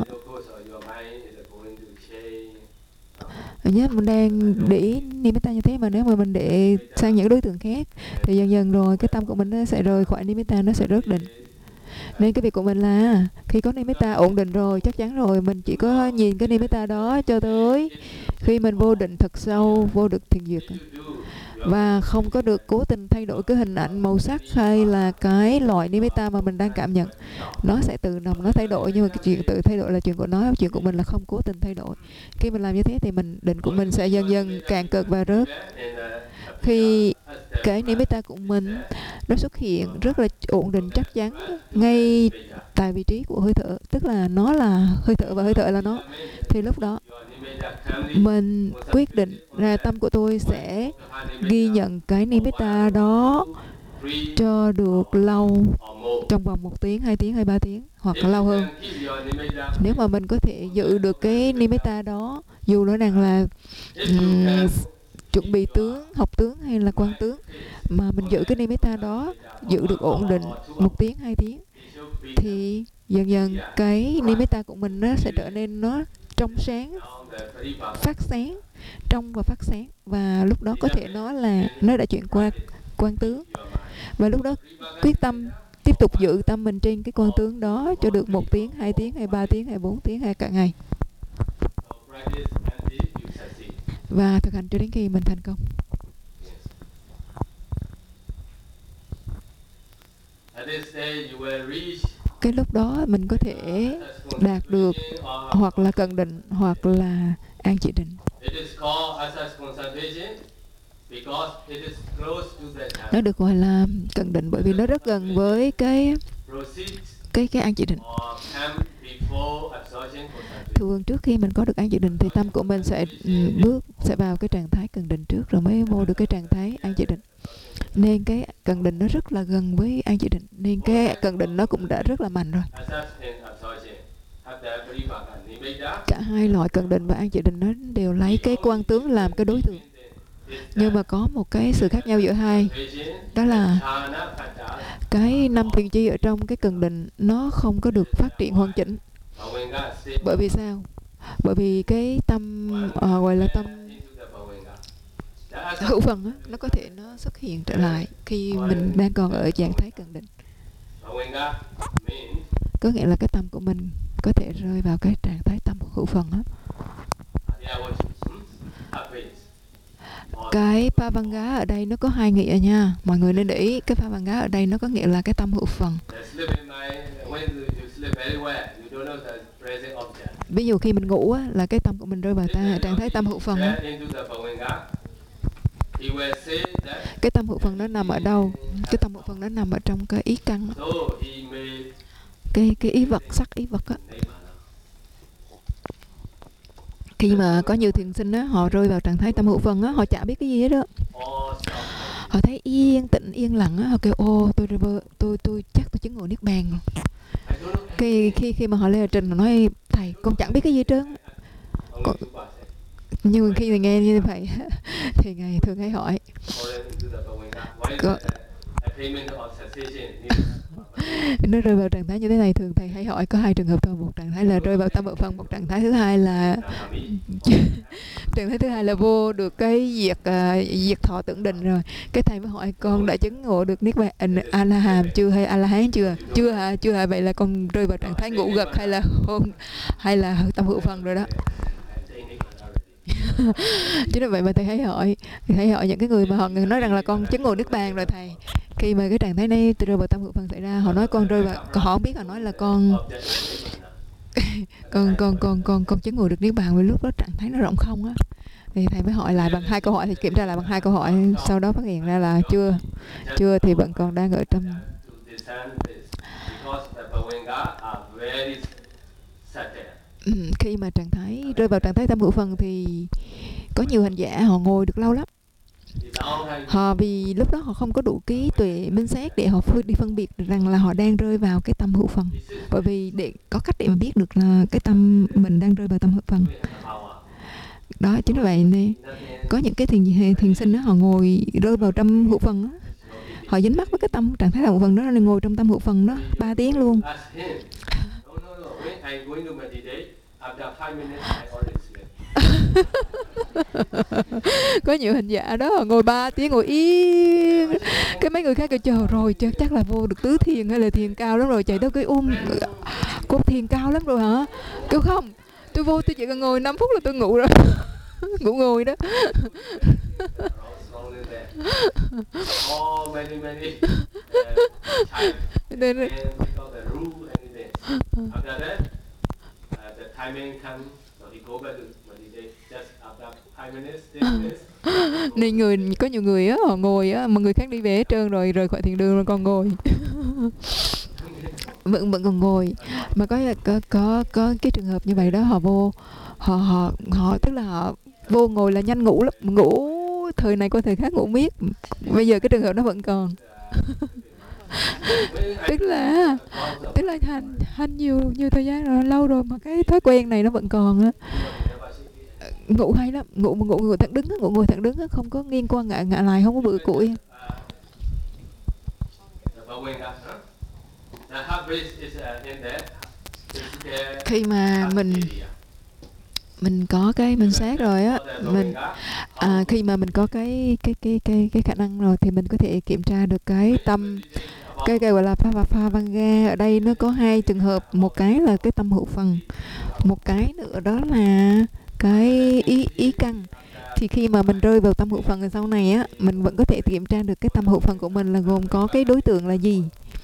S3: nhớ mình đang để ý nimitta như thế, mà nếu mà mình để sang những đối tượng khác thì dần dần rồi cái tâm của mình nó sẽ rời khỏi nimitta, nó sẽ rớt định. Nên cái việc của mình là khi có nimitta ổn định rồi, chắc chắn rồi, mình chỉ có nhìn cái nimitta đó cho tới khi mình vô định thật sâu, vô được thiền duyệt, và không có được cố tình thay đổi cái hình ảnh, màu sắc hay là cái loại nimitta mà mình đang cảm nhận. Nó sẽ tự động nó thay đổi, nhưng mà cái chuyện tự thay đổi là chuyện của nó, chuyện của mình là không cố tình thay đổi. Khi mình làm như thế thì định của mình sẽ dần dần cạn cực và rớt. Khi cái nimitta của mình nó xuất hiện rất là ổn định chắc chắn ngay tại vị trí của hơi thở, tức là nó là hơi thở và hơi thở là nó, thì lúc đó mình quyết định ra tâm của tôi sẽ ghi nhận cái nimitta đó cho được lâu, trong vòng 1 tiếng, 2 tiếng hay 3 tiếng hoặc là lâu hơn. Nếu mà mình có thể giữ được cái nimitta đó, dù nó đang là chuẩn bị tướng, học tướng hay là quan tướng, mà mình giữ cái nimitta đó giữ được ổn định 1 tiếng, 2 tiếng, thì dần dần cái nimitta của mình nó sẽ trở nên nó trong sáng, phát sáng, trong và phát sáng, và lúc đó có thể nói là nó đã chuyển qua quan tướng. Và lúc đó quyết tâm tiếp tục giữ tâm mình trên cái quan tướng đó cho được 1 tiếng, 2 tiếng hay 3 tiếng hay 4 tiếng hay cả ngày, và thực hành cho đến khi mình thành công. Cái lúc đó mình có thể đạt được hoặc là cận định hoặc là an chỉ định. Nó được gọi là cận định bởi vì nó rất gần với cái an chỉ định. Thường trước khi mình có được an chỉ định thì tâm của mình sẽ vào cái trạng thái cận định trước rồi mới vô được cái trạng thái an chỉ định. Nên cái cận định nó rất là gần với an chỉ định, nên cái cận định nó cũng đã rất là mạnh rồi. Cả hai loại cận định và an chỉ định nó đều lấy cái quan tướng làm cái đối tượng. Nhưng mà có một cái sự khác nhau giữa hai, đó là cái 5 thiền chi ở trong cái cận định nó không có được phát triển hoàn chỉnh. Bởi vì sao? Bởi vì cái tâm gọi là tâm hữu phần á, nó có thể nó xuất hiện trở lại khi mình đang còn ở trạng thái cận định. Có nghĩa là cái tâm của mình có thể rơi vào cái trạng thái tâm hữu phần á. Cái Phavanga ở đây nó có 2 nghĩa nha. Mọi người nên để ý, cái Phavanga ở đây nó có nghĩa là cái tâm hữu phần. Ví dụ khi mình ngủ á, là cái tâm của mình rơi vào trạng thái tâm hữu phần á. Cái tâm hữu phần nó nằm ở đâu? Cái tâm hữu phần nó nằm ở trong cái ý căn, cái ý vật, sắc ý vật á. Khi mà có nhiều thiền sinh á, họ rơi vào trạng thái tâm hữu phần á, họ chả biết cái gì hết đó. Họ thấy yên tĩnh, yên lặng á, họ kêu tôi chắc tôi chứng ngộ niết bàn rồi. Khi mà họ lên trình họ nói thầy con chẳng biết cái gì hết trơn. Nhưng khi thầy nghe như vậy thì ngài thường hay hỏi nó rơi vào trạng thái như thế này, thường thầy hay hỏi có 2 trường hợp thôi. Một trạng thái là rơi vào tâm hữu phần, một trạng thái thứ hai là trạng thái thứ hai là vô được cái diệt thọ tưởng định rồi. Cái thầy mới hỏi con đã chứng ngộ được niết bàn a la hàm chưa hay a la hán chưa? Chưa hả? Vậy là con rơi vào trạng thái ngủ gật hay là tâm hữu phần rồi đó. Chứ là vậy mà thầy hay hỏi những cái người mà họ nói rằng là con chứng ngộ niết bàn rồi thầy. Khi mà cái trạng thái này rơi vào tâm hữu phần xảy ra, họ nói con rơi vào, họ không biết, họ nói là con chứng ngộ được niết bàn, với lúc đó trạng thái nó rộng không á. Thì thầy mới hỏi lại bằng 2 câu hỏi, thì kiểm tra lại bằng 2 câu hỏi, sau đó phát hiện ra là chưa thì vẫn còn đang ở trong. Khi mà rơi vào trạng thái tâm hữu phần thì có nhiều hành giả họ ngồi được lâu lắm. Vì lúc đó họ không có đủ trí tuệ minh xét để họ đi phân biệt được rằng là họ đang rơi vào cái tâm hữu phần. Bởi vì để có cách để mà biết được là cái tâm mình đang rơi vào tâm hữu phần. Đó, chính là vậy nên có những cái thiền sinh đó, họ ngồi rơi vào tâm hữu phần đó. Họ dính mắc với cái trạng thái tâm hữu phần đó, nên ngồi trong tâm hữu phần đó 3 tiếng luôn. Có nhiều hành giả đó ngồi 3 tiếng ngồi yên. Cái mấy người khác kêu chờ rồi chắc là vô được tứ thiền hay là thiền cao lắm rồi, chạy tới cái cô thiền cao lắm rồi hả? Kêu không, tôi vô tôi chỉ cần ngồi 5 phút là tôi ngủ rồi. Ngủ ngồi đó. Nên có nhiều người á, họ ngồi á mà người khác đi về hết trơn rồi, rời khỏi thiền đường rồi còn ngồi. vẫn còn ngồi. Mà có cái trường hợp như vậy đó, họ tức là họ vô ngồi là nhanh ngủ lắm, ngủ thời này qua thời khác ngủ miết. Bây giờ cái trường hợp đó vẫn còn. tức là hành nhiều thời gian rồi, lâu rồi mà cái thói quen này nó vẫn còn á. Ngủ hay lắm, ngủ thẳng đứng, ngồi thẳng đứng, không có nghiêng qua ngả lại, không có bự củi. Khi mà mình có cái minh sát rồi á, khi mà mình có cái khả năng rồi thì mình có thể kiểm tra được cái tâm, cái gọi là Phavanga. Ở đây nó có hai trường hợp, một cái là cái tâm hữu phần, một cái nữa đó là cái ý căn. Thì khi mà mình rơi vào tâm hữu phần rồi sau này á, mình vẫn có thể kiểm tra được cái tâm hữu phần của mình là gồm có cái đối tượng là gì.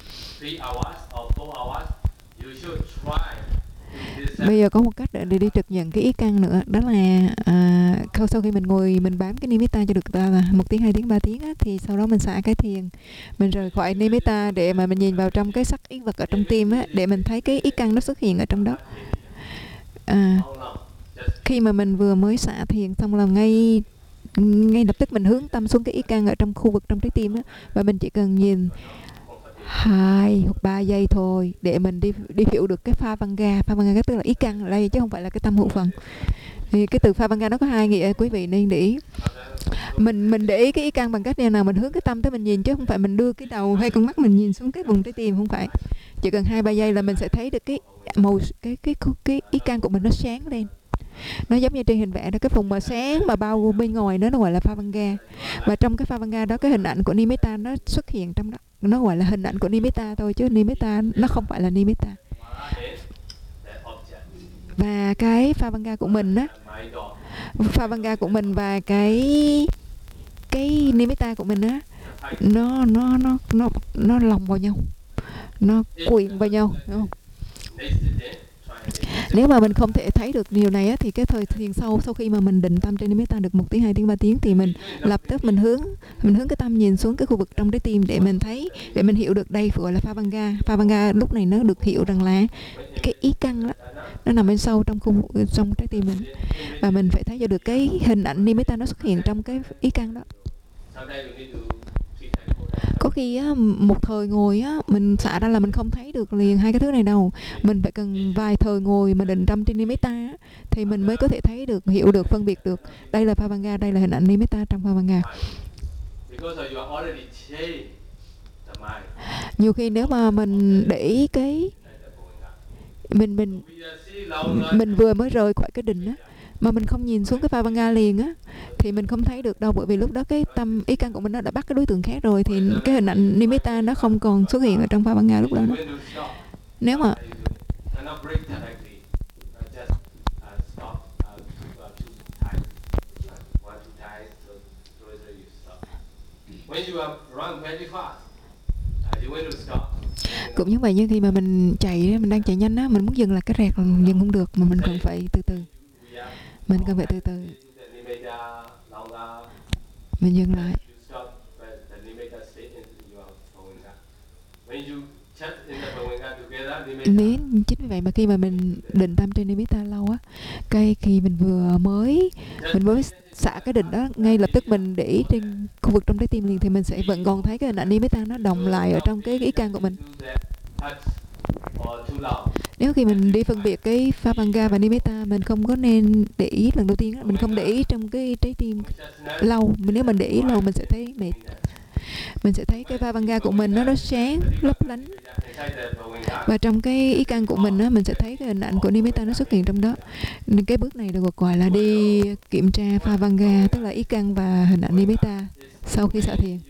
S3: Bây giờ có một cách để đi trực nhận cái ý căn nữa, đó là sau khi mình ngồi mình bám cái nimitta cho được là 1 tiếng, 2 tiếng, 3 tiếng á, thì sau đó mình xả cái thiền, mình rời khỏi nimitta để mà mình nhìn vào trong cái sắc ý vật ở trong tim á, để mình thấy cái ý căn nó xuất hiện ở trong đó. Khi mà mình vừa mới xả thiền xong là ngay lập tức mình hướng tâm xuống cái ý căn ở trong khu vực trong trái tim á, và mình chỉ cần nhìn 2 hoặc 3 giây thôi để mình đi hiểu được cái Phavanga tức là ý căn ở đây chứ không phải là cái tâm hữu phần. Thì cái từ Phavanga nó có hai nghĩa, quý vị nên để ý. Mình để ý cái ý căn bằng cách nào, mình hướng cái tâm tới mình nhìn, chứ không phải mình đưa cái đầu hay con mắt mình nhìn xuống cái vùng trái tim, không phải. Chỉ cần 2-3 giây là mình sẽ thấy được cái màu, cái ý căn của mình nó sáng lên. Nó giống như trên hình vẽ đó, cái vùng mà sáng mà bao bên ngoài đó nó gọi là Phavanga. Và trong cái Phavanga đó, cái hình ảnh của nimitta nó xuất hiện trong đó. Nó gọi là hình ảnh của nimitta thôi, chứ nimitta nó không phải là nimitta. Và cái Phavanga của mình á, Phavanga của mình và cái nimitta của mình á, nó lồng vào nhau, nó quyện vào nhau, đúng không? Nếu mà mình không thể thấy được điều này á, thì cái thời thiền sau khi mà mình định tâm trên nimitta được 1 tiếng, 2 tiếng, 3 tiếng thì mình lập tức mình hướng cái tâm nhìn xuống cái khu vực trong trái tim để mình thấy, để mình hiểu được đây gọi là Phavanga. Phavanga lúc này nó được hiểu rằng là cái ý căn đó, nó nằm bên sâu trong trái tim mình, và mình phải thấy cho được cái hình ảnh nimitta nó xuất hiện trong cái ý căn đó. Có khi á, một thời ngồi á, mình xả ra là mình không thấy được liền hai cái thứ này đâu. Mình phải cần vài thời ngồi mà định tâm trên nimitta á, thì mình mới có thể thấy được, hiểu được, phân biệt được đây là Phavanga, đây là hình ảnh nimitta trong Phavanga. Nhiều khi nếu mà mình để ý cái mình vừa mới rời khỏi cái định á, mà mình không nhìn xuống cái Phavanga liền á, thì mình không thấy được đâu, bởi vì lúc đó cái tâm ý căn của mình nó đã bắt cái đối tượng khác rồi, thì cái hình ảnh nimitta nó không còn xuất hiện ở trong Phavanga lúc đó nữa. Nếu mà cũng như vậy, như khi mà mình chạy, mình đang chạy nhanh á, mình muốn dừng là cái rẹt là dừng không được, mà mình cần phải từ từ. Mình dừng lại. Chính vì vậy mà khi mà mình định tâm trên nimitta lâu á, khi mình vừa mới xả cái định đó, ngay lập tức mình để ý trên khu vực trong trái tim liền, thì mình sẽ vẫn còn thấy cái hình ảnh nimitta nó đồng lại ở trong cái ý căn của mình. Nếu khi mình đi phân biệt cái Phavanga và nimitta, mình không có nên để ý lần đầu tiên, mình không để ý trong cái trái tim lâu. Nếu mình để ý lâu mình sẽ thấy mệt. Mình sẽ thấy cái Phavanga của mình nó sáng, lấp lánh. Và trong cái ý căn của mình á, mình sẽ thấy cái hình ảnh của nimitta nó xuất hiện trong đó. Nên cái bước này được gọi là đi kiểm tra Phavanga, tức là ý căn và hình ảnh nimitta sau khi xả thiền.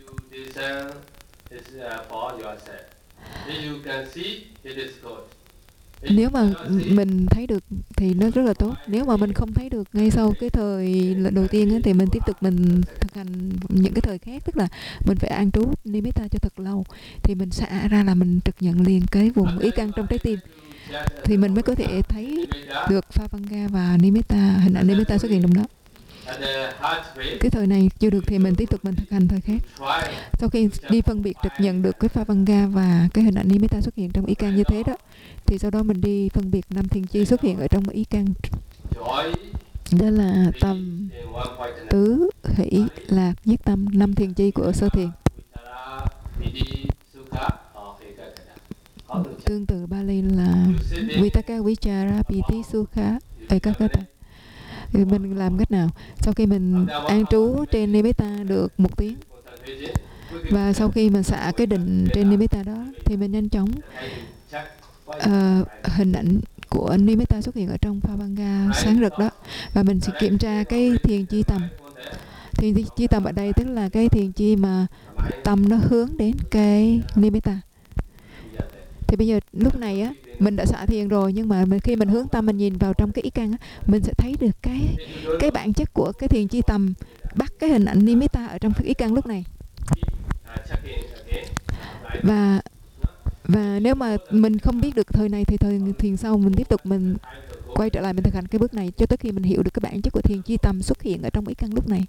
S3: Nếu mà mình thấy được thì nó rất là tốt. Nếu mà mình không thấy được ngay sau cái thời đầu tiên ấy, thì mình tiếp tục mình thực hành những cái thời khác, tức là mình phải an trú nimitta cho thật lâu, thì mình xả ra là mình trực nhận liền cái vùng ý căn trong trái tim, thì mình mới có thể thấy được Phavanga và nimitta, hình ảnh nimitta xuất hiện trong đó. Cái thời này chưa được thì mình tiếp tục mình thực hành thời khác. Sau khi đi phân biệt trực nhận được cái Phavanga và cái hình ảnh nimitta xuất hiện trong ý căn như thế đó, thì sau đó mình đi phân biệt 5 thiền chi xuất hiện ở trong ý căn Đó là tâm tứ hỷ lạc nhất tâm, 5 thiền chi của sơ thiền. Tương tự Bali là Vitaka, Vichara, Piti, Sukha, Ekakata. Thì mình làm cách nào? Sau khi mình an trú trên Nimitta được 1 tiếng, và sau khi mình xả cái định trên Nimitta đó, thì mình nhanh chóng hình ảnh của Nimitta xuất hiện ở trong Phavanga sáng rực đó, và mình sẽ kiểm tra cái thiền chi tầm. Thiền chi tầm ở đây tức là cái thiền chi mà tâm nó hướng đến cái Nimitta. Thì bây giờ lúc này á, mình đã xả thiền rồi, nhưng mà khi mình hướng tâm mình nhìn vào trong cái ý căn á, mình sẽ thấy được cái bản chất của cái thiền chi tầm bắt cái hình ảnh Nimitta ở trong ý căn lúc này. Và nếu mà mình không biết được thời này thì thời thiền sau mình tiếp tục mình quay trở lại mình thực hành cái bước này cho tới khi mình hiểu được cái bản chất của thiền chi tầm xuất hiện ở trong ý căn lúc này.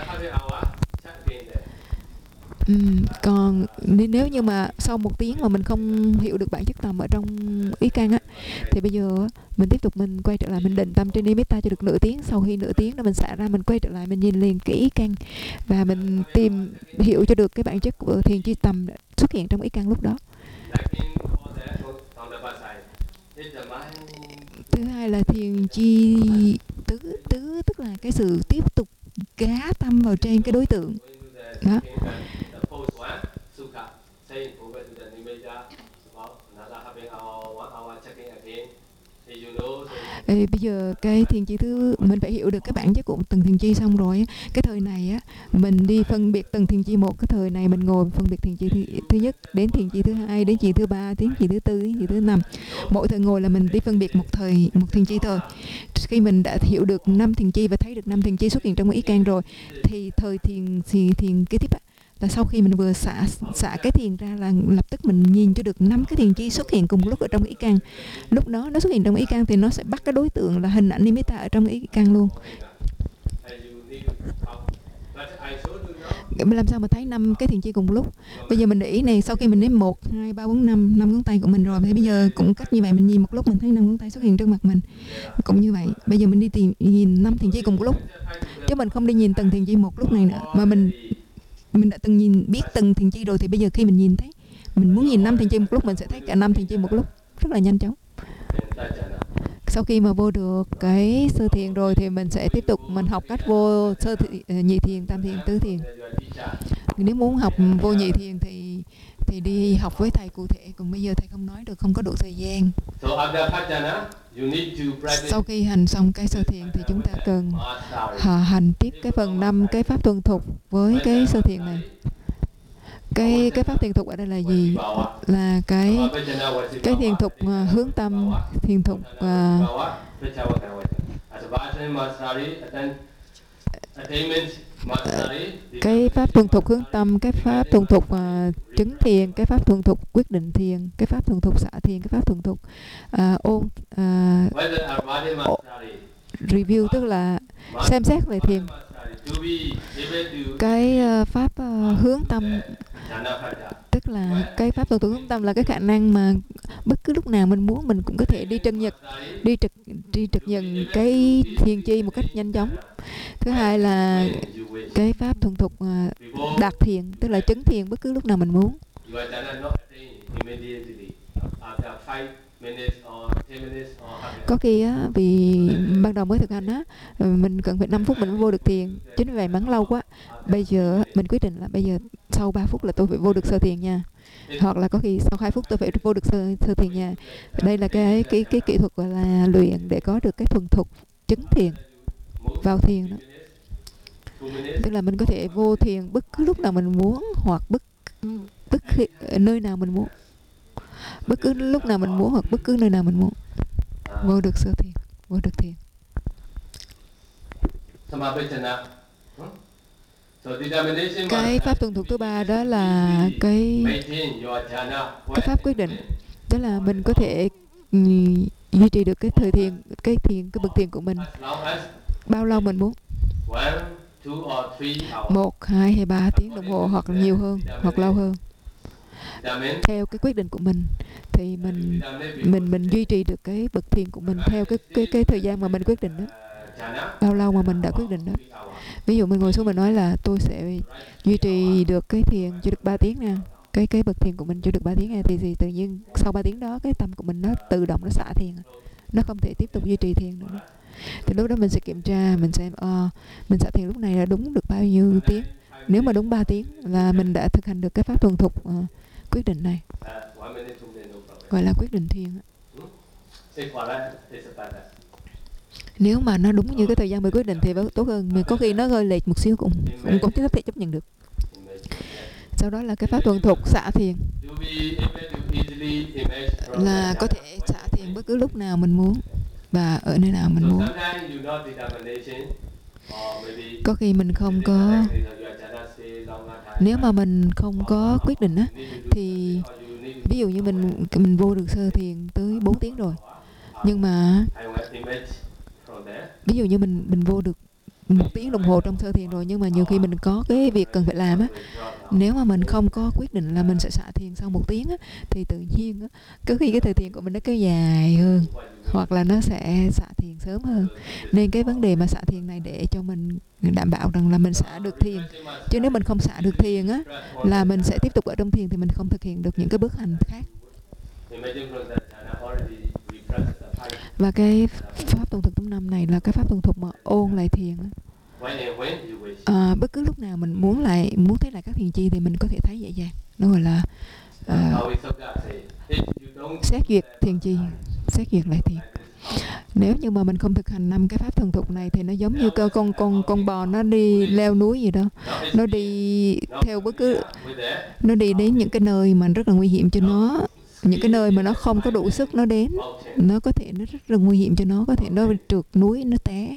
S3: Còn nếu như mà sau 1 tiếng mà mình không hiểu được bản chất tầm ở trong ý căn á, thì bây giờ mình tiếp tục mình quay trở lại mình định tâm trên Nimitta cho được nửa tiếng. Sau khi nửa tiếng đó mình xả ra, mình quay trở lại mình nhìn liền cái ý căn và mình tìm hiểu cho được cái bản chất của thiền chi tầm xuất hiện trong ý căn lúc đó. Thứ hai là thiền chi tứ tức là cái sự tiếp tục gá tâm vào trên cái đối tượng đó. Bây giờ cái thiền chi thứ mình phải hiểu được cái bản chất của từng thiền chi xong rồi á, cái thời này á mình đi phân biệt từng thiền chi một. Cái thời này mình ngồi phân biệt thiền chi thứ nhất đến thiền chi thứ hai đến thiền chi thứ ba đến thiền chi thứ tư đến thiền chi thứ 5. Mỗi thời ngồi là mình đi phân biệt một thiền chi thôi. Khi mình đã hiểu được 5 thiền chi và thấy được 5 thiền chi xuất hiện trong ý căn rồi, thì thời thiền kế tiếp á, là sau khi mình vừa xả cái thiền ra là lập tức mình nhìn cho được 5 cái thiền chi xuất hiện cùng lúc ở trong ý căn. Lúc đó nó xuất hiện trong ý căn thì nó sẽ bắt cái đối tượng là hình ảnh Nimitta ở trong ý căn luôn. Mình làm sao mà thấy 5 cái thiền chi cùng lúc? Bây giờ mình để ý này, sau khi mình đếm 1, 2, 3, 4, 5 ngón tay của mình rồi, thì bây giờ cũng cách như vậy, mình nhìn một lúc mình thấy 5 ngón tay xuất hiện trước mặt mình. Cũng như vậy, bây giờ mình đi nhìn 5 thiền chi cùng một lúc, chứ mình không đi nhìn từng thiền chi một lúc này nữa, mà mình đã từng biết từng thiền chi rồi, thì bây giờ khi mình nhìn thấy mình muốn nhìn 5 thiền chi một lúc, mình sẽ thấy cả 5 thiền chi một lúc rất là nhanh chóng. Sau khi mà vô được cái sơ thiền rồi thì mình sẽ tiếp tục mình học cách vô nhị thiền, tam thiền, tứ thiền. Nếu muốn học vô nhị thiền thì đi học với thầy cụ thể, còn bây giờ thầy không nói được, không có đủ thời gian. Sau khi hành xong cái sơ thiền thì chúng ta cần hành tiếp cái phần 5 cái pháp thuần thục với cái sơ thiền này. Cái pháp thiền thục ở đây là gì? Là cái thiền thục hướng tâm, thiền thục cái pháp thuần thục hướng tâm, cái pháp thuần thục chứng thiền, cái pháp thuần thục quyết định thiền, cái pháp thuần thục xả thiền, cái pháp thuần thục review tức là xem xét về thiền. Cái pháp hướng tâm tức là cái pháp thuần thục hướng tâm là cái khả năng mà bất cứ lúc nào mình muốn mình cũng có thể đi trực nhận cái thiền chi một cách nhanh chóng. Thứ hai là cái pháp thuần thục đạt thiền tức là chứng thiền bất cứ lúc nào mình muốn. Có khi á, vì ban đầu mới thực hành á, mình cần phải 5 phút mình mới vô được thiền. Chính vì vậy mắng lâu quá. Bây giờ mình quyết định là bây giờ sau 3 phút là tôi phải vô được sơ thiền nha. Hoặc là có khi sau 2 phút tôi phải vô được sơ thiền nha. Đây là cái kỹ thuật gọi là luyện để có được cái thuần thục chứng thiền vào thiền đó. Tức là mình có thể vô thiền bất cứ lúc nào mình muốn, hoặc bất cứ nơi nào mình muốn, bất cứ lúc nào mình muốn hoặc bất cứ nơi nào mình muốn. Vô được sơ thiền, vô được thiền. Cái pháp thuần thục thứ ba đó là cái pháp quyết định. Tức là mình có thể duy trì được cái bậc thiền của mình bao lâu mình muốn. 1, 2 hay 3 tiếng đồng hồ hoặc nhiều hơn hoặc lâu hơn theo cái quyết định của mình. thì mình duy trì được cái bậc thiền của mình theo cái thời gian mà mình quyết định đó. Bao lâu mà mình đã quyết định đó. Ví dụ mình ngồi xuống mình nói là tôi sẽ duy trì được cái thiền cho được 3 tiếng nè, cái bậc thiền của mình cho được 3 tiếng nè, thì tự nhiên sau 3 tiếng đó cái tâm của mình nó tự động nó xả thiền, nó không thể tiếp tục duy trì thiền nữa. Thì lúc đó mình sẽ kiểm tra, mình xem mình xả thiền lúc này là đúng được bao nhiêu tiếng. Nếu mà đúng 3 tiếng là mình đã thực hành được cái pháp thuần thục quyết định này, gọi là quyết định thiền. Nếu mà nó đúng như cái thời gian mình quyết định thì tốt hơn, mình có khi nó hơi lệch một xíu cũng có thể chấp nhận được. Sau đó là cái pháp thuần thục xả thiền, là có thể xả thiền bất cứ lúc nào mình muốn và ở nơi nào mình muốn. Có khi mình không có, nếu mà mình không có quyết định á, thì ví dụ như mình vô được sơ thiền tới 4 tiếng rồi, nhưng mà ví dụ như mình vô được 1 tiếng đồng hồ trong sơ thiền rồi, nhưng mà nhiều khi mình có cái việc cần phải làm á, nếu mà mình không có quyết định là mình sẽ xả thiền sau 1 tiếng á, thì tự nhiên á, có khi cái thời thiền của mình nó kéo dài hơn, hoặc là nó sẽ xả thiền sớm hơn. Nên cái vấn đề mà xả thiền này để cho mình đảm bảo rằng là mình xả được thiền. Chứ nếu mình không xả được thiền á, là mình sẽ tiếp tục ở trong thiền thì mình không thực hiện được những cái bước hành khác. Và cái pháp thuần thục thứ 5 này là cái pháp thuần thục mà ôn lại thiền. Bất cứ lúc nào mình muốn thấy lại các thiền chi thì mình có thể thấy dễ dàng. Nó gọi là xét duyệt thiền chi, xét duyệt lại thiền. Nếu như mà mình không thực hành 5 cái pháp thuần thục này thì nó giống như con bò nó đi leo núi gì đó. Nó đi theo nó đi đến những cái nơi mà rất là nguy hiểm cho nó, những cái nơi mà nó không có đủ sức nó đến, nó có thể nó rất là nguy hiểm cho nó, có thể nó trượt núi, nó té.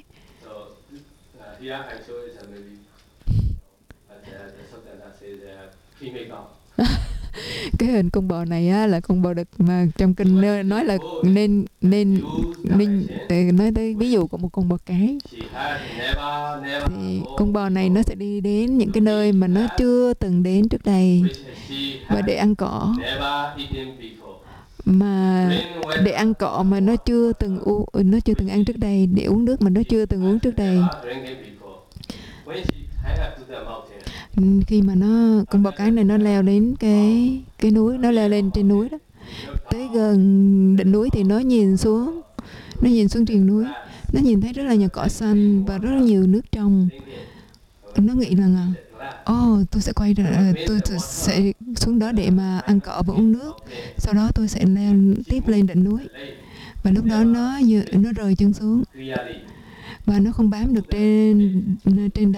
S3: Cái hình con bò này á, là con bò đực mà trong kinh nói là nên nói tới ví dụ của một con bò cái, thì con bò này nó sẽ đi đến những cái nơi mà nó chưa từng đến trước đây và để ăn cỏ, mà để ăn cỏ mà nó chưa từng ăn trước đây, để uống nước mà nó chưa từng uống trước đây. Khi mà con bò cái này nó leo đến cái núi, nó leo lên trên núi đó, tới gần đỉnh núi thì nó nhìn xuống triền núi, nó nhìn thấy rất là nhiều cỏ xanh và rất là nhiều nước trong. Nó nghĩ rằng tôi sẽ quay ra, tôi sẽ xuống đó để mà ăn cỏ và uống nước, sau đó tôi sẽ leo tiếp lên đỉnh núi. Và lúc đó nó rời chân xuống và nó không bám được trên